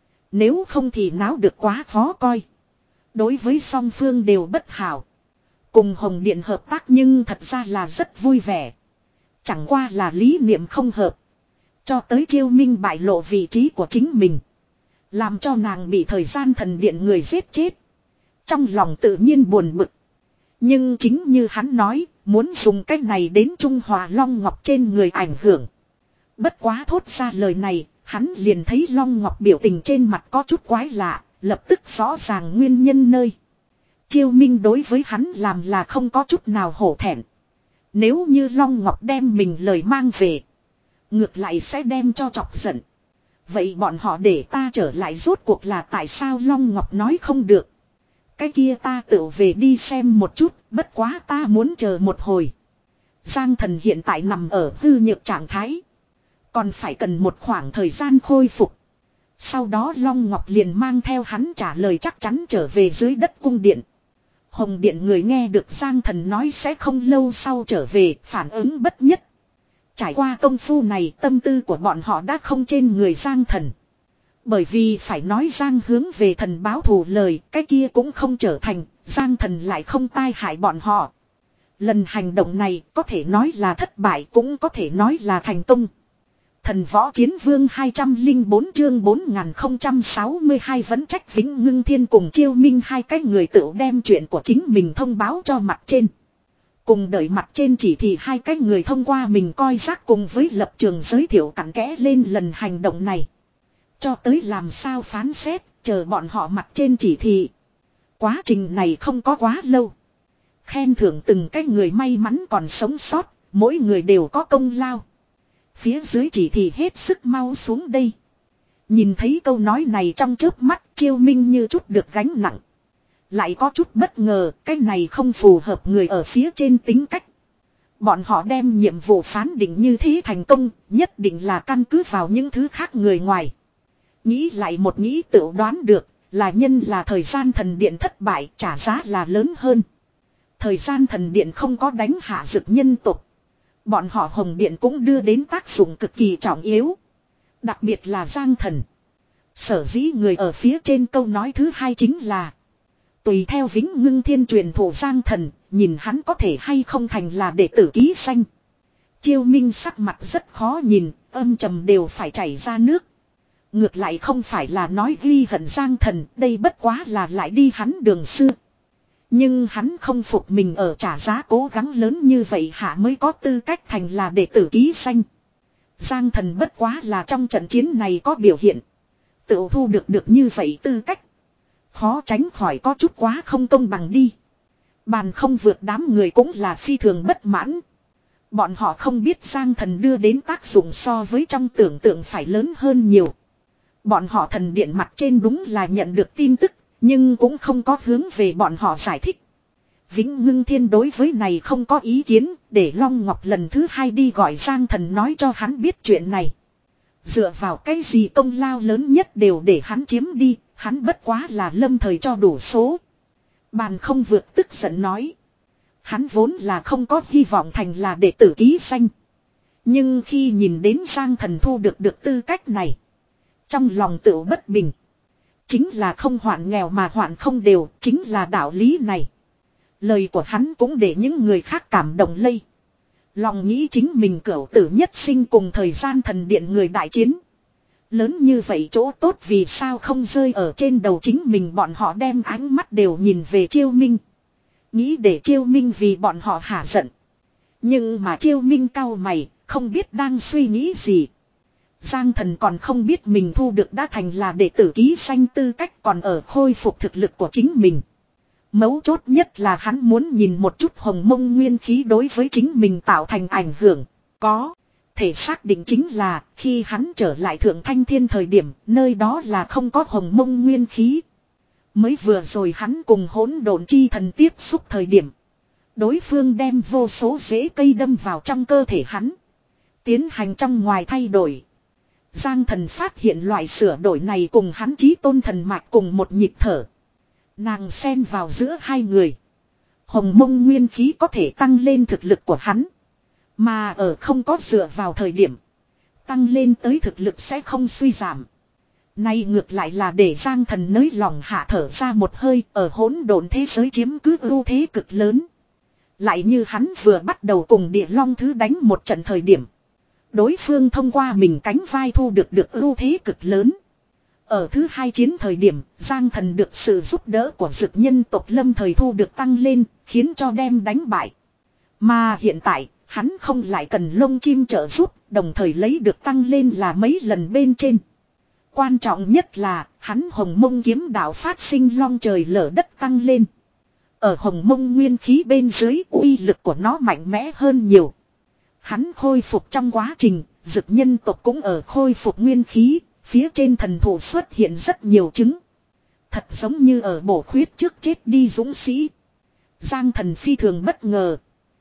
Nếu không thì náo được quá khó coi. Đối với song phương đều bất hảo. Cùng Hồng Điện hợp tác nhưng thật ra là rất vui vẻ. Chẳng qua là lý niệm không hợp. Cho tới Chiêu Minh bại lộ vị trí của chính mình. Làm cho nàng bị thời gian thần điện người giết chết. Trong lòng tự nhiên buồn bực. Nhưng chính như hắn nói, muốn dùng cách này đến Trung Hòa Long Ngọc trên người ảnh hưởng. Bất quá thốt ra lời này, hắn liền thấy Long Ngọc biểu tình trên mặt có chút quái lạ, lập tức rõ ràng nguyên nhân nơi. Chiêu Minh đối với hắn làm là không có chút nào hổ thẹn. Nếu như Long Ngọc đem mình lời mang về, ngược lại sẽ đem cho chọc giận. Vậy bọn họ để ta trở lại rốt cuộc là tại sao, Long Ngọc nói không được. Cái kia ta tự về đi xem một chút, bất quá ta muốn chờ một hồi. Giang Thần hiện tại nằm ở hư nhược trạng thái. Còn phải cần một khoảng thời gian khôi phục. Sau đó Long Ngọc liền mang theo hắn trả lời chắc chắn trở về dưới đất cung điện. Hồng Điện người nghe được Giang Thần nói sẽ không lâu sau trở về, phản ứng bất nhất. Trải qua công phu này, tâm tư của bọn họ đã không trên người Giang Thần. Bởi vì phải nói Giang hướng về thần báo thù lời, cái kia cũng không trở thành, Giang Thần lại không tai hại bọn họ. Lần hành động này có thể nói là thất bại, cũng có thể nói là thành công. Thần Võ Chiến Vương hai trăm lẻ bốn chương bốn nghìn không trăm sáu mươi hai vẫn trách Vĩnh Ngưng Thiên cùng Chiêu Minh hai cái người tự đem chuyện của chính mình thông báo cho mặt trên. Cùng đợi mặt trên chỉ thị hai cái người thông qua mình coi giác cùng với lập trường giới thiệu cặn kẽ lên lần hành động này. Cho tới làm sao phán xét, chờ bọn họ mặt trên chỉ thị. Quá trình này không có quá lâu. Khen thưởng từng cái người may mắn còn sống sót, mỗi người đều có công lao. Phía dưới chỉ thị hết sức mau xuống đây. Nhìn thấy câu nói này trong chớp mắt, Chiêu Minh như chút được gánh nặng. Lại có chút bất ngờ, cái này không phù hợp người ở phía trên tính cách. Bọn họ đem nhiệm vụ phán định như thế thành công, nhất định là căn cứ vào những thứ khác người ngoài. Nghĩ lại một nghĩ tự đoán được, là nhân là thời gian thần điện thất bại, trả giá là lớn hơn. Thời gian thần điện không có đánh hạ dực nhân tộc. Bọn họ Hồng Điện cũng đưa đến tác dụng cực kỳ trọng yếu. Đặc biệt là Giang Thần. Sở dĩ người ở phía trên câu nói thứ hai chính là tùy theo Vĩnh Ngưng Thiên truyền thụ Giang Thần, nhìn hắn có thể hay không thành là đệ tử ký danh. Chiêu Minh sắc mặt rất khó nhìn, âm trầm đều phải chảy ra nước. Ngược lại không phải là nói ghi hận Giang Thần, đây bất quá là lại đi hắn đường xưa. Nhưng hắn không phục mình ở trả giá cố gắng lớn như vậy hạ mới có tư cách thành là đệ tử ký danh. Giang Thần bất quá là trong trận chiến này có biểu hiện. Tự thu được được như vậy tư cách. Khó tránh khỏi có chút quá không công bằng đi. Bàn không vượt đám người cũng là phi thường bất mãn. Bọn họ không biết Giang Thần đưa đến tác dụng so với trong tưởng tượng phải lớn hơn nhiều. Bọn họ thần điện mặt trên đúng là nhận được tin tức, nhưng cũng không có hướng về bọn họ giải thích. Vĩnh Ngưng Thiên đối với này không có ý kiến, để Long Ngọc lần thứ hai đi gọi Giang Thần nói cho hắn biết chuyện này. Dựa vào cái gì công lao lớn nhất đều để hắn chiếm đi, hắn bất quá là lâm thời cho đủ số. Bàn không vượt tức giận nói. Hắn vốn là không có hy vọng thành là đệ tử ký danh. Nhưng khi nhìn đến Giang Thần thu được được tư cách này, trong lòng tự bất bình. Chính là không hoạn nghèo mà hoạn không đều, chính là đạo lý này. Lời của hắn cũng để những người khác cảm động lây. Lòng nghĩ chính mình cửu tử nhất sinh cùng thời gian thần điện người đại chiến. Lớn như vậy chỗ tốt vì sao không rơi ở trên đầu chính mình, bọn họ đem ánh mắt đều nhìn về Chiêu Minh. Nghĩ để Chiêu Minh vì bọn họ hả giận. Nhưng mà Chiêu Minh cau mày, không biết đang suy nghĩ gì. Giang Thần còn không biết mình thu được đã thành là đệ tử ký danh tư cách, còn ở khôi phục thực lực của chính mình. Mấu chốt nhất là hắn muốn nhìn một chút hồng mông nguyên khí đối với chính mình tạo thành ảnh hưởng. Có thể xác định chính là khi hắn trở lại Thượng Thanh Thiên thời điểm, nơi đó là không có hồng mông nguyên khí. Mới vừa rồi hắn cùng hỗn độn chi thần tiếp xúc thời điểm, đối phương đem vô số rễ cây đâm vào trong cơ thể hắn, tiến hành trong ngoài thay đổi. Giang Thần phát hiện loại sửa đổi này cùng hắn chí tôn thần mạch cùng một nhịp thở. Nàng xen vào giữa hai người. Hồng mông nguyên khí có thể tăng lên thực lực của hắn. Mà ở không có dựa vào thời điểm, tăng lên tới thực lực sẽ không suy giảm. Nay ngược lại là để Giang Thần nới lòng hạ thở ra một hơi, ở hỗn độn thế giới chiếm cứ ưu thế cực lớn. Lại như hắn vừa bắt đầu cùng Địa Long Thứ đánh một trận thời điểm, đối phương thông qua mình cánh vai thu được được ưu thế cực lớn. Ở thứ hai chiến thời điểm, Giang Thần được sự giúp đỡ của dực nhân tộc lâm thời thu được tăng lên, khiến cho đem đánh bại. Mà hiện tại, hắn không lại cần lông chim trợ giúp, đồng thời lấy được tăng lên là mấy lần bên trên. Quan trọng nhất là, hắn hồng mông kiếm đạo phát sinh long trời lở đất tăng lên. Ở hồng mông nguyên khí bên dưới, uy lực của nó mạnh mẽ hơn nhiều. Hắn khôi phục trong quá trình, dực nhân tộc cũng ở khôi phục nguyên khí, phía trên thần thụ xuất hiện rất nhiều chứng. Thật giống như ở bổ khuyết trước chết đi dũng sĩ. Giang Thần phi thường bất ngờ.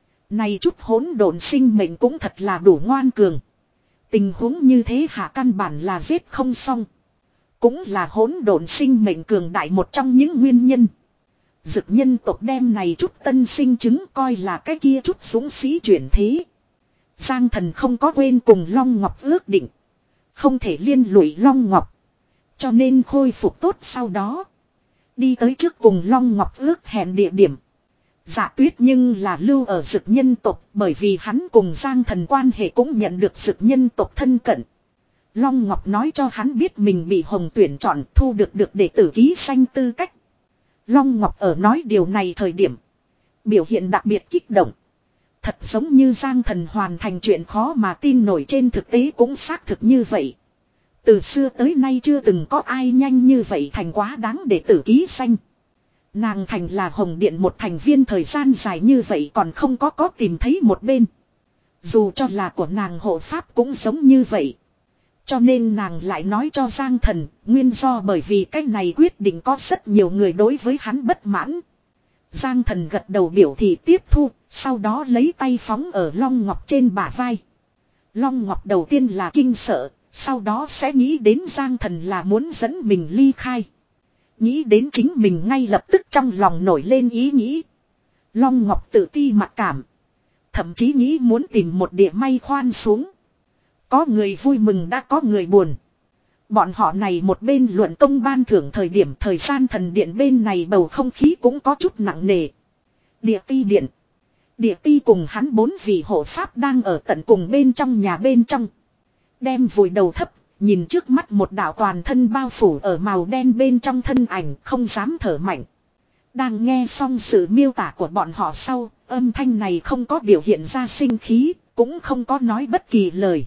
Này chút hỗn độn sinh mệnh cũng thật là đủ ngoan cường. Tình huống như thế hạ căn bản là giết không xong. Cũng là hỗn độn sinh mệnh cường đại một trong những nguyên nhân. Dực nhân tộc đem này chút tân sinh chứng coi là cái kia chút dũng sĩ chuyển thế. Giang Thần không có quên cùng Long Ngọc ước định. Không thể liên lụy Long Ngọc. Cho nên khôi phục tốt sau đó. Đi tới trước cùng Long Ngọc ước hẹn địa điểm. Dạ Tuyết nhưng là lưu ở dực nhân tộc, bởi vì hắn cùng Giang Thần quan hệ cũng nhận được dực nhân tộc thân cận. Long Ngọc nói cho hắn biết mình bị Hồng tuyển chọn, thu được được đệ tử ký danh tư cách. Long Ngọc ở nói điều này thời điểm, biểu hiện đặc biệt kích động. Thật giống như Giang Thần hoàn thành chuyện khó mà tin nổi, trên thực tế cũng xác thực như vậy. Từ xưa tới nay chưa từng có ai nhanh như vậy thành quá đáng để tử ký danh. Nàng thành là Hồng Điện một thành viên thời gian dài như vậy còn không có có tìm thấy một bên. Dù cho là của nàng hộ pháp cũng giống như vậy. Cho nên nàng lại nói cho Giang Thần, nguyên do bởi vì cái này quyết định có rất nhiều người đối với hắn bất mãn. Giang Thần gật đầu biểu thị tiếp thu, sau đó lấy tay phóng ở Long Ngọc trên bả vai. Long Ngọc đầu tiên là kinh sợ, sau đó sẽ nghĩ đến Giang Thần là muốn dẫn mình ly khai. Nghĩ đến chính mình ngay lập tức trong lòng nổi lên ý nghĩ. Long Ngọc tự ti mặc cảm. Thậm chí nghĩ muốn tìm một địa may khoan xuống. Có người vui mừng đã có người buồn. Bọn họ này một bên luận công ban thưởng thời điểm thời gian thần điện bên này bầu không khí cũng có chút nặng nề. Địa ti điện. Địa ti cùng hắn bốn vị hộ pháp đang ở tận cùng bên trong nhà bên trong. Đem vùi đầu thấp, nhìn trước mắt một đạo toàn thân bao phủ ở màu đen bên trong thân ảnh không dám thở mạnh. Đang nghe xong sự miêu tả của bọn họ sau, âm thanh này không có biểu hiện ra sinh khí, cũng không có nói bất kỳ lời.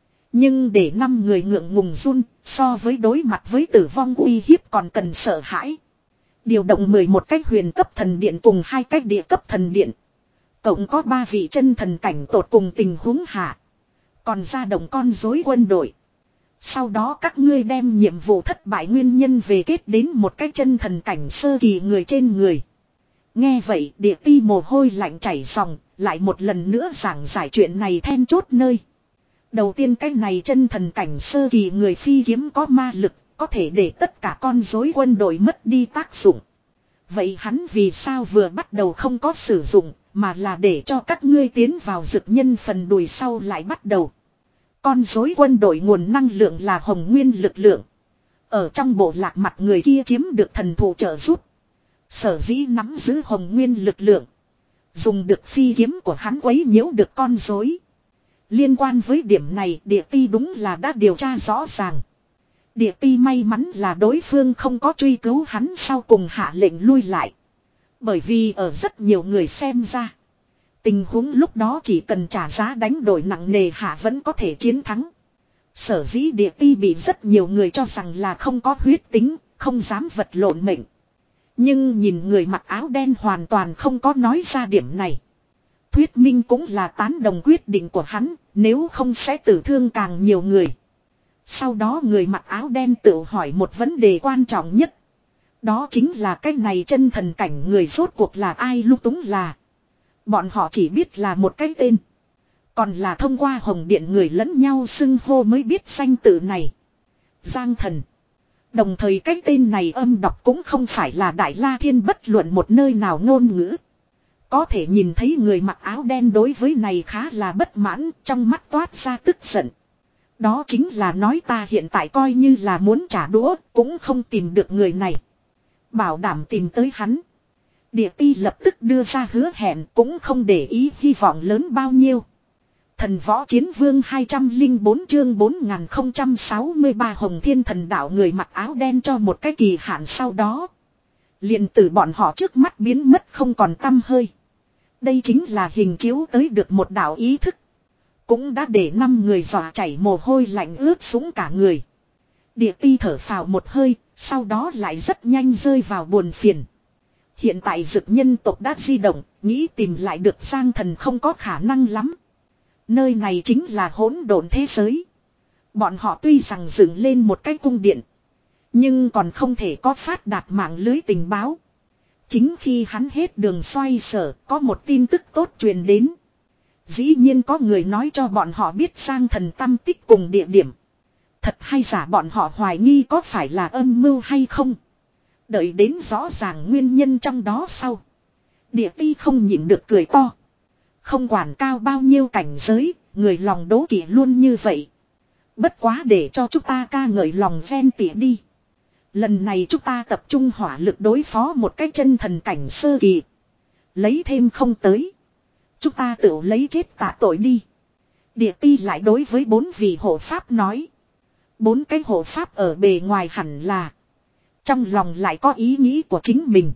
Nhưng để năm người ngượng ngùng run, so với đối mặt với tử vong uy hiếp còn cần sợ hãi. Điều động mười một cách huyền cấp thần điện cùng hai cách địa cấp thần điện. Cộng có ba vị chân thần cảnh tột cùng tình huống hạ. Còn ra động con rối quân đội. Sau đó các ngươi đem nhiệm vụ thất bại nguyên nhân về kết đến một cái chân thần cảnh sơ kỳ người trên người. Nghe vậy địa ti mồ hôi lạnh chảy ròng, lại một lần nữa giảng giải chuyện này then chốt nơi. Đầu tiên cái này chân thần cảnh sơ kỳ người phi kiếm có ma lực, có thể để tất cả con rối quân đội mất đi tác dụng. Vậy hắn vì sao vừa bắt đầu không có sử dụng, mà là để cho các ngươi tiến vào dực nhân phần đùi sau lại bắt đầu. Con rối quân đội nguồn năng lượng là hồng nguyên lực lượng. Ở trong bộ lạc mặt người kia chiếm được thần thụ trợ giúp. Sở dĩ nắm giữ hồng nguyên lực lượng. Dùng được phi kiếm của hắn quấy nhiễu được con rối. Liên quan với điểm này địa ti đúng là đã điều tra rõ ràng. Địa ti may mắn là đối phương không có truy cứu hắn sau cùng hạ lệnh lui lại. Bởi vì ở rất nhiều người xem ra. Tình huống lúc đó chỉ cần trả giá đánh đổi nặng nề hạ vẫn có thể chiến thắng. Sở dĩ địa ti bị rất nhiều người cho rằng là không có huyết tính, không dám vật lộn mệnh. Nhưng nhìn người mặc áo đen hoàn toàn không có nói ra điểm này. Thuyết minh cũng là tán đồng quyết định của hắn, nếu không sẽ tử thương càng nhiều người. Sau đó người mặc áo đen tự hỏi một vấn đề quan trọng nhất. Đó chính là cái này chân thần cảnh người rốt cuộc là ai lúc túng là. Bọn họ chỉ biết là một cái tên. Còn là thông qua hồng điện người lẫn nhau xưng hô mới biết danh tự này. Giang Thần. Đồng thời cái tên này âm đọc cũng không phải là Đại La Thiên bất luận một nơi nào ngôn ngữ. Có thể nhìn thấy người mặc áo đen đối với này khá là bất mãn, trong mắt toát ra tức giận. Đó chính là nói ta hiện tại coi như là muốn trả đũa, cũng không tìm được người này. Bảo đảm tìm tới hắn. Địa ti lập tức đưa ra hứa hẹn cũng không để ý hy vọng lớn bao nhiêu. Thần võ chiến vương hai trăm lẻ bốn chương bốn nghìn không trăm sáu mươi ba Hồng Thiên Thần Đạo người mặc áo đen cho một cái kỳ hạn sau đó. Liền từ bọn họ trước mắt biến mất không còn tăm hơi. Đây chính là hình chiếu tới được một đạo ý thức. Cũng đã để năm người dọa chảy mồ hôi lạnh ướt sũng cả người. Địa ti thở phào một hơi, sau đó lại rất nhanh rơi vào buồn phiền. Hiện tại dực nhân tộc đã di động, nghĩ tìm lại được Giang Thần không có khả năng lắm. Nơi này chính là hỗn độn thế giới. Bọn họ tuy rằng dựng lên một cái cung điện, nhưng còn không thể có phát đạt mạng lưới tình báo. Chính khi hắn hết đường xoay sở, có một tin tức tốt truyền đến. Dĩ nhiên có người nói cho bọn họ biết Giang Thần tâm tích cùng địa điểm. Thật hay giả bọn họ hoài nghi có phải là âm mưu hay không. Đợi đến rõ ràng nguyên nhân trong đó sau. Địa ti không nhịn được cười to. Không quản cao bao nhiêu cảnh giới, người lòng đố kỵ luôn như vậy. Bất quá để cho chúng ta ca ngợi lòng ven tỉa đi. Lần này chúng ta tập trung hỏa lực đối phó một cái chân thần cảnh sơ kỳ. Lấy thêm không tới. Chúng ta tự lấy chết tạ tội đi. Địa ti lại đối với bốn vị hộ pháp nói. Bốn cái hộ pháp ở bề ngoài hẳn là. Trong lòng lại có ý nghĩ của chính mình.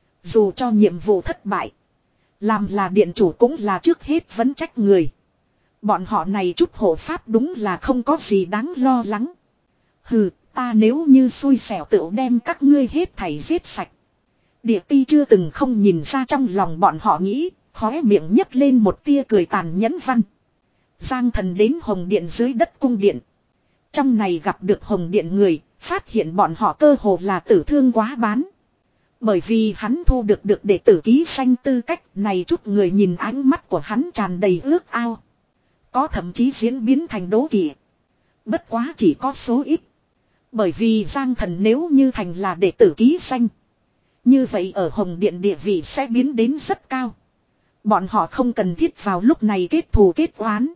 Dù cho nhiệm vụ thất bại. Làm là điện chủ cũng là trước hết vấn trách người. Bọn họ này chút hộ pháp đúng là không có gì đáng lo lắng. Hừ, ta nếu như xui xẻo tựu đem các ngươi hết thảy giết sạch. Địa ti chưa từng không nhìn ra trong lòng bọn họ nghĩ, khóe miệng nhấc lên một tia cười tàn nhẫn văn. Giang Thần đến hồng điện dưới đất cung điện. Trong này gặp được Hồng Điện người, phát hiện bọn họ cơ hồ là tử thương quá bán. Bởi vì hắn thu được được đệ tử ký danh tư cách này, chút người nhìn ánh mắt của hắn tràn đầy ước ao. Có thậm chí diễn biến thành đố kỵ. Bất quá chỉ có số ít. Bởi vì Giang Thần nếu như thành là đệ tử ký danh, như vậy ở Hồng Điện địa vị sẽ biến đến rất cao. Bọn họ không cần thiết vào lúc này kết thù kết oán.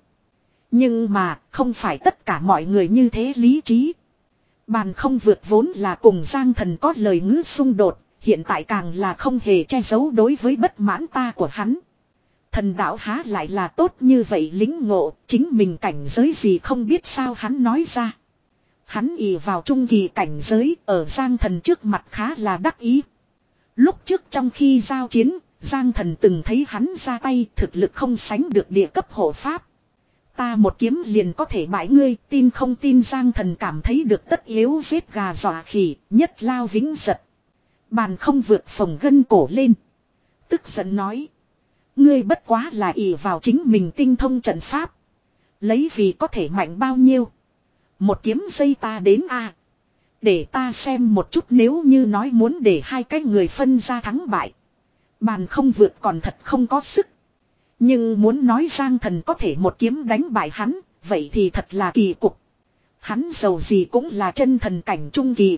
Nhưng mà không phải tất cả mọi người như thế lý trí. Bàn không vượt vốn là cùng Giang Thần có lời ngữ xung đột. Hiện tại càng là không hề che giấu đối với bất mãn ta của hắn. Thần đạo há lại là tốt như vậy lính ngộ, chính mình cảnh giới gì không biết sao hắn nói ra. Hắn ỷ vào trung kỳ cảnh giới ở Giang Thần trước mặt khá là đắc ý. Lúc trước trong khi giao chiến, Giang Thần từng thấy hắn ra tay thực lực không sánh được địa cấp hộ pháp. Ta một kiếm liền có thể bãi ngươi, tin không tin. Giang Thần cảm thấy được tất yếu giết gà dọa khỉ, nhất lao vĩnh giật. Bàn không vượt phồng gân cổ lên. Tức giận nói. Ngươi bất quá là ỷ vào chính mình tinh thông trận pháp. Lấy vì có thể mạnh bao nhiêu. Một kiếm dây ta đến a à. Để ta xem một chút, nếu như nói muốn để hai cái người phân ra thắng bại. Bàn không vượt còn thật không có sức. Nhưng muốn nói Giang Thần có thể một kiếm đánh bại hắn, vậy thì thật là kỳ cục. Hắn dầu gì cũng là chân thần cảnh trung kỳ.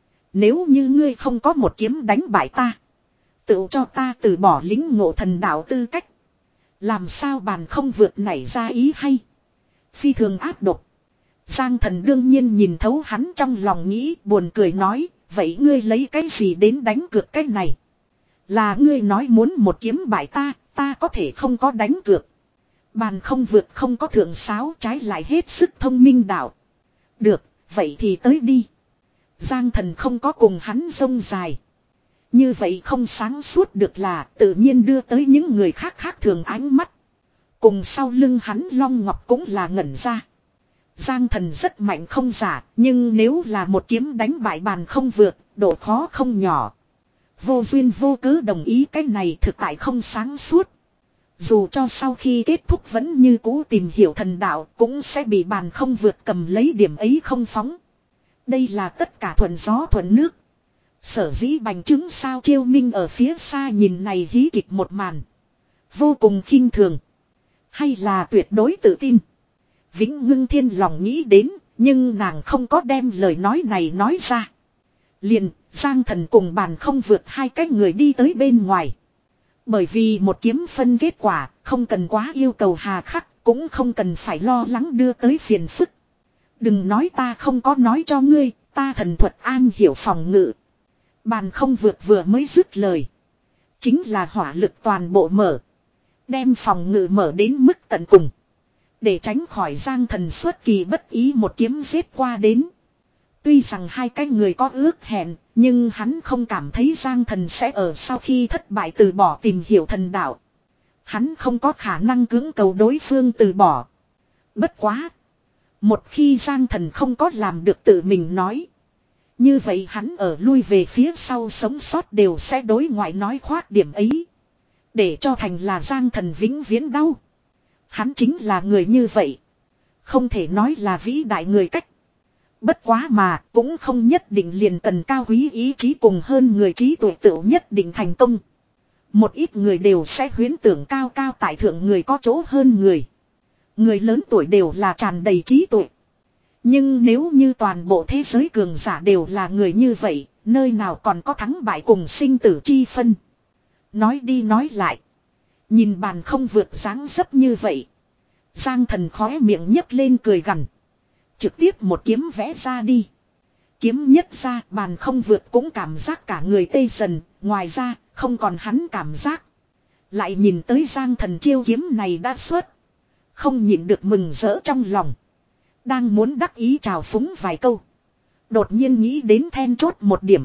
Nếu như ngươi không có một kiếm đánh bại ta, tự cho ta từ bỏ lính ngộ thần đạo tư cách. Làm sao bàn không vượt nảy ra ý hay. Phi thường áp độc. Giang Thần đương nhiên nhìn thấu hắn trong lòng nghĩ, buồn cười nói, vậy ngươi lấy cái gì đến đánh cược cái này? Là ngươi nói muốn một kiếm bại ta, ta có thể không có đánh cược. Bàn không vượt không có thượng sáo, trái lại hết sức thông minh đạo. Được, vậy thì tới đi. Giang Thần không có cùng hắn rông dài. Như vậy không sáng suốt được là tự nhiên đưa tới những người khác khác thường ánh mắt. Cùng sau lưng hắn Long Ngọc cũng là ngẩn ra. Giang Thần rất mạnh không giả, nhưng nếu là một kiếm đánh bại bàn không vượt, độ khó không nhỏ. Vô duyên vô cớ đồng ý cái này thực tại không sáng suốt. Dù cho sau khi kết thúc vẫn như cũ tìm hiểu thần đạo, cũng sẽ bị bàn không vượt cầm lấy điểm ấy không phóng. Đây là tất cả thuận gió thuận nước. Sở dĩ bành trướng sao Chiêu Minh ở phía xa nhìn này hí kịch một màn. Vô cùng khinh thường. Hay là tuyệt đối tự tin. Vĩnh Ngưng Thiên lòng nghĩ đến, nhưng nàng không có đem lời nói này nói ra. Liền, Giang Thần cùng bàn không vượt hai cái người đi tới bên ngoài. Bởi vì một kiếm phân kết quả, không cần quá yêu cầu hà khắc, cũng không cần phải lo lắng đưa tới phiền phức. Đừng nói ta không có nói cho ngươi, ta thần thuật an hiểu phòng ngự. Bàn không vượt vừa mới dứt lời. Chính là hỏa lực toàn bộ mở. Đem phòng ngự mở đến mức tận cùng. Để tránh khỏi Giang Thần xuất kỳ bất ý một kiếm giết qua đến. Tuy rằng hai cái người có ước hẹn, nhưng hắn không cảm thấy Giang Thần sẽ ở sau khi thất bại từ bỏ tìm hiểu thần đạo. Hắn không có khả năng cưỡng cầu đối phương từ bỏ. Bất quá. Một khi Giang Thần không có làm được tự mình nói. Như vậy hắn ở lui về phía sau sống sót đều sẽ đối ngoại nói khoác điểm ấy. Để cho thành là Giang Thần vĩnh viễn đau. Hắn chính là người như vậy. Không thể nói là vĩ đại người cách. Bất quá mà cũng không nhất định liền cần cao quý ý chí cùng hơn người trí tuệ tựu nhất định thành công. Một ít người đều sẽ huyễn tưởng cao cao tại thượng người có chỗ hơn người. Người lớn tuổi đều là tràn đầy trí tuệ. Nhưng nếu như toàn bộ thế giới cường giả đều là người như vậy, nơi nào còn có thắng bại cùng sinh tử chi phân. Nói đi nói lại. Nhìn bàn không vượt dáng dấp như vậy. Giang Thần khóe miệng nhấc lên cười gằn. Trực tiếp một kiếm vẽ ra đi. Kiếm nhất ra bàn không vượt cũng cảm giác cả người tê dần. Ngoài ra không còn hắn cảm giác. Lại nhìn tới Giang Thần chiêu kiếm này đã xuất. Không nhịn được mừng rỡ trong lòng. Đang muốn đắc ý chào phúng vài câu. Đột nhiên nghĩ đến then chốt một điểm.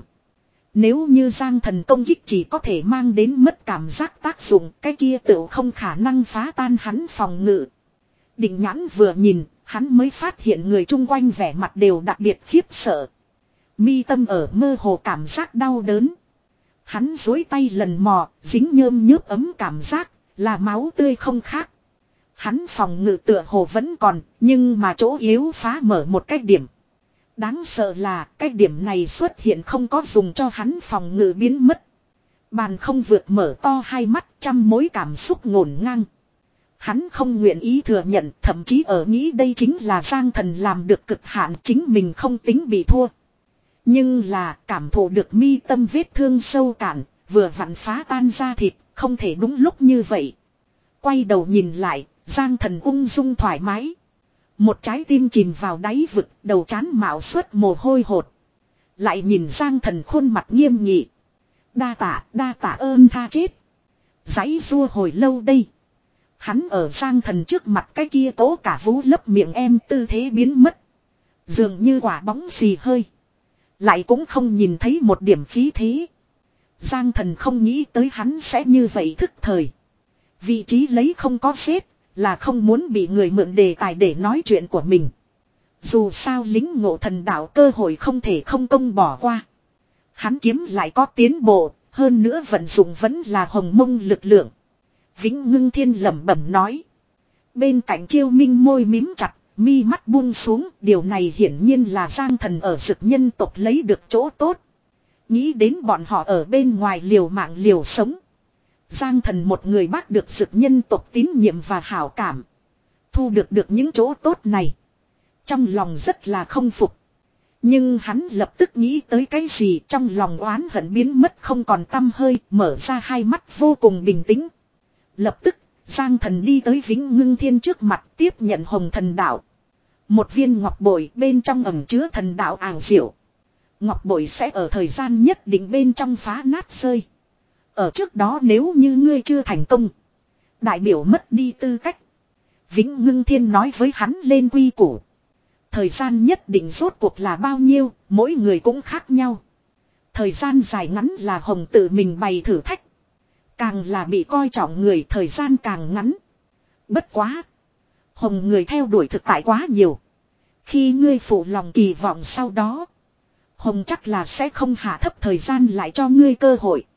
Nếu như Giang Thần công kích chỉ có thể mang đến mất cảm giác tác dụng, cái kia tựu không khả năng phá tan hắn phòng ngự. Định nhãn vừa nhìn, hắn mới phát hiện người chung quanh vẻ mặt đều đặc biệt khiếp sợ. Mi tâm ở mơ hồ cảm giác đau đớn. Hắn duỗi tay lần mò, dính nhơm nhớp ấm cảm giác, là máu tươi không khác. Hắn phòng ngự tựa hồ vẫn còn, nhưng mà chỗ yếu phá mở một cái điểm. Đáng sợ là cái điểm này xuất hiện không có dùng cho hắn phòng ngự biến mất. Bàn không vượt mở to hai mắt, trăm mối cảm xúc ngổn ngang. Hắn không nguyện ý thừa nhận, thậm chí ở nghĩ đây chính là Giang Thần làm được cực hạn, chính mình không tính bị thua. Nhưng là cảm thụ được mi tâm vết thương sâu cạn, vừa vặn phá tan ra thịt, không thể đúng lúc như vậy. Quay đầu nhìn lại, Giang Thần ung dung thoải mái. Một trái tim chìm vào đáy vực, đầu trán mạo suốt mồ hôi hột. Lại nhìn Giang Thần khuôn mặt nghiêm nghị. Đa tạ, đa tạ ơn tha chết. Giãy rua hồi lâu đây. Hắn ở Giang Thần trước mặt cái kia cố cả vú lấp miệng em tư thế biến mất. Dường như quả bóng xì hơi. Lại cũng không nhìn thấy một điểm khí thế. Giang Thần không nghĩ tới hắn sẽ như vậy thức thời. Vị trí lấy không có xếp, là không muốn bị người mượn đề tài để nói chuyện của mình. Dù sao lính ngộ thần đạo cơ hội không thể không công bỏ qua. Hắn kiếm lại có tiến bộ, hơn nữa vận dụng vẫn là hồng mông lực lượng. Vĩnh Ngưng Thiên lẩm bẩm nói. Bên cạnh Chiêu Minh môi mím chặt, mi mắt buông xuống, điều này hiển nhiên là Giang Thần ở Dực nhân tộc lấy được chỗ tốt. Nghĩ đến bọn họ ở bên ngoài liều mạng liều sống. Giang Thần một người bác được Dực nhân tộc tín nhiệm và hảo cảm. Thu được được những chỗ tốt này. Trong lòng rất là không phục. Nhưng hắn lập tức nghĩ tới cái gì, trong lòng oán hận biến mất không còn tăm hơi, mở ra hai mắt vô cùng bình tĩnh. Lập tức, Giang Thần đi tới Vĩnh Ngưng Thiên trước mặt tiếp nhận hồng thần đạo. Một viên ngọc bội bên trong ẩn chứa thần đạo ảo diệu. Ngọc bội sẽ ở thời gian nhất định bên trong phá nát rơi. Ở trước đó nếu như ngươi chưa thành công, đại biểu mất đi tư cách. Vĩnh Ngưng Thiên nói với hắn lên quy củ. Thời gian nhất định rốt cuộc là bao nhiêu, mỗi người cũng khác nhau. Thời gian dài ngắn là hồng tự mình bày thử thách. Càng là bị coi trọng người thời gian càng ngắn. Bất quá. Hồng người theo đuổi thực tại quá nhiều. Khi ngươi phụ lòng kỳ vọng sau đó. Hồng chắc là sẽ không hạ thấp thời gian lại cho ngươi cơ hội.